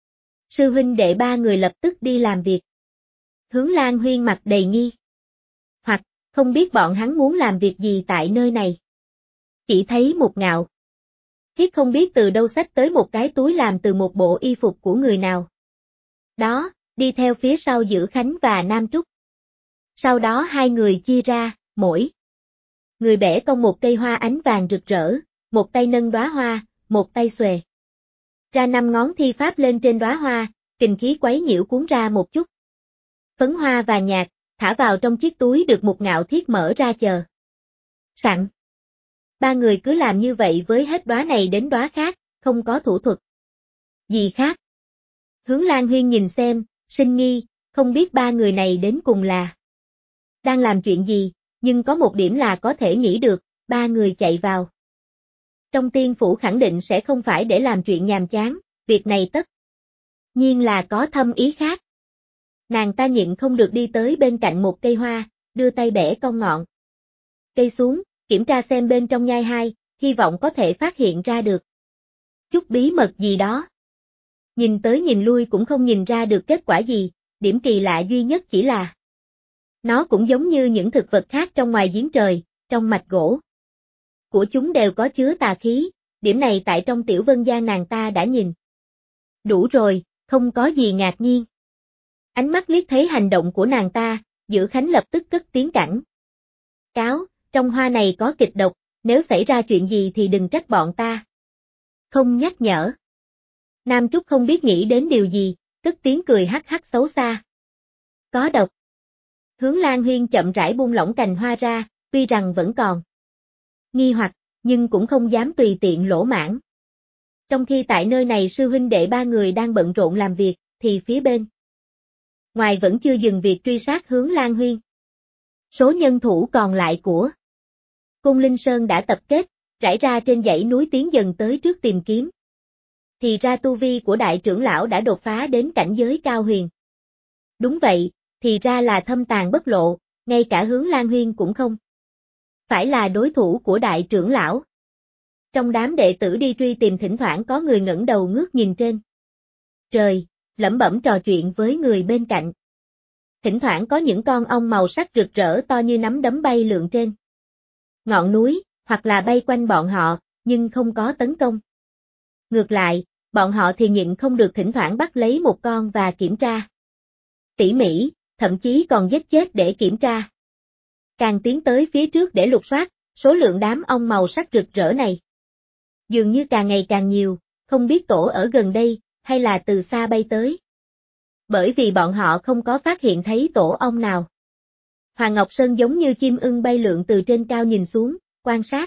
Sư huynh đệ ba người lập tức đi làm việc. Hướng Lan Huyên mặt đầy nghi hoặc không biết bọn hắn muốn làm việc gì tại nơi này. Chỉ thấy một Ngạo Thiết không biết từ đâu xách tới một cái túi làm từ một bộ y phục của người nào. Đó, đi theo phía sau Dữ Khánh và Nam Trúc. Sau đó hai người chia ra, mỗi người bẻ cong một cây hoa ánh vàng rực rỡ, một tay nâng đóa hoa, một tay xuề ra 5 ngón thi pháp lên trên đóa hoa, kình khí quấy nhiễu cuốn ra một chút phấn hoa vàng nhạt, thả vào trong chiếc túi được một Ngạo Thiết mở ra chờ sẵn. Ba người cứ làm như vậy với hết đóa này đến đóa khác, không có thủ thuật gì khác. Hướng Lan Huyên nhìn xem, sinh nghi, không biết ba người này đến cùng là đang làm chuyện gì, nhưng có một điểm là có thể nghĩ được, ba người chạy vào trong tiên phủ khẳng định sẽ không phải để làm chuyện nhàm chán, việc này tất nhiên là có thâm ý khác. Nàng ta nhịn không được đi tới bên cạnh một cây hoa, đưa tay bẻ cong ngọn cây xuống, kiểm tra xem bên trong nhai hai, hy vọng có thể phát hiện ra được chút bí mật gì đó. Nhìn tới nhìn lui cũng không nhìn ra được kết quả gì, điểm kỳ lạ duy nhất chỉ là nó cũng giống như những thực vật khác trong ngoài giếng trời, trong mạch gỗ của chúng đều có chứa tà khí, điểm này tại trong Tiểu Vân Giang nàng ta đã nhìn đủ rồi, không có gì ngạc nhiên. Ánh mắt liếc thấy hành động của nàng ta, Dữ Khánh lập tức cất tiếng cảnh cáo, trong hoa này có kịch độc, nếu xảy ra chuyện gì thì đừng trách bọn ta không nhắc nhở. Nam Trúc không biết nghĩ đến điều gì, cất tiếng cười hắc hắc xấu xa. Có độc. Hướng Lan Huyên chậm rãi buông lỏng cành hoa ra, tuy rằng vẫn còn nghi hoặc, nhưng cũng không dám tùy tiện lỗ mãng. Trong khi tại nơi này sư huynh đệ ba người đang bận rộn làm việc, thì phía bên ngoài vẫn chưa dừng việc truy sát Hướng Lan Huyên. Số nhân thủ còn lại của Côn Linh Sơn đã tập kết, rải ra trên dãy núi tiến dần tới trước tìm kiếm. Thì ra tu vi của đại trưởng lão đã đột phá đến cảnh giới cao huyền. Đúng vậy, thì ra là thâm tàng bất lộ, ngay cả Hướng Lan Huyên cũng không phải là đối thủ của đại trưởng lão. Trong đám đệ tử đi truy tìm thỉnh thoảng có người ngẩng đầu ngước nhìn trên trời, lẩm bẩm trò chuyện với người bên cạnh. Thỉnh thoảng có những con ong màu sắc rực rỡ to như nắm đấm bay lượn trên ngọn núi, hoặc là bay quanh bọn họ, nhưng không có tấn công. Ngược lại, bọn họ thì nhịn không được thỉnh thoảng bắt lấy một con và kiểm tra tỉ mỉ, thậm chí còn giết chết để kiểm tra. Càng tiến tới phía trước để lục soát, số lượng đám ong màu sắc rực rỡ này dường như càng ngày càng nhiều, không biết tổ ở gần đây, hay là từ xa bay tới. Bởi vì bọn họ không có phát hiện thấy tổ ong nào Hoàng Ngọc Sơn giống như chim ưng bay lượn từ trên cao nhìn xuống, quan sát.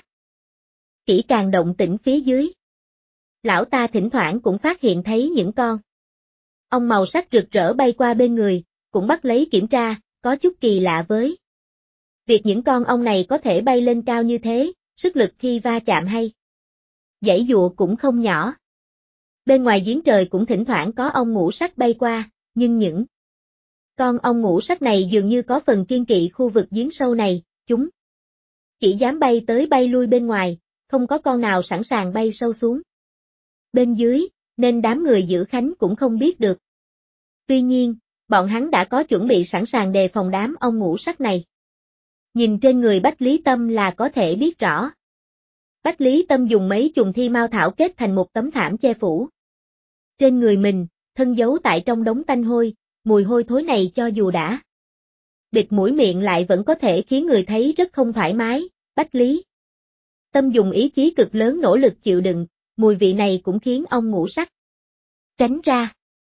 Kỹ càng động tĩnh phía dưới. Lão ta thỉnh thoảng cũng phát hiện thấy những con ong màu sắc rực rỡ bay qua bên người, cũng bắt lấy kiểm tra, có chút kỳ lạ với việc những con ong này có thể bay lên cao như thế, sức lực khi va chạm hay giãy giụa cũng không nhỏ. Bên ngoài giếng trời cũng thỉnh thoảng có ong ngũ sắc bay qua, nhưng những con ong ngũ sắc này dường như có phần kiêng kỵ khu vực giếng sâu này, chúng chỉ dám bay tới bay lui bên ngoài, không có con nào sẵn sàng bay sâu xuống bên dưới, nên đám người giữ khánh cũng không biết được. Tuy nhiên, bọn hắn đã có chuẩn bị sẵn sàng đề phòng đám ong ngũ sắc này. Nhìn trên người Bách Lý Tâm là có thể biết rõ. Bách Lý Tâm dùng mấy chùm thi mao thảo kết thành một tấm thảm che phủ trên người mình, thân giấu tại trong đống tanh hôi, mùi hôi thối này cho dù đã bịt mũi miệng lại vẫn có thể khiến người thấy rất không thoải mái. Bách Lý Tâm dùng ý chí cực lớn nỗ lực chịu đựng, mùi vị này cũng khiến ong ngũ sắc tránh ra.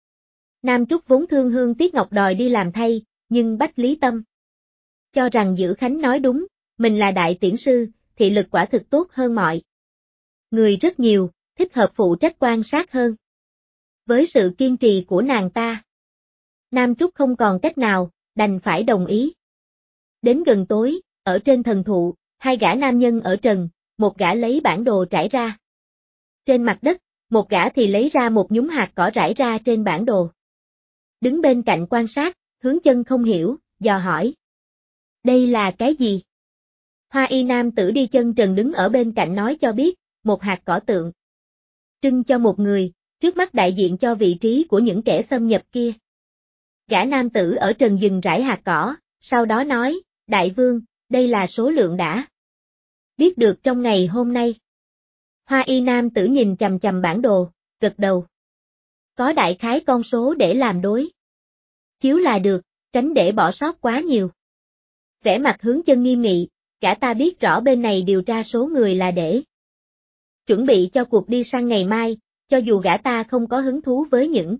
Nam Trúc vốn thương hương tiếc ngọc đòi đi làm thay, nhưng Bách Lý Tâm cho rằng Dữ Khánh nói đúng, mình là đại tiễn sư, thị lực quả thực tốt hơn mọi người rất nhiều, thích hợp phụ trách quan sát hơn. Với sự kiên trì của nàng ta, Nam Trúc không còn cách nào, đành phải đồng ý. Đến gần tối, ở trên thần thụ, hai gã nam nhân ở trần, một gã lấy bản đồ trải ra trên mặt đất, một gã thì lấy ra một nhúm hạt cỏ rải ra trên bản đồ. Đứng bên cạnh quan sát, Hướng Chân không hiểu, dò hỏi. Đây là cái gì? Hoa y nam tử đi chân trần đứng ở bên cạnh nói cho biết, một hạt cỏ tượng trưng cho một người, trước mắt đại diện cho vị trí của những kẻ xâm nhập kia. Gã nam tử ở trần dừng rải hạt cỏ, sau đó nói, đại vương, đây là số lượng đã biết được trong ngày hôm nay. Hoa y nam tử nhìn chằm chằm bản đồ, gật đầu. Có đại khái con số để làm đối chiếu là được, tránh để bỏ sót quá nhiều. Vẻ mặt Hướng Chân nghiêm nghị, cả ta biết rõ bên này điều tra số người là để chuẩn bị cho cuộc đi săn ngày mai, cho dù gã ta không có hứng thú với những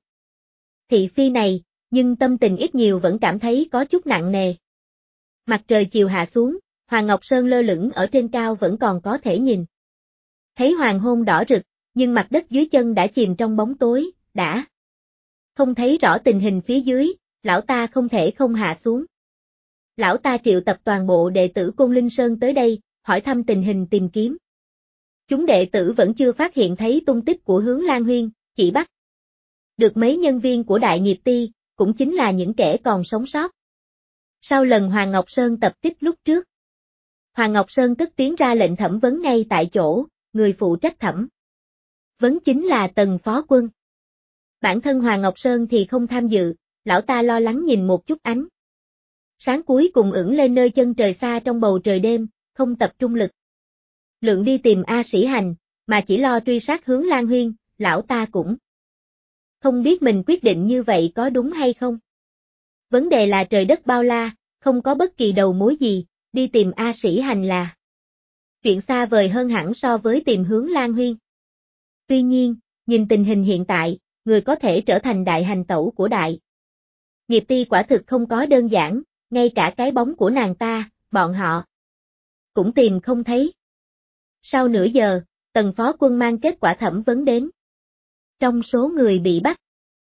thị phi này, nhưng tâm tình ít nhiều vẫn cảm thấy có chút nặng nề. Mặt trời chiều hạ xuống, Hoàng Ngọc Sơn lơ lửng ở trên cao vẫn còn có thể nhìn thấy hoàng hôn đỏ rực, nhưng mặt đất dưới chân đã chìm trong bóng tối, đã không thấy rõ tình hình phía dưới, lão ta không thể không hạ xuống. Lão ta triệu tập toàn bộ đệ tử Côn Linh Sơn tới đây, hỏi thăm tình hình tìm kiếm. Chúng đệ tử vẫn chưa phát hiện thấy tung tích của Hướng Lan Huyên, chỉ bắt được mấy nhân viên của Đại Nghiệp Ti, cũng chính là những kẻ còn sống sót. Sau lần Hoàng Ngọc Sơn tập kích lúc trước, Hoàng Ngọc Sơn cất tiếng ra lệnh thẩm vấn ngay tại chỗ, người phụ trách thẩm vấn chính là Tần Phó Quân. Bản thân Hoàng Ngọc Sơn thì không tham dự, lão ta lo lắng nhìn một chút ánh sáng cuối cùng ửng lên nơi chân trời xa trong bầu trời đêm, không tập trung lực lượng đi tìm A Sĩ Hành, mà chỉ lo truy sát Hướng Lan Huyên, lão ta cũng không biết mình quyết định như vậy có đúng hay không. Vấn đề là trời đất bao la, không có bất kỳ đầu mối gì, đi tìm A Sĩ Hành là chuyện xa vời hơn hẳn so với tìm Hướng Lan Huyên. Tuy nhiên, nhìn tình hình hiện tại, người có thể trở thành đại hành tẩu của Đại Nghiệp Ti quả thực không có đơn giản, ngay cả cái bóng của nàng ta, bọn họ cũng tìm không thấy. Sau nửa giờ, Tần Phó Quân mang kết quả thẩm vấn đến. Trong số người bị bắt,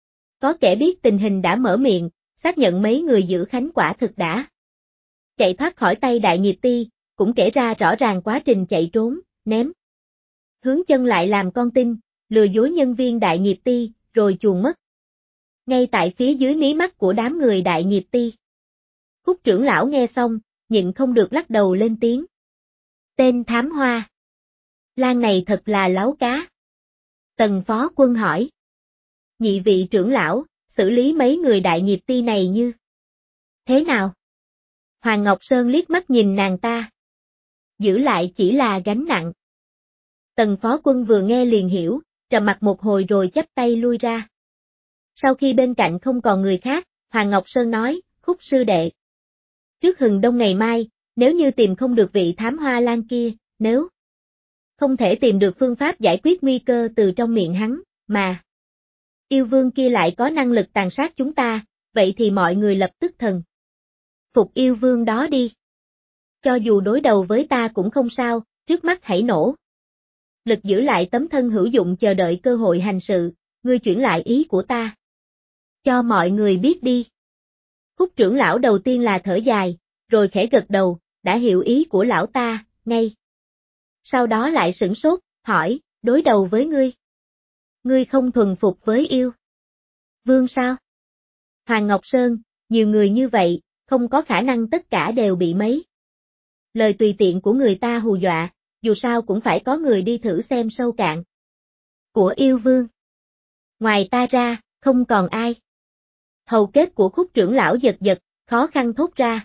có kẻ biết tình hình đã mở miệng, xác nhận mấy người giữ Khánh quả thực đã chạy thoát khỏi tay Đại Nghiệp Ti, cũng kể ra rõ ràng quá trình chạy trốn, ném Hướng Chân lại làm con tin, lừa dối nhân viên Đại Nghiệp Ti, rồi chuồn mất. Ngay tại phía dưới mí mắt của đám người Đại Nghiệp Ti. Khúc trưởng lão nghe xong, nhịn không được lắc đầu lên tiếng. Tên thám hoa Lan này thật là láo cá. Tần Phó Quân hỏi. Nhị vị trưởng lão, xử lý mấy người Đại Nghiệp Ti này như thế nào? Hoàng Ngọc Sơn liếc mắt nhìn nàng ta. Giữ lại chỉ là gánh nặng. Tần Phó Quân vừa nghe liền hiểu, trầm mặt một hồi rồi chắp tay lui ra. Sau khi bên cạnh không còn người khác, Hoàng Ngọc Sơn nói, Khúc sư đệ. Trước hừng đông ngày mai, nếu như tìm không được vị thám hoa Lan kia, nếu không thể tìm được phương pháp giải quyết nguy cơ từ trong miệng hắn, mà yêu vương kia lại có năng lực tàn sát chúng ta, vậy thì mọi người lập tức thần phục yêu vương đó đi. Cho dù đối đầu với ta cũng không sao, trước mắt hãy nổ. Lực giữ lại tấm thân hữu dụng chờ đợi cơ hội hành sự, ngươi chuyển lại ý của ta. Cho mọi người biết đi. Khúc trưởng lão đầu tiên là thở dài, rồi khẽ gật đầu, đã hiểu ý của lão ta, ngay. Sau đó lại sửng sốt, hỏi, đối đầu với ngươi. Ngươi không thuần phục với yêu vương sao? Hoàng Ngọc Sơn, nhiều người như vậy, không có khả năng tất cả đều bị mấy lời tùy tiện của người ta hù dọa, dù sao cũng phải có người đi thử xem sâu cạn của yêu vương. Ngoài ta ra, không còn ai. Hầu kết của Khúc trưởng lão giật giật, khó khăn thốt ra.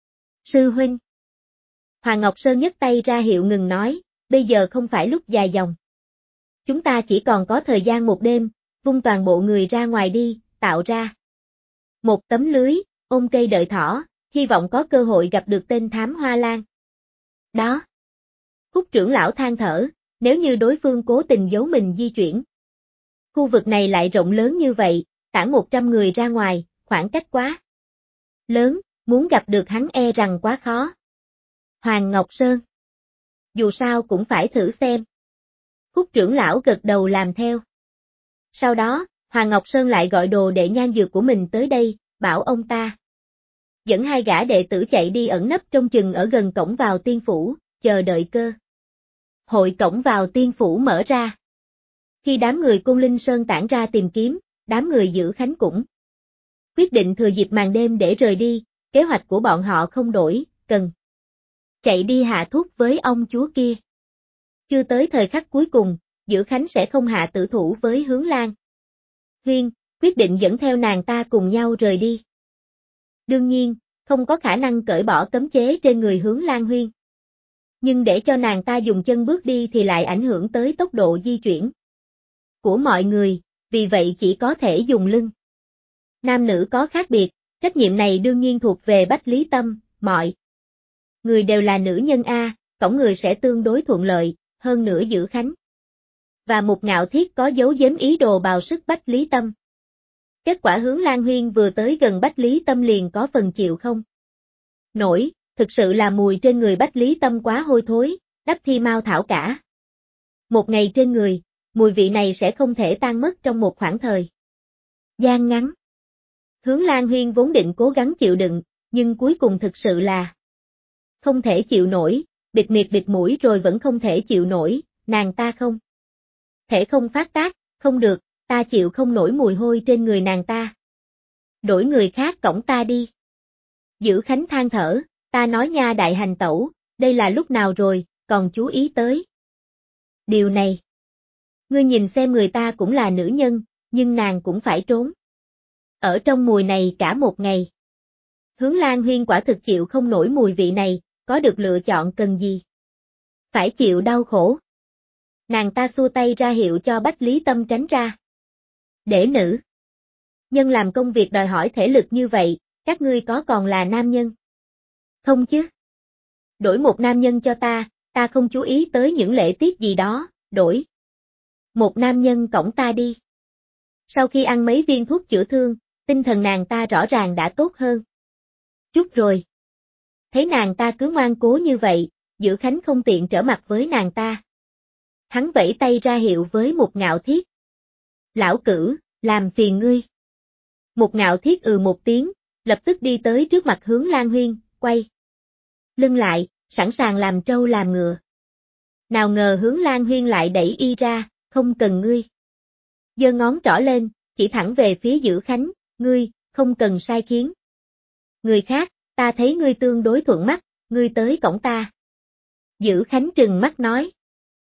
Sư huynh. Hoàng Ngọc Sơn nhấc tay ra hiệu ngừng nói, bây giờ không phải lúc dài dòng. Chúng ta chỉ còn có thời gian một đêm, vung toàn bộ người ra ngoài đi, tạo ra một tấm lưới, ôm cây đợi thỏ, hy vọng có cơ hội gặp được tên thám hoa lan. Đó. Khúc trưởng lão than thở, nếu như đối phương cố tình giấu mình di chuyển. Khu vực này lại rộng lớn như vậy, tản 100 người ra ngoài, khoảng cách quá lớn, muốn gặp được hắn e rằng quá khó. Hoàng Ngọc Sơn. Dù sao cũng phải thử xem. Khúc trưởng lão gật đầu làm theo. Sau đó, Hoàng Ngọc Sơn lại gọi đồ đệ nhan dược của mình tới đây, bảo ông ta dẫn 2 gã đệ tử chạy đi ẩn nấp trong chừng ở gần cổng vào tiên phủ, chờ đợi cơ hội cổng vào tiên phủ mở ra. Khi đám người Côn Linh Sơn tản ra tìm kiếm, đám người giữ Khánh cũng quyết định thừa dịp màn đêm để rời đi, kế hoạch của bọn họ không đổi, cần chạy đi hạ thuốc với ông chúa kia. Chưa tới thời khắc cuối cùng, Giữ Khánh sẽ không hạ tử thủ với Hướng Lan Huyên, quyết định dẫn theo nàng ta cùng nhau rời đi. Đương nhiên, không có khả năng cởi bỏ cấm chế trên người Hướng Lan Huyên. Nhưng để cho nàng ta dùng chân bước đi thì lại ảnh hưởng tới tốc độ di chuyển của mọi người, vì vậy chỉ có thể dùng lưng. Nam nữ có khác biệt, trách nhiệm này đương nhiên thuộc về Bách Lý Tâm, mọi người đều là nữ nhân A, cổng người sẽ tương đối thuận lợi, hơn nữa Giữ Khánh và Mục Ngạo Thiết có giấu giếm ý đồ bào sức Bách Lý Tâm. Kết quả Hướng Lan Huyên vừa tới gần Bách Lý Tâm liền có phần chịu không nổi, thực sự là mùi trên người Bách Lý Tâm quá hôi thối, đắp thi mau thảo cả. Một ngày trên người, mùi vị này sẽ không thể tan mất trong một khoảng thời gian ngắn. Hướng Lan Huyên vốn định cố gắng chịu đựng, nhưng cuối cùng thực sự là không thể chịu nổi, bịt miệng bịt mũi rồi vẫn không thể chịu nổi, nàng ta không thể không phát tác, không được, ta chịu không nổi mùi hôi trên người nàng ta. Đổi người khác cõng ta đi. Giữ Khánh than thở, ta nói nha đại hành tẩu, đây là lúc nào rồi, còn chú ý tới điều này. Ngươi nhìn xem người ta cũng là nữ nhân, nhưng nàng cũng phải trốn ở trong mùi này cả một ngày. Hướng Lan Huyên quả thực chịu không nổi mùi vị này, có được lựa chọn cần gì? Phải chịu đau khổ. Nàng ta xua tay ra hiệu cho Bách Lý Tâm tránh ra. Để nữ nhân làm công việc đòi hỏi thể lực như vậy, các ngươi có còn là nam nhân? Không chứ? Đổi một nam nhân cho ta không chú ý tới những lễ tiết gì đó, đổi một nam nhân cõng ta đi. Sau khi ăn mấy viên thuốc chữa thương, tinh thần nàng ta rõ ràng đã tốt hơn chút rồi. Thấy nàng ta cứ ngoan cố như vậy, Giữ Khánh không tiện trở mặt với nàng ta. Hắn vẫy tay ra hiệu với Mục Ngạo Thiết. Lão Cửu, làm phiền ngươi. Mục Ngạo Thiết một tiếng, lập tức đi tới trước mặt Hướng Lan Huyên, quay lưng lại, sẵn sàng làm trâu làm ngựa. Nào ngờ Hướng Lan Huyên lại đẩy y ra, không cần ngươi. Giơ ngón trỏ lên, chỉ thẳng về phía Giữ Khánh, ngươi, không cần sai khiến người khác, ta thấy ngươi tương đối thuận mắt, ngươi tới cổng ta. Giữ Khánh trừng mắt nói.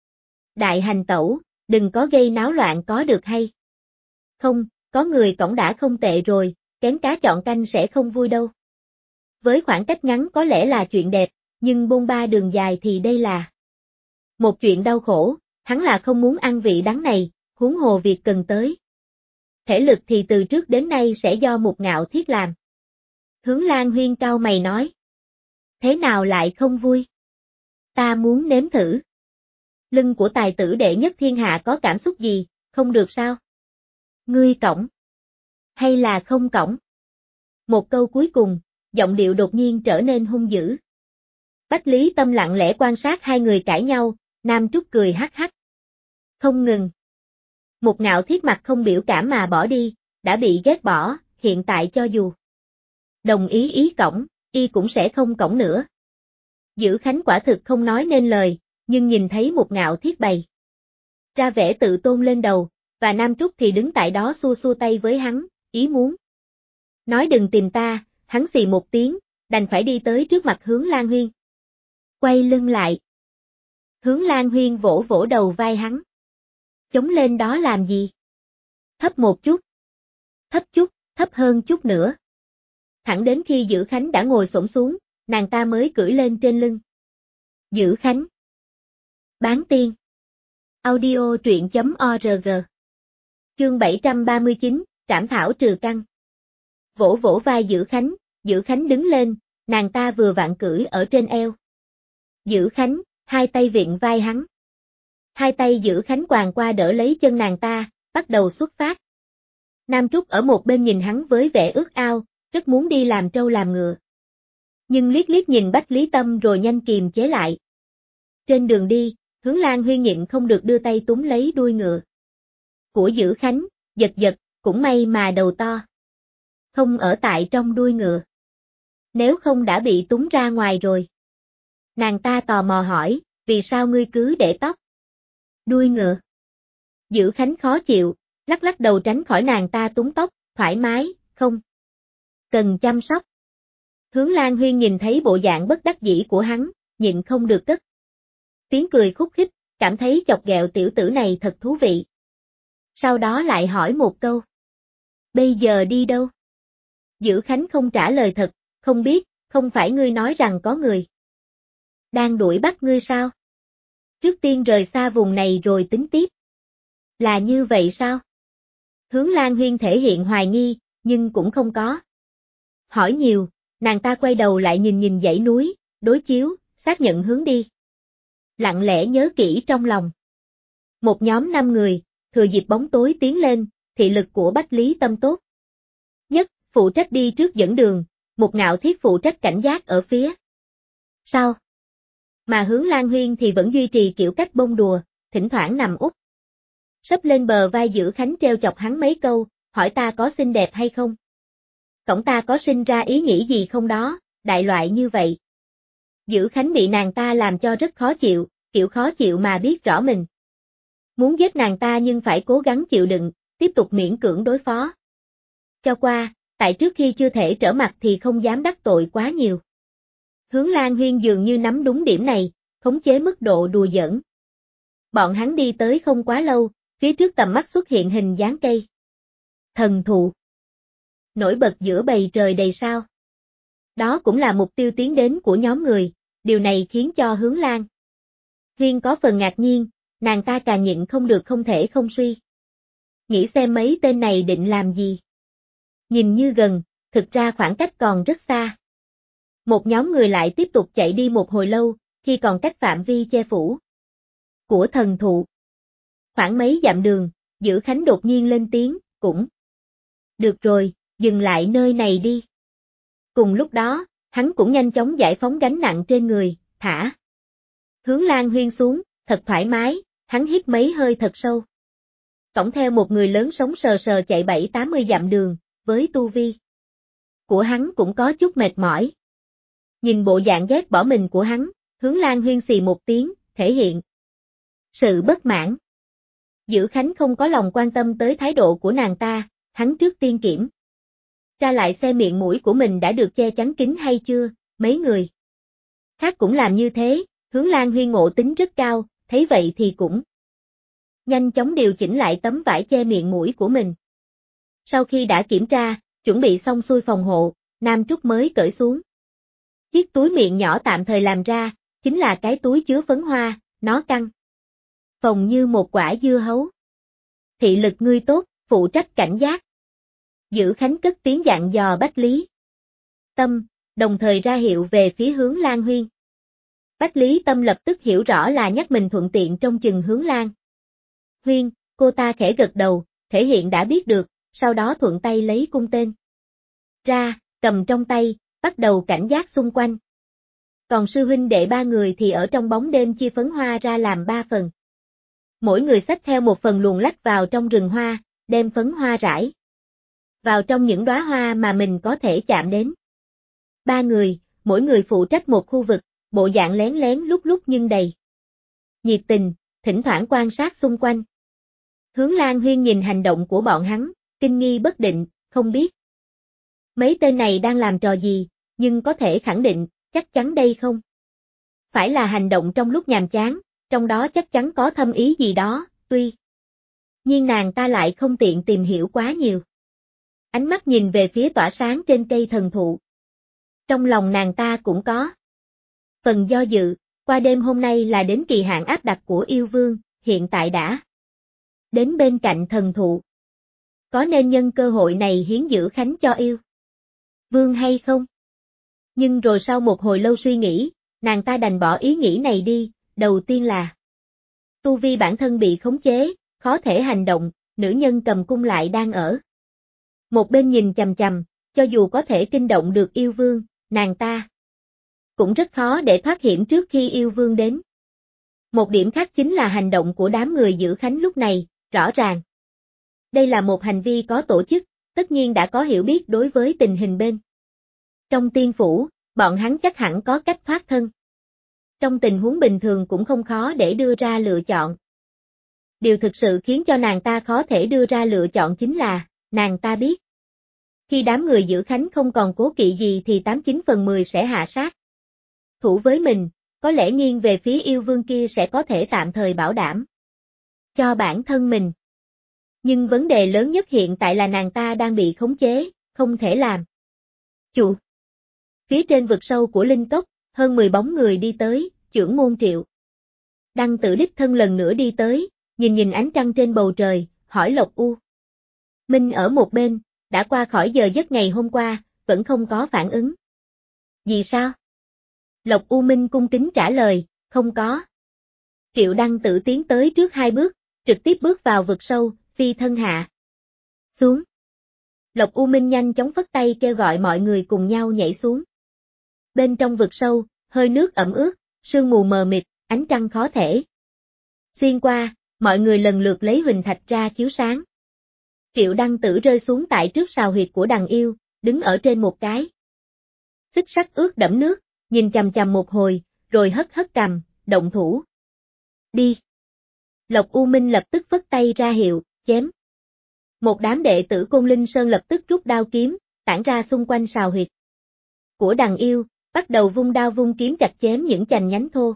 Đại hành tẩu, đừng có gây náo loạn có được hay không, có người cổng đã không tệ rồi, kén cá chọn canh sẽ không vui đâu. Với khoảng cách ngắn có lẽ là chuyện đẹp, nhưng bôn ba đường dài thì đây là một chuyện đau khổ, hắn là không muốn ăn vị đắng này, huống hồ việc cần tới. Thể lực thì từ trước đến nay sẽ do Mục Ngạo Thiết làm. Hướng Lan Huyên cau mày nói. Thế nào lại không vui? Ta muốn nếm thử. Lưng của tài tử đệ nhất thiên hạ có cảm xúc gì, không được sao? Ngươi cõng. Hay là không cõng? Một câu cuối cùng, giọng điệu đột nhiên trở nên hung dữ. Bách Lý Tâm lặng lẽ quan sát hai người cãi nhau, Nam Trúc cười hắc hắc. Không ngừng. Một Ngạo Thiết mặt không biểu cảm mà bỏ đi, đã bị ghét bỏ, hiện tại cho dù đồng ý cõng, y cũng sẽ không cõng nữa. Dữ Khánh quả thực không nói nên lời, nhưng nhìn thấy Một Ngạo Thiết bày ra vẻ tự tôn lên đầu, và Nam Trúc thì đứng tại đó xua xua tay với hắn, ý muốn nói đừng tìm ta, hắn xì một tiếng, đành phải đi tới trước mặt Hướng Lan Huyên. Quay lưng lại. Hướng Lan Huyên vỗ vỗ đầu vai hắn. Chống lên đó làm gì? Thấp một chút. Thấp chút, thấp hơn chút nữa. Thẳng đến khi Dữ Khánh đã ngồi xổm xuống, nàng ta mới cưỡi lên trên lưng. Dữ Khánh. Bán tiên. Audio truyện.org. Chương 739, Trảm thảo trừ căn. Vỗ vỗ vai Dữ Khánh đứng lên, nàng ta vừa vặn cưỡi ở trên eo. Dữ Khánh, hai tay viện vai hắn. Hai tay Dữ Khánh quàng qua đỡ lấy chân nàng ta, bắt đầu xuất phát. Nam Trúc ở một bên nhìn hắn với vẻ ước ao, rất muốn đi làm trâu làm ngựa. Nhưng liếc liếc nhìn Bách Lý Tâm rồi nhanh kiềm chế lại. Trên đường đi, Hướng Lan Huyên nhịn không được đưa tay túm lấy đuôi ngựa của Dữ Khánh, giật, cũng may mà đầu to không ở tại trong đuôi ngựa. Nếu không đã bị túm ra ngoài rồi. Nàng ta tò mò hỏi, vì sao ngươi cứ để tóc đuôi ngựa? Dữ Khánh khó chịu, lắc đầu tránh khỏi nàng ta túm tóc, thoải mái, không cần chăm sóc. Hướng Lan Huyên nhìn thấy bộ dạng bất đắc dĩ của hắn, nhịn không được cất tiếng cười khúc khích, cảm thấy chọc ghẹo tiểu tử này thật thú vị. Sau đó lại hỏi một câu. Bây giờ đi đâu? Dữ Khánh không trả lời thật, không biết, không phải ngươi nói rằng có người đang đuổi bắt ngươi sao? Trước tiên rời xa vùng này rồi tính tiếp. Là như vậy sao? Hướng Lan Huyên thể hiện hoài nghi, nhưng cũng không có hỏi nhiều, nàng ta quay đầu lại nhìn dãy núi, đối chiếu, xác nhận hướng đi. Lặng lẽ nhớ kỹ trong lòng. Một nhóm 5 người, thừa dịp bóng tối tiến lên, thị lực của Bách Lý Tâm tốt nhất, phụ trách đi trước dẫn đường, Một Ngạo Thiết phụ trách cảnh giác ở phía sau. Mà Hướng Lan Huyên thì vẫn duy trì kiểu cách bông đùa, thỉnh thoảng nằm úp sấp lên bờ vai Dữ Khánh treo chọc hắn mấy câu, hỏi ta có xinh đẹp hay không? Cổng ta có sinh ra ý nghĩ gì không đó, đại loại như vậy. Dữ Khánh bị nàng ta làm cho rất khó chịu, kiểu khó chịu mà biết rõ mình muốn giết nàng ta nhưng phải cố gắng chịu đựng, tiếp tục miễn cưỡng đối phó. Cho qua, tại trước khi chưa thể trở mặt thì không dám đắc tội quá nhiều. Hướng Lan Huyên dường như nắm đúng điểm này, khống chế mức độ đùa giỡn. Bọn hắn đi tới không quá lâu, phía trước tầm mắt xuất hiện hình dáng cây thần thụ nổi bật giữa bầy trời đầy sao. Đó cũng là mục tiêu tiến đến của nhóm người, điều này khiến cho Hướng Lan Huyên có phần ngạc nhiên, nàng ta càng nhịn không được không thể không suy nghĩ xem mấy tên này định làm gì. Nhìn như gần, thực ra khoảng cách còn rất xa. Một nhóm người lại tiếp tục chạy đi một hồi lâu, khi còn cách phạm vi che phủ của thần thụ khoảng mấy dặm đường, Dữ Khánh đột nhiên lên tiếng, cũng được rồi, dừng lại nơi này đi. Cùng lúc đó, hắn cũng nhanh chóng giải phóng gánh nặng trên người, thả Hướng Lan Huyên xuống, thật thoải mái, hắn hít mấy hơi thật sâu. Cõng theo một người lớn sống sờ sờ chạy 7-80 dặm đường, với tu vi của hắn cũng có chút mệt mỏi. Nhìn bộ dạng ghét bỏ mình của hắn, Hướng Lan Huyên xì một tiếng, thể hiện sự bất mãn. Dữ Khánh không có lòng quan tâm tới thái độ của nàng ta, hắn trước tiên kiểm ra lại xem miệng mũi của mình đã được che chắn kín hay chưa, mấy người khác cũng làm như thế, Hướng Lan Huyên ngộ tính rất cao, thấy vậy thì cũng nhanh chóng điều chỉnh lại tấm vải che miệng mũi của mình. Sau khi đã kiểm tra, chuẩn bị xong xuôi phòng hộ, Nam Trúc mới cởi xuống chiếc túi miệng nhỏ tạm thời làm ra, chính là cái túi chứa phấn hoa, nó căng phồng như một quả dưa hấu. Thị lực ngươi tốt, phụ trách cảnh giác. Dữ Khánh cất tiếng dặn dò Bách Lý Tâm, đồng thời ra hiệu về phía Hướng Lan Huyên. Bách Lý Tâm lập tức hiểu rõ là nhắc mình thuận tiện trông chừng Hướng Lan Huyên, cô ta khẽ gật đầu, thể hiện đã biết được, sau đó thuận tay lấy cung tên ra, cầm trong tay, bắt đầu cảnh giác xung quanh. Còn sư huynh đệ ba người thì ở trong bóng đêm chia phấn hoa ra làm ba phần. Mỗi người xách theo một phần luồn lách vào trong rừng hoa, đem phấn hoa rải vào trong những đóa hoa mà mình có thể chạm đến. Ba người, mỗi người phụ trách một khu vực, bộ dạng lén lén lúc lúc nhưng đầy nhiệt tình, thỉnh thoảng quan sát xung quanh. Hướng Lan Huyên nhìn hành động của bọn hắn, kinh nghi bất định, không biết mấy tên này đang làm trò gì, nhưng có thể khẳng định, chắc chắn đây không phải là hành động trong lúc nhàm chán, trong đó chắc chắn có thâm ý gì đó, tuy nhiên nàng ta lại không tiện tìm hiểu quá nhiều. Ánh mắt nhìn về phía tỏa sáng trên cây thần thụ. Trong lòng nàng ta cũng có phần do dự, qua đêm hôm nay là đến kỳ hạn áp đặt của yêu vương, hiện tại đã đến bên cạnh thần thụ. Có nên nhân cơ hội này hiến giữ khánh cho yêu vương hay không? Nhưng rồi sau một hồi lâu suy nghĩ, nàng ta đành bỏ ý nghĩ này đi, đầu tiên là tu vi bản thân bị khống chế, khó thể hành động, nữ nhân cầm cung lại đang ở một bên nhìn chằm chằm, cho dù có thể kinh động được yêu vương, nàng ta cũng rất khó để thoát hiểm trước khi yêu vương đến. Một điểm khác chính là hành động của đám người giữ khánh lúc này, rõ ràng. Đây là một hành vi có tổ chức, tất nhiên đã có hiểu biết đối với tình hình bên trong tiên phủ, bọn hắn chắc hẳn có cách thoát thân. Trong tình huống bình thường cũng không khó để đưa ra lựa chọn. Điều thực sự khiến cho nàng ta khó thể đưa ra lựa chọn chính là, nàng ta biết. Khi đám người giữ khánh không còn cố kỵ gì thì 89 phần 10 sẽ hạ sát thủ với mình, có lẽ nghiêng về phía yêu vương kia sẽ có thể tạm thời bảo đảm cho bản thân mình. Nhưng vấn đề lớn nhất hiện tại là nàng ta đang bị khống chế, không thể làm chủ. Phía trên vực sâu của linh cốc, hơn 10 bóng người đi tới, trưởng môn Triệu Đăng Tử đích thân lần nữa đi tới, nhìn ánh trăng trên bầu trời, hỏi Lộc U Minh ở một bên, đã qua khỏi giờ giấc ngày hôm qua, vẫn không có phản ứng. Vì sao? Lộc U Minh cung kính trả lời, không có. Triệu Đăng Tử tiến tới trước 2 bước, trực tiếp bước vào vực sâu, phi thân hạ xuống. Lộc U Minh nhanh chóng phất tay kêu gọi mọi người cùng nhau nhảy xuống. Bên trong vực sâu, hơi nước ẩm ướt, sương mù mờ mịt, ánh trăng khó thể xuyên qua, mọi người lần lượt lấy huỳnh thạch ra chiếu sáng. Triệu Đăng Tử rơi xuống tại trước sào huyệt của đằng yêu, đứng ở trên một cái xích sắt ướt đẫm nước, nhìn chằm chằm một hồi, rồi hất hất cằm, động thủ. Đi. Lộc U Minh lập tức phất tay ra hiệu, chém. Một đám đệ tử Côn Linh Sơn lập tức rút đao kiếm, tản ra xung quanh sào huyệt của đằng yêu, bắt đầu vung đao vung kiếm chặt chém những chành nhánh thô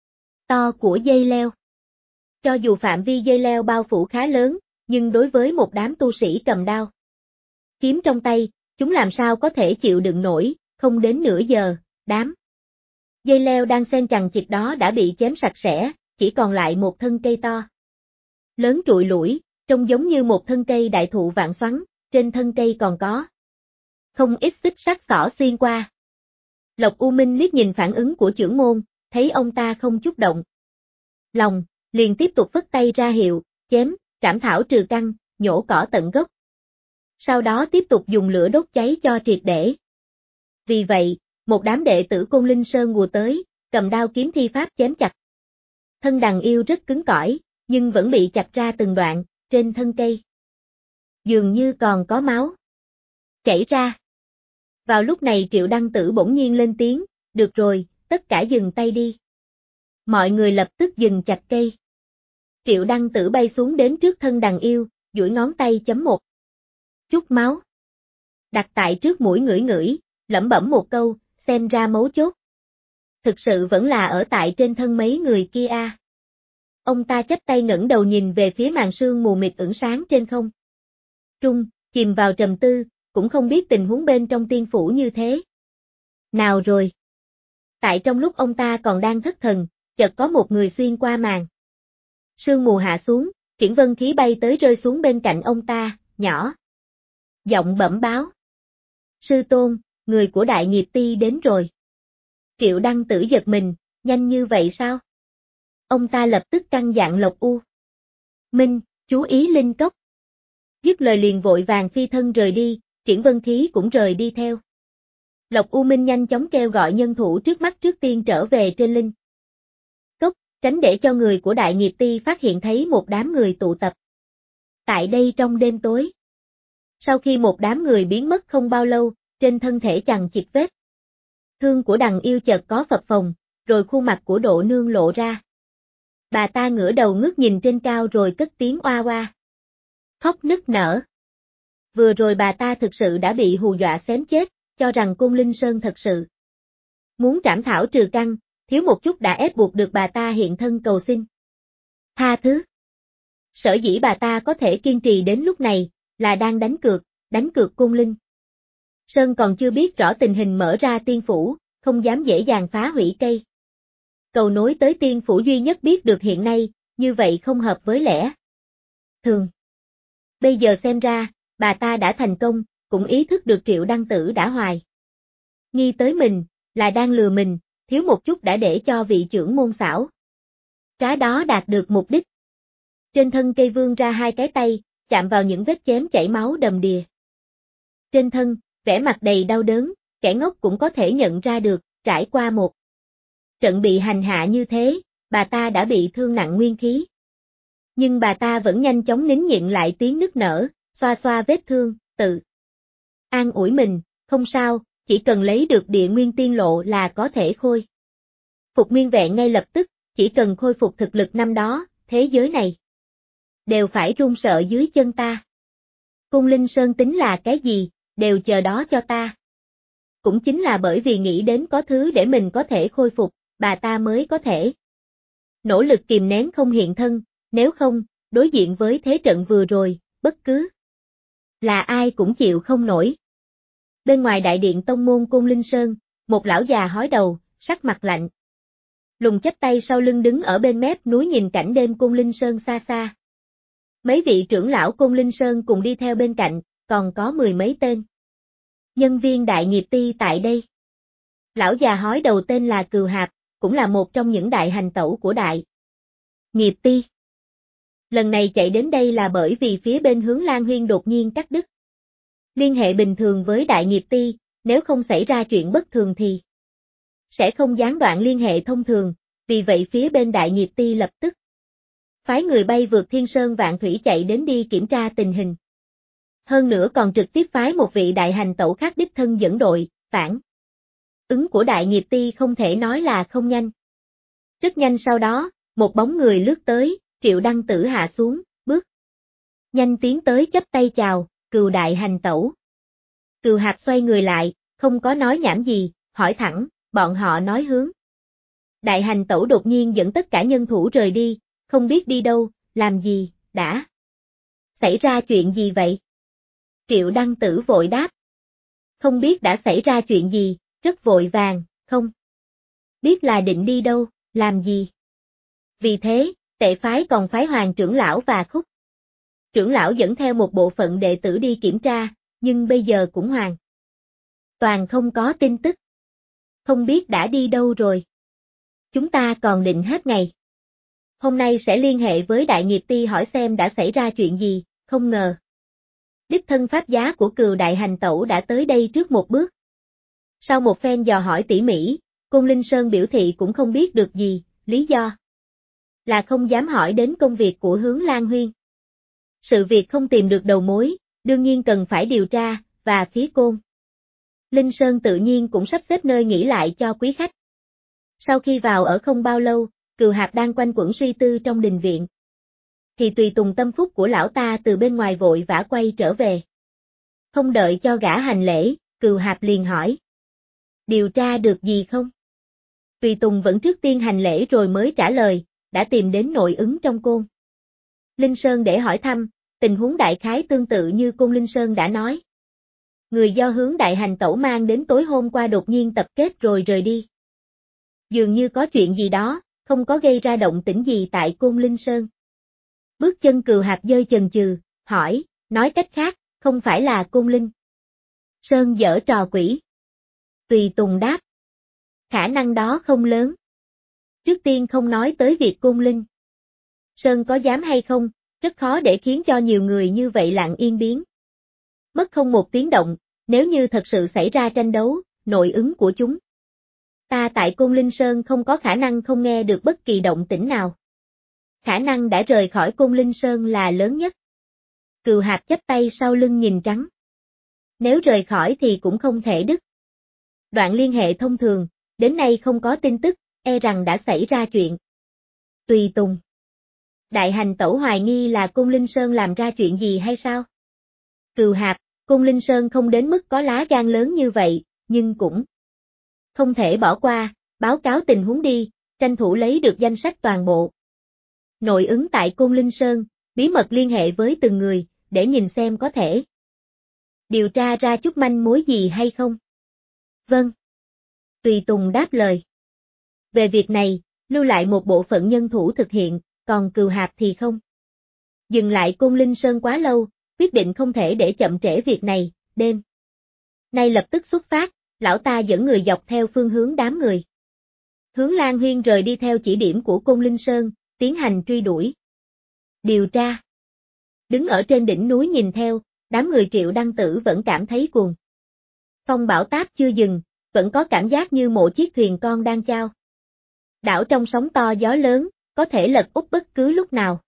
to của dây leo. Cho dù phạm vi dây leo bao phủ khá lớn, nhưng đối với một đám tu sĩ cầm đao kiếm trong tay, chúng làm sao có thể chịu đựng nổi, không đến nửa giờ, đám dây leo đang xen chằng chịt đó đã bị chém sạch sẽ, chỉ còn lại một thân cây to lớn trụi lủi, trông giống như một thân cây đại thụ vạn xoắn, trên thân cây còn có không ít xích sắt xỏ xuyên qua. Lộc U Minh liếc nhìn phản ứng của trưởng môn, thấy ông ta không chút động lòng, liền tiếp tục phất tay ra hiệu, chém, trảm thảo trừ căn, nhổ cỏ tận gốc. Sau đó tiếp tục dùng lửa đốt cháy cho triệt để. Vì vậy, một đám đệ tử Côn Linh Sơn ùa tới, cầm đao kiếm thi pháp chém chặt. Thân đằng yêu rất cứng cỏi, nhưng vẫn bị chặt ra từng đoạn, trên thân cây dường như còn có máu chảy ra. Vào lúc này Triệu Đăng Tử bỗng nhiên lên tiếng, được rồi, tất cả dừng tay đi. Mọi người lập tức dừng chặt cây. Triệu Đăng Tử bay xuống đến trước thân đằng yêu, duỗi ngón tay chấm một chút máu. Đặt tại trước mũi ngửi ngửi, lẩm bẩm một câu, xem ra mấu chốt. Thực sự vẫn là ở tại trên thân mấy người kia a. Ông ta chắp tay ngẩng đầu nhìn về phía màn sương mù mịt ửng sáng trên không trung, chìm vào trầm tư, cũng không biết tình huống bên trong tiên phủ như thế nào rồi. Tại trong lúc ông ta còn đang thất thần, chợt có một người xuyên qua màn sương mù hạ xuống, kiển vân khí bay tới rơi xuống bên cạnh ông ta, nhỏ giọng bẩm báo. Sư tôn, người của Đại Nghiệp Ti đến rồi. Triệu Đăng Tử giật mình, nhanh như vậy sao? Ông ta lập tức căn dặn Lộc U Minh, chú ý linh cốc. Dứt lời liền vội vàng phi thân rời đi, kiển vân khí cũng rời đi theo. Lộc U Minh nhanh chóng kêu gọi nhân thủ trước mắt trước tiên trở về trên linh cốc, tránh để cho người của Đại Nghiệp Ti phát hiện thấy một đám người tụ tập tại đây trong đêm tối. Sau khi một đám người biến mất không bao lâu, trên thân thể chằng chịt vết thương của Đằng Yêu chợt có phập phồng, rồi khuôn mặt của Độ Nương lộ ra. Bà ta ngửa đầu ngước nhìn trên cao rồi cất tiếng oa oa, khóc nức nở. Vừa rồi bà ta thực sự đã bị hù dọa xém chết, cho rằng Côn Linh Sơn thật sự muốn trảm thảo trừ căn, thiếu một chút đã ép buộc được bà ta hiện thân cầu xin tha thứ. Sở dĩ bà ta có thể kiên trì đến lúc này, là đang đánh cược Côn Linh Sơn còn chưa biết rõ tình hình mở ra tiên phủ, không dám dễ dàng phá hủy cây cầu nối tới tiên phủ duy nhất biết được hiện nay, như vậy không hợp với lẽ thường. Bây giờ xem ra, bà ta đã thành công, cũng ý thức được Triệu Đăng Tử đã hoài nghi tới mình, là đang lừa mình, thiếu một chút đã để cho vị trưởng môn xảo trá đó đạt được mục đích. Trên thân cây vươn ra hai cái tay, chạm vào những vết chém chảy máu đầm đìa trên thân, vẻ mặt đầy đau đớn, kẻ ngốc cũng có thể nhận ra được, trải qua một trận bị hành hạ như thế, bà ta đã bị thương nặng nguyên khí. Nhưng bà ta vẫn nhanh chóng nín nhịn lại tiếng nức nở, xoa xoa vết thương, tự an ủi mình, không sao, chỉ cần lấy được Địa Nguyên Tiên Lộ là có thể khôi phục nguyên vẹn ngay lập tức, chỉ cần khôi phục thực lực năm đó, thế giới này đều phải run sợ dưới chân ta. Côn Linh Sơn tính là cái gì, đều chờ đó cho ta. Cũng chính là bởi vì nghĩ đến có thứ để mình có thể khôi phục, bà ta mới có thể nỗ lực kìm nén không hiện thân, nếu không, đối diện với thế trận vừa rồi, bất cứ là ai cũng chịu không nổi. Bên ngoài đại điện tông môn Côn Linh Sơn, một lão già hói đầu, sắc mặt lạnh lùng chắp tay sau lưng đứng ở bên mép núi nhìn cảnh đêm Côn Linh Sơn xa xa. Mấy vị trưởng lão Côn Linh Sơn cùng đi theo bên cạnh, còn có mười mấy tên nhân viên Đại Nghiệp Ti tại đây. Lão già hói đầu tên là Cừu Hạp, cũng là một trong những đại hành tẩu của Đại Nghiệp Ti. Lần này chạy đến đây là bởi vì phía bên hướng Lan Huyên đột nhiên cắt đứt liên hệ bình thường với Đại Nghiệp Ti, nếu không xảy ra chuyện bất thường thì sẽ không gián đoạn liên hệ thông thường, vì vậy phía bên Đại Nghiệp Ti lập tức phái người bay vượt thiên sơn vạn thủy chạy đến đi kiểm tra tình hình. Hơn nữa còn trực tiếp phái một vị đại hành tẩu khác đích thân dẫn đội, phản ứng của Đại Nghiệp Ti không thể nói là không nhanh. Rất nhanh sau đó, một bóng người lướt tới, Triệu Đăng Tử hạ xuống, bước nhanh tiến tới chắp tay chào, Cừu đại hành tẩu. Cừu Hạp xoay người lại, không có nói nhảm gì, hỏi thẳng, bọn họ nói hướng. Đại hành tẩu đột nhiên dẫn tất cả nhân thủ rời đi, không biết đi đâu, làm gì, đã xảy ra chuyện gì vậy? Triệu Đăng Tử vội đáp. Không biết đã xảy ra chuyện gì, rất vội vàng, không biết là định đi đâu, làm gì. Vì thế, Tệ phái còn phái Hoàng trưởng lão và Khúc trưởng lão dẫn theo một bộ phận đệ tử đi kiểm tra, nhưng bây giờ cũng hoàn toàn không có tin tức. Không biết đã đi đâu rồi. Chúng ta còn định hết ngày hôm nay sẽ liên hệ với Đại Nghiệp Ti hỏi xem đã xảy ra chuyện gì, không ngờ đích thân pháp giá của Cừu đại hành tẩu đã tới đây trước một bước. Sau một phen dò hỏi tỉ mỉ, Côn Linh Sơn biểu thị cũng không biết được gì, lý do là không dám hỏi đến công việc của hướng Lan Huyên. Sự việc không tìm được đầu mối, đương nhiên cần phải điều tra, và phía Côn Linh Sơn tự nhiên cũng sắp xếp nơi nghỉ lại cho quý khách. Sau khi vào ở không bao lâu, Cừu Hạp đang quanh quẩn suy tư trong đình viện. Thì tùy tùng tâm phúc của lão ta từ bên ngoài vội vã quay trở về. Không đợi cho gã hành lễ, Cừu Hạp liền hỏi. Điều tra được gì không? Tùy tùng vẫn trước tiên hành lễ rồi mới trả lời, đã tìm đến nội ứng trong Côn Linh Sơn để hỏi thăm, tình huống đại khái tương tự như Côn Linh Sơn đã nói. Người do hướng đại hành tẩu mang đến tối hôm qua đột nhiên tập kết rồi rời đi. Dường như có chuyện gì đó, không có gây ra động tĩnh gì tại Côn Linh Sơn. Bước chân Cừu Hạp dơi chần chừ, hỏi, nói cách khác, không phải là Côn Linh Sơn giở trò quỷ. Tùy tùng đáp. Khả năng đó không lớn. Trước tiên không nói tới việc Côn Linh Sơn có dám hay không, rất khó để khiến cho nhiều người như vậy lặng yên biến mất không một tiếng động, nếu như thật sự xảy ra tranh đấu, nội ứng của chúng. Ta tại Côn Linh Sơn không có khả năng không nghe được bất kỳ động tĩnh nào. Khả năng đã rời khỏi Côn Linh Sơn là lớn nhất. Cừu Hạp chắp tay sau lưng nhìn trắng. Nếu rời khỏi thì cũng không thể đứt. Đoạn liên hệ thông thường, đến nay không có tin tức, e rằng đã xảy ra chuyện. Tùy Tùng. Đại hành tẩu hoài nghi là Côn Linh Sơn làm ra chuyện gì hay sao? Cừu Hạp, Côn Linh Sơn không đến mức có lá gan lớn như vậy, nhưng cũng không thể bỏ qua, báo cáo tình huống đi, tranh thủ lấy được danh sách toàn bộ. Nội ứng tại Côn Linh Sơn, bí mật liên hệ với từng người, để nhìn xem có thể điều tra ra chút manh mối gì hay không. Vâng. Tùy Tùng đáp lời. Về việc này, lưu lại một bộ phận nhân thủ thực hiện, còn Cừu Hạp thì không. Dừng lại Côn Linh Sơn quá lâu, quyết định không thể để chậm trễ việc này, đêm nay lập tức xuất phát, lão ta dẫn người dọc theo phương hướng đám người. Hướng Lan Huyên rời đi theo chỉ điểm của Côn Linh Sơn, tiến hành truy đuổi. Điều tra. Đứng ở trên đỉnh núi nhìn theo, đám người Triệu Đăng Tử vẫn cảm thấy cuồng. Phong bão táp chưa dừng, vẫn có cảm giác như một chiếc thuyền con đang chao đảo trong sóng to gió lớn, có thể lật úp bất cứ lúc nào.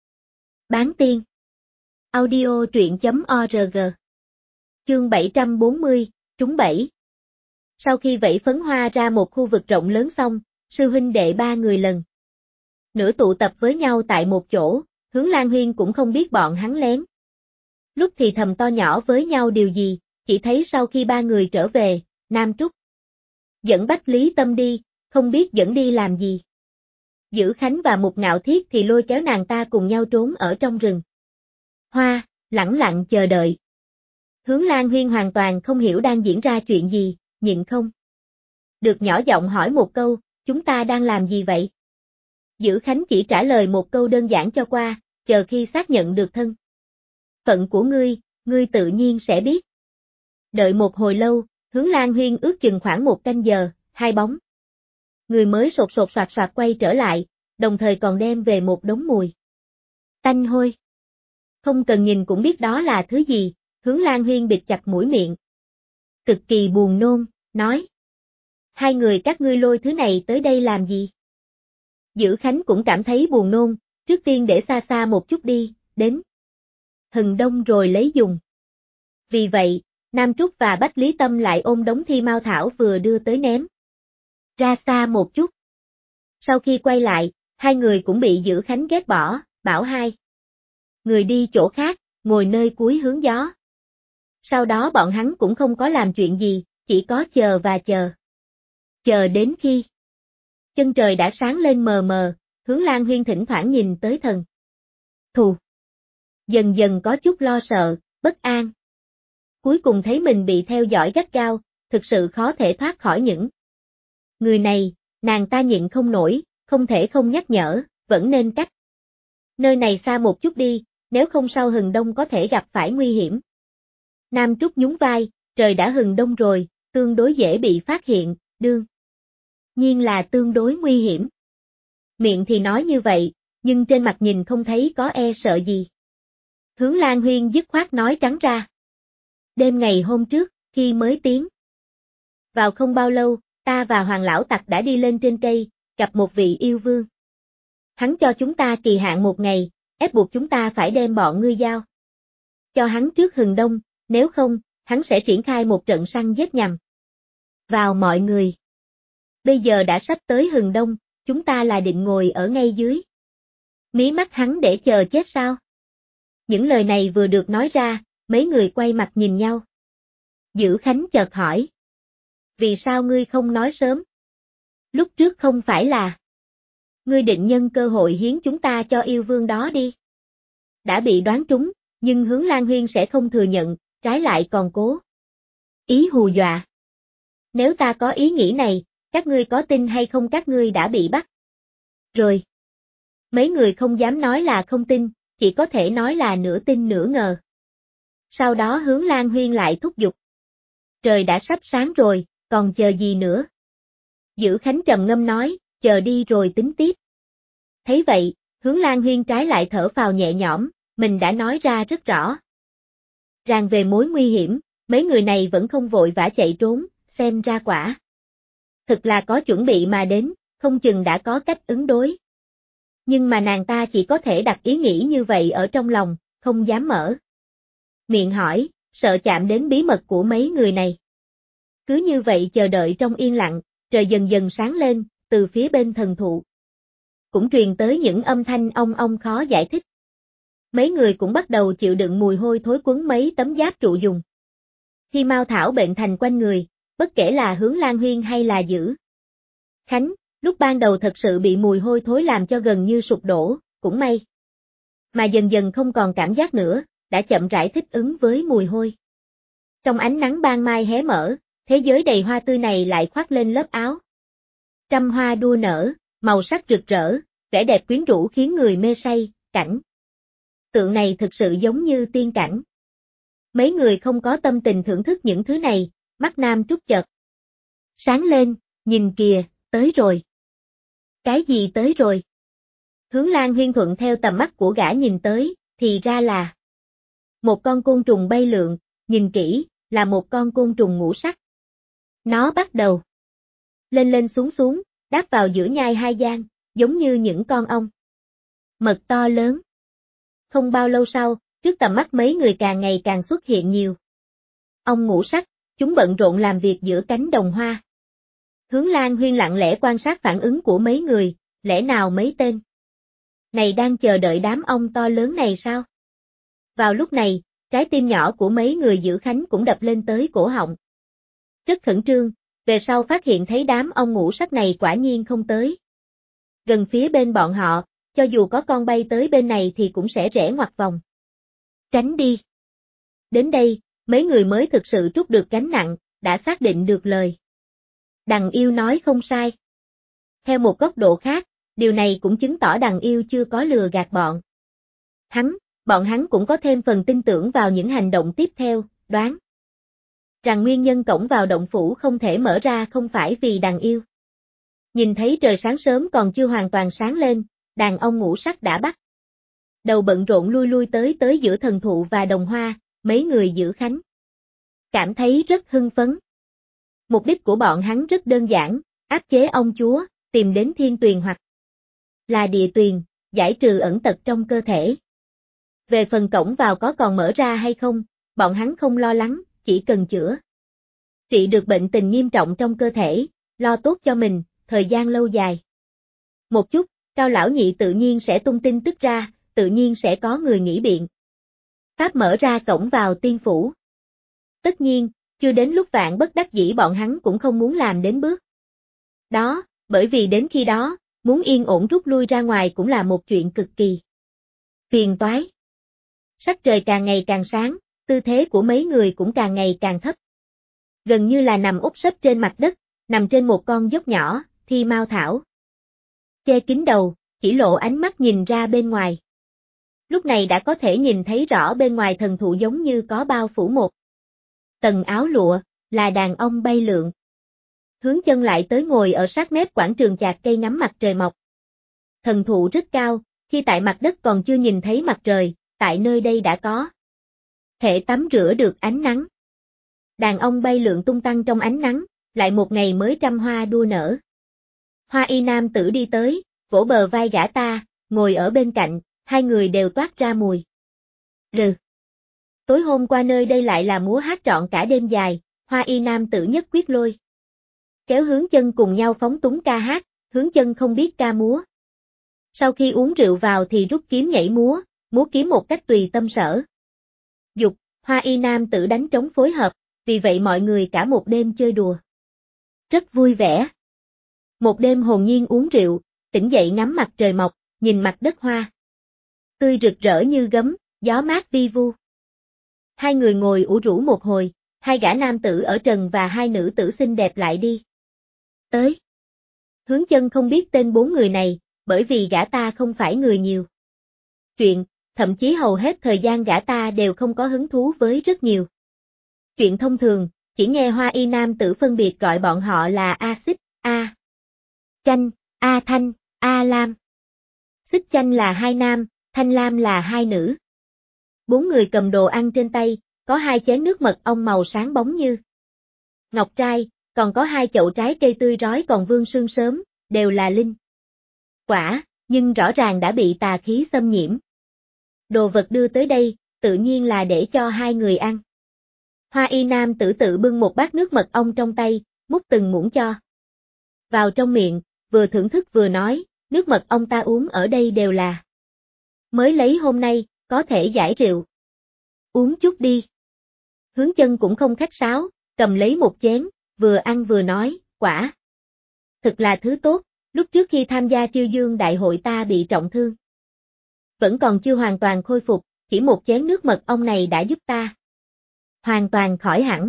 Bán tiên. Audio truyện.org. Chương 740, trúng bẫy. Sau khi vẫy phấn hoa ra một khu vực rộng lớn xong, sư huynh đệ ba người lần nữa tụ tập với nhau tại một chỗ, Hướng Lan Huyên cũng không biết bọn hắn lén lúc thì thầm to nhỏ với nhau điều gì, chỉ thấy sau khi ba người trở về, Nam Trúc dẫn Bách Lý Tâm đi, không biết dẫn đi làm gì. Dữ Khánh và Mục Ngạo Thiết thì lôi kéo nàng ta cùng nhau trốn ở trong rừng hoa, lẳng lặng chờ đợi. Hướng Lan Huyên hoàn toàn không hiểu đang diễn ra chuyện gì, nhịn không được nhỏ giọng hỏi một câu, chúng ta đang làm gì vậy? Dữ Khánh chỉ trả lời một câu đơn giản cho qua, chờ khi xác nhận được thân phận của ngươi tự nhiên sẽ biết. Đợi một hồi lâu, Hướng Lan Huyên ước chừng khoảng một canh giờ, hai bóng người mới sột sột soạt soạt quay trở lại, đồng thời còn đem về một đống mùi tanh hôi. Không cần nhìn cũng biết đó là thứ gì, Hướng Lan Huyên bịt chặt mũi miệng. Cực kỳ buồn nôn, nói. Hai người các ngươi lôi thứ này tới đây làm gì? Dữ Khánh cũng cảm thấy buồn nôn, trước tiên để xa xa một chút đi, đến Hừng Đông rồi lấy dùng. Vì vậy, Nam Trúc và Bách Lý Tâm lại ôm đống thi mao thảo vừa đưa tới ném ra xa một chút. Sau khi quay lại, hai người cũng bị Dữ Khánh ghét bỏ, bảo hai người đi chỗ khác, ngồi nơi cuối hướng gió. Sau đó bọn hắn cũng không có làm chuyện gì, chỉ có chờ và chờ. Chờ đến khi chân trời đã sáng lên mờ mờ, Hướng Lan Huyên thỉnh thoảng nhìn tới thần thù. Dần dần có chút lo sợ, bất an. Cuối cùng thấy mình bị theo dõi gắt gao, thực sự khó thể thoát khỏi những người này, nàng ta nhịn không nổi, không thể không nhắc nhở, vẫn nên cách nơi này xa một chút đi, nếu không sau Hừng Đông có thể gặp phải nguy hiểm. Nam Trúc nhún vai, trời đã Hừng Đông rồi, tương đối dễ bị phát hiện, đương nhiên là tương đối nguy hiểm. Miệng thì nói như vậy, nhưng trên mặt nhìn không thấy có e sợ gì. Hướng Lan Huyên dứt khoát nói trắng ra. Đêm ngày hôm trước, khi mới tiến vào không bao lâu, ta và Hoàng Lão Tặc đã đi lên trên cây, gặp một vị yêu vương. Hắn cho chúng ta kỳ hạn một ngày, ép buộc chúng ta phải đem bọn ngươi giao cho hắn trước Hừng Đông, nếu không, hắn sẽ triển khai một trận săn giết nhằm vào mọi người. Bây giờ đã sắp tới Hừng Đông, chúng ta là định ngồi ở ngay dưới mí mắt hắn để chờ chết sao? Những lời này vừa được nói ra, mấy người quay mặt nhìn nhau. Dữ Khánh chợt hỏi. Vì sao ngươi không nói sớm? Lúc trước không phải là ngươi định nhân cơ hội hiến chúng ta cho yêu vương đó đi. Đã bị đoán trúng, nhưng Hướng Lan Huyên sẽ không thừa nhận, trái lại còn cố ý hù dọa. Nếu ta có ý nghĩ này, các ngươi có tin hay không các ngươi đã bị bắt? Rồi. Mấy người không dám nói là không tin, chỉ có thể nói là nửa tin nửa ngờ. Sau đó Hướng Lan Huyên lại thúc giục. Trời đã sắp sáng rồi, còn chờ gì nữa? Dữ Khánh trầm ngâm nói, chờ đi rồi tính tiếp. Thấy vậy, Hướng Lan Huyên trái lại thở phào nhẹ nhõm, mình đã nói ra rất rõ ràng về mối nguy hiểm, mấy người này vẫn không vội vã chạy trốn, xem ra quả. Thực là có chuẩn bị mà đến, không chừng đã có cách ứng đối. Nhưng mà nàng ta chỉ có thể đặt ý nghĩ như vậy ở trong lòng, không dám mở miệng hỏi, sợ chạm đến bí mật của mấy người này. Cứ như vậy chờ đợi trong yên lặng, trời dần dần sáng lên, từ phía bên thần thụ cũng truyền tới những âm thanh ong ong khó giải thích. Mấy người cũng bắt đầu chịu đựng mùi hôi thối quấn mấy tấm giáp trụ dùng. Khi Mao Thảo bệnh thành quanh người, bất kể là Hướng Lan Huyên hay là Dữ Khánh, lúc ban đầu thật sự bị mùi hôi thối làm cho gần như sụp đổ, cũng may. Mà dần dần không còn cảm giác nữa, đã chậm rãi thích ứng với mùi hôi. Trong ánh nắng ban mai hé mở, thế giới đầy hoa tươi này lại khoác lên lớp áo. Trăm hoa đua nở, màu sắc rực rỡ, vẻ đẹp quyến rũ khiến người mê say, cảnh tượng này thực sự giống như tiên cảnh. Mấy người không có tâm tình thưởng thức những thứ này, mắt Nam Trúc chợt sáng lên, nhìn kìa, tới rồi. Cái gì tới rồi? Hướng Lan Huyên thuận theo tầm mắt của gã nhìn tới, thì ra là một con côn trùng bay lượn, nhìn kỹ, là một con côn trùng ngũ sắc. Nó bắt đầu lên lên xuống xuống, đáp vào giữa nhai hai gian, giống như những con ong mật to lớn. Không bao lâu sau, trước tầm mắt mấy người càng ngày càng xuất hiện nhiều ong ngũ sắc, chúng bận rộn làm việc giữa cánh đồng hoa. Hướng Lan Huyên lặng lẽ quan sát phản ứng của mấy người, lẽ nào mấy tên này đang chờ đợi đám ong to lớn này sao? Vào lúc này, trái tim nhỏ của mấy người Dữ Khánh cũng đập lên tới cổ họng. Rất khẩn trương, về sau phát hiện thấy đám ong ngũ sắc này quả nhiên không tới gần phía bên bọn họ, cho dù có con bay tới bên này thì cũng sẽ rẽ ngoặt vòng tránh đi. Đến đây, mấy người mới thực sự trút được gánh nặng, đã xác định được lời Đằng Yêu nói không sai. Theo một góc độ khác, điều này cũng chứng tỏ Đằng Yêu chưa có lừa gạt bọn hắn cũng có thêm phần tin tưởng vào những hành động tiếp theo, đoán rằng nguyên nhân cổng vào động phủ không thể mở ra không phải vì Đằng Yêu. Nhìn thấy trời sáng sớm còn chưa hoàn toàn sáng lên, đàn ong ngũ sắc đã bắt đầu bận rộn lui lui tới giữa thần thụ và đồng hoa, mấy người Dữ Khánh cảm thấy rất hưng phấn. Mục đích của bọn hắn rất đơn giản, áp chế ong chúa, tìm đến thiên tuyền hoặc là địa tuyền, giải trừ ẩn tật trong cơ thể. Về phần cổng vào có còn mở ra hay không, bọn hắn không lo lắng, chỉ cần chữa trị được bệnh tình nghiêm trọng trong cơ thể, lo tốt cho mình, thời gian lâu dài một chút, Cao lão nhị tự nhiên sẽ tung tin tức ra, tự nhiên sẽ có người nghĩ biện pháp mở ra cổng vào tiên phủ. Tất nhiên, chưa đến lúc vạn bất đắc dĩ bọn hắn cũng không muốn làm đến bước đó, bởi vì đến khi đó, muốn yên ổn rút lui ra ngoài cũng là một chuyện cực kỳ phiền toái. Sắc trời càng ngày càng sáng, tư thế của mấy người cũng càng ngày càng thấp. Gần như là nằm úp sấp trên mặt đất, nằm trên một con dốc nhỏ, Thi Mao Thảo che kín đầu, chỉ lộ ánh mắt nhìn ra bên ngoài. Lúc này đã có thể nhìn thấy rõ bên ngoài thần thụ giống như có bao phủ một tầng áo lụa, là đàn ong bay lượn. Hướng Chân lại tới ngồi ở sát mép quảng trường chạc cây ngắm mặt trời mọc. Thần thụ rất cao, khi tại mặt đất còn chưa nhìn thấy mặt trời, tại nơi đây đã có thể tắm rửa được ánh nắng. Đàn ong bay lượn tung tăng trong ánh nắng, lại một ngày mới trăm hoa đua nở. Hoa y nam tử đi tới, vỗ bờ vai gã ta, ngồi ở bên cạnh, hai người đều toát ra mùi rừ. Tối hôm qua nơi đây lại là múa hát trọn cả đêm dài, Hoa y nam tử nhất quyết lôi kéo Hướng Chân cùng nhau phóng túng ca hát, Hướng Chân không biết ca múa. Sau khi uống rượu vào thì rút kiếm nhảy múa kiếm một cách tùy tâm sở dục, Hoa y nam tử đánh trống phối hợp, vì vậy mọi người cả một đêm chơi đùa rất vui vẻ. Một đêm hồn nhiên uống rượu, tỉnh dậy ngắm mặt trời mọc, nhìn mặt đất hoa tươi rực rỡ như gấm, gió mát vi vu. Hai người ngồi ủ rũ một hồi, hai gã nam tử ở trần và hai nữ tử xinh đẹp lại đi tới. Hướng Chân không biết tên bốn người này, bởi vì gã ta không phải người nhiều chuyện, thậm chí hầu hết thời gian gã ta đều không có hứng thú với rất nhiều chuyện thông thường, chỉ nghe Hoa y nam tử phân biệt gọi bọn họ là A Xích, A Chanh, A Thanh, A Lam. Xích Chanh là hai nam, Thanh Lam là hai nữ. Bốn người cầm đồ ăn trên tay, có hai chén nước mật ong màu sáng bóng như ngọc trai, còn có 2 chậu trái cây tươi rói còn vương sương sớm, đều là linh quả, nhưng rõ ràng đã bị tà khí xâm nhiễm. Đồ vật đưa tới đây, tự nhiên là để cho 2 người ăn. Hoa y nam tử tự bưng một bát nước mật ong trong tay, múc từng muỗng cho vào trong miệng, vừa thưởng thức vừa nói, nước mật ong ta uống ở đây đều là mới lấy hôm nay, có thể giải rượu. Uống chút đi. Hướng Chân cũng không khách sáo, cầm lấy một chén, vừa ăn vừa nói, quả thực là thứ tốt, lúc trước khi tham gia Triêu Dương đại hội ta bị trọng thương. Vẫn còn chưa hoàn toàn khôi phục, chỉ một chén nước mật ong này đã giúp ta hoàn toàn khỏi hẳn.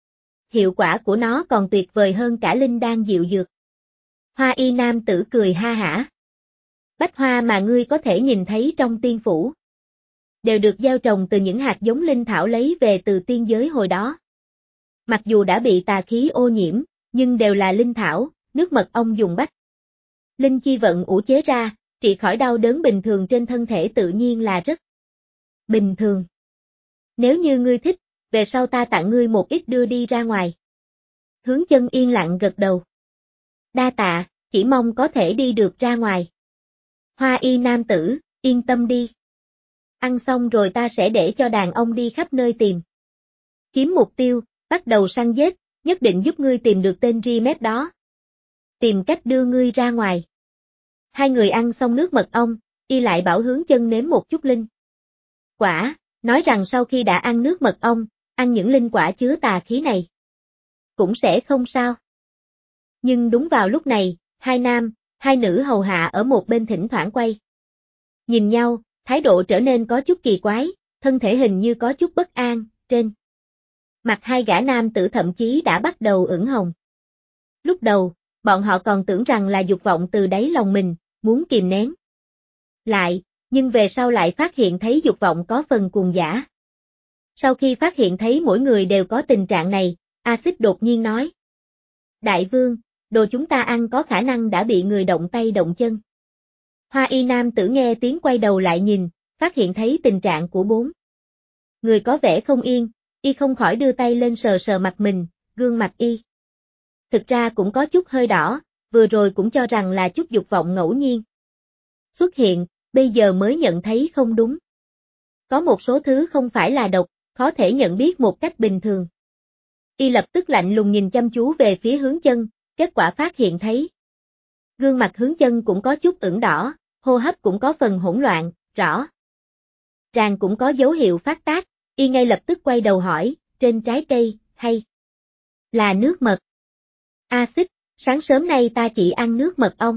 Hiệu quả của nó còn tuyệt vời hơn cả linh đan diệu dược. Hoa y nam tử cười ha hả. Bách hoa mà ngươi có thể nhìn thấy trong tiên phủ, đều được gieo trồng từ những hạt giống linh thảo lấy về từ tiên giới hồi đó. Mặc dù đã bị tà khí ô nhiễm, nhưng đều là linh thảo, nước mật ong dùng bách linh chi vận ủ chế ra, trị khỏi đau đớn bình thường trên thân thể tự nhiên là rất bình thường. Nếu như ngươi thích, về sau ta tặng ngươi một ít đưa đi ra ngoài. Hướng Chân yên lặng gật đầu. Đa tạ, chỉ mong có thể đi được ra ngoài. Hoa y nam tử, yên tâm đi. Ăn xong rồi ta sẽ để cho đàn ông đi khắp nơi tìm kiếm mục tiêu, bắt đầu săn giết, nhất định giúp ngươi tìm được tên Rimet đó. Tìm cách đưa ngươi ra ngoài. 2 người ăn xong nước mật ong, y lại bảo Hướng Chân nếm một chút linh quả, nói rằng sau khi đã ăn nước mật ong, ăn những linh quả chứa tà khí này cũng sẽ không sao. Nhưng đúng vào lúc này, 2 nam, 2 nữ hầu hạ ở một bên thỉnh thoảng quay nhìn nhau, thái độ trở nên có chút kỳ quái, thân thể hình như có chút bất an, trên mặt 2 gã nam tử thậm chí đã bắt đầu ửng hồng. Lúc đầu, bọn họ còn tưởng rằng là dục vọng từ đáy lòng mình, muốn kìm nén lại, nhưng về sau lại phát hiện thấy dục vọng có phần cuồng dã. Sau khi phát hiện thấy mỗi người đều có tình trạng này, Axit đột nhiên nói: Đại vương, đồ chúng ta ăn có khả năng đã bị người động tay động chân. Hoa y nam tử nghe tiếng quay đầu lại nhìn, phát hiện thấy tình trạng của 4 người có vẻ không yên, y không khỏi đưa tay lên sờ sờ mặt mình, gương mặt y thực ra cũng có chút hơi đỏ, vừa rồi cũng cho rằng là chút dục vọng ngẫu nhiên xuất hiện, bây giờ mới nhận thấy không đúng. Có một số thứ không phải là độc, khó thể nhận biết một cách bình thường. Y lập tức lạnh lùng nhìn chăm chú về phía Hướng Chân, kết quả phát hiện thấy gương mặt Hướng Chân cũng có chút ửng đỏ, hô hấp cũng có phần hỗn loạn, rõ ràng cũng có dấu hiệu phát tác, y ngay lập tức quay đầu hỏi, trên trái cây, hay là nước mật? Axit, sáng sớm nay ta chỉ ăn nước mật ong.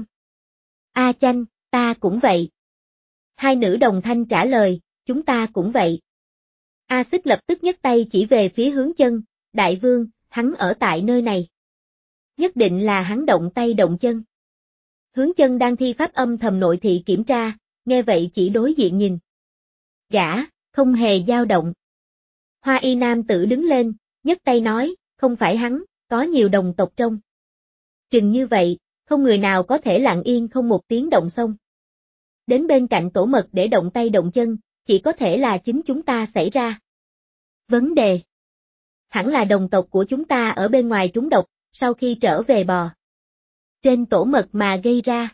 A Chanh, ta cũng vậy. 2 nữ đồng thanh trả lời, chúng ta cũng vậy. Axit lập tức nhấc tay chỉ về phía Hướng Chân, đại vương, hắn ở tại nơi này. Nhất định là hắn động tay động chân. Hướng Chân đang thi pháp âm thầm nội thị kiểm tra, nghe vậy chỉ đối diện nhìn. Gã, không hề dao động. Hoa y nam tử đứng lên, nhấc tay nói, không phải hắn, có nhiều đồng tộc trong rừng như vậy, không người nào có thể lặng yên không một tiếng động xông đến bên cạnh tổ mật để động tay động chân, chỉ có thể là chính chúng ta xảy ra vấn đề. Hẳn là đồng tộc của chúng ta ở bên ngoài trúng độc, sau khi trở về bò trên tổ mật mà gây ra.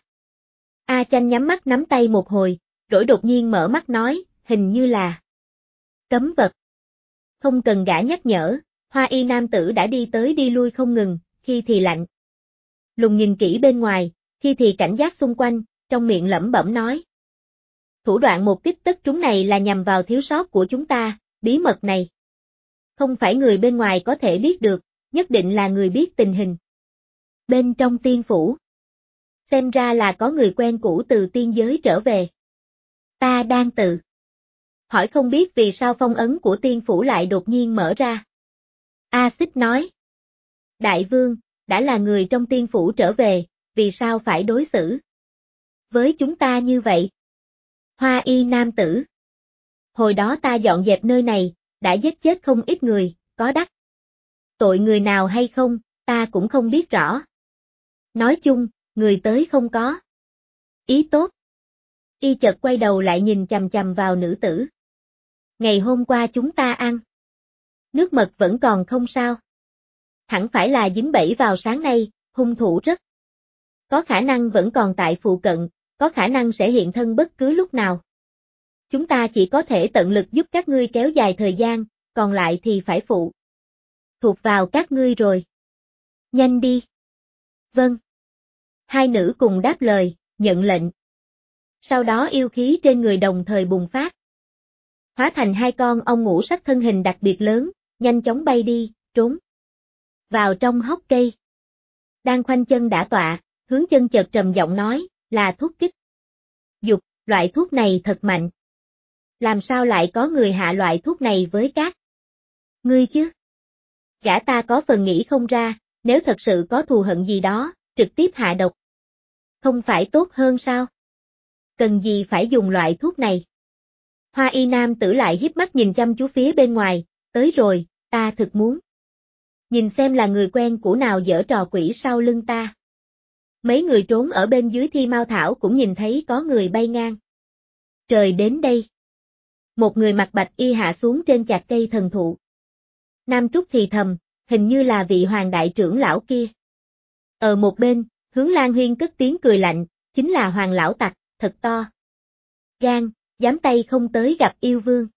A Chanh nhắm mắt nắm tay một hồi, rồi đột nhiên mở mắt nói, hình như là cấm vật. Không cần gã nhắc nhở, hoa y nam tử đã đi tới đi lui không ngừng, khi thì lạnh lùng nhìn kỹ bên ngoài, khi thì cảnh giác xung quanh, trong miệng lẩm bẩm nói. Thủ đoạn một kích tất trúng này là nhằm vào thiếu sót của chúng ta, bí mật này không phải người bên ngoài có thể biết được, nhất định là người biết tình hình bên trong tiên phủ. Xem ra là có người quen cũ từ tiên giới trở về. Ta đang tự hỏi không biết vì sao phong ấn của tiên phủ lại đột nhiên mở ra. Axit nói. Đại vương, đã là người trong tiên phủ trở về, vì sao phải đối xử với chúng ta như vậy? Hoa y nam tử. Hồi đó ta dọn dẹp nơi này, đã giết chết không ít người, có đắc tội người nào hay không, ta cũng không biết rõ. Nói chung, người tới không có ý tốt. Y chợt quay đầu lại nhìn chằm chằm vào nữ tử. Ngày hôm qua chúng ta ăn nước mật vẫn còn không sao? hẳn phải là dính bẫy vào sáng nay, hung thủ rất có khả năng vẫn còn tại phụ cận, có khả năng sẽ hiện thân bất cứ lúc nào. Chúng ta chỉ có thể tận lực giúp các ngươi kéo dài thời gian, còn lại thì phải phụ thuộc vào các ngươi rồi. Nhanh đi. Vâng. Hai nữ cùng đáp lời, nhận lệnh. Sau đó yêu khí trên người đồng thời bùng phát. Hóa thành hai con ong ngũ sắc thân hình đặc biệt lớn, nhanh chóng bay đi, trốn vào trong hốc cây. Đang khoanh chân đả tọa, hướng chân chợt trầm giọng nói, là thuốc kích dục, loại thuốc này thật mạnh. Làm sao lại có người hạ loại thuốc này với các ngươi chứ? Gã ta có phần nghĩ không ra, nếu thật sự có thù hận gì đó, trực tiếp hạ độc. Không phải tốt hơn sao? Cần gì phải dùng loại thuốc này? Hoa y nam tử lại hiếp mắt nhìn chăm chú phía bên ngoài, tới rồi, ta thực muốn nhìn xem là người quen cũ nào giở trò quỷ sau lưng ta. Mấy người trốn ở bên dưới thi mao thảo cũng nhìn thấy có người bay ngang. Trời đến đây. Một người mặc bạch y hạ xuống trên chạc cây thần thụ. Nam Trúc thì thầm, hình như là vị hoàng đại trưởng lão kia. Ở một bên, Hướng Lan Huyên cất tiếng cười lạnh, chính là hoàng lão tặc, thật to gan, dám tay không tới gặp yêu vương.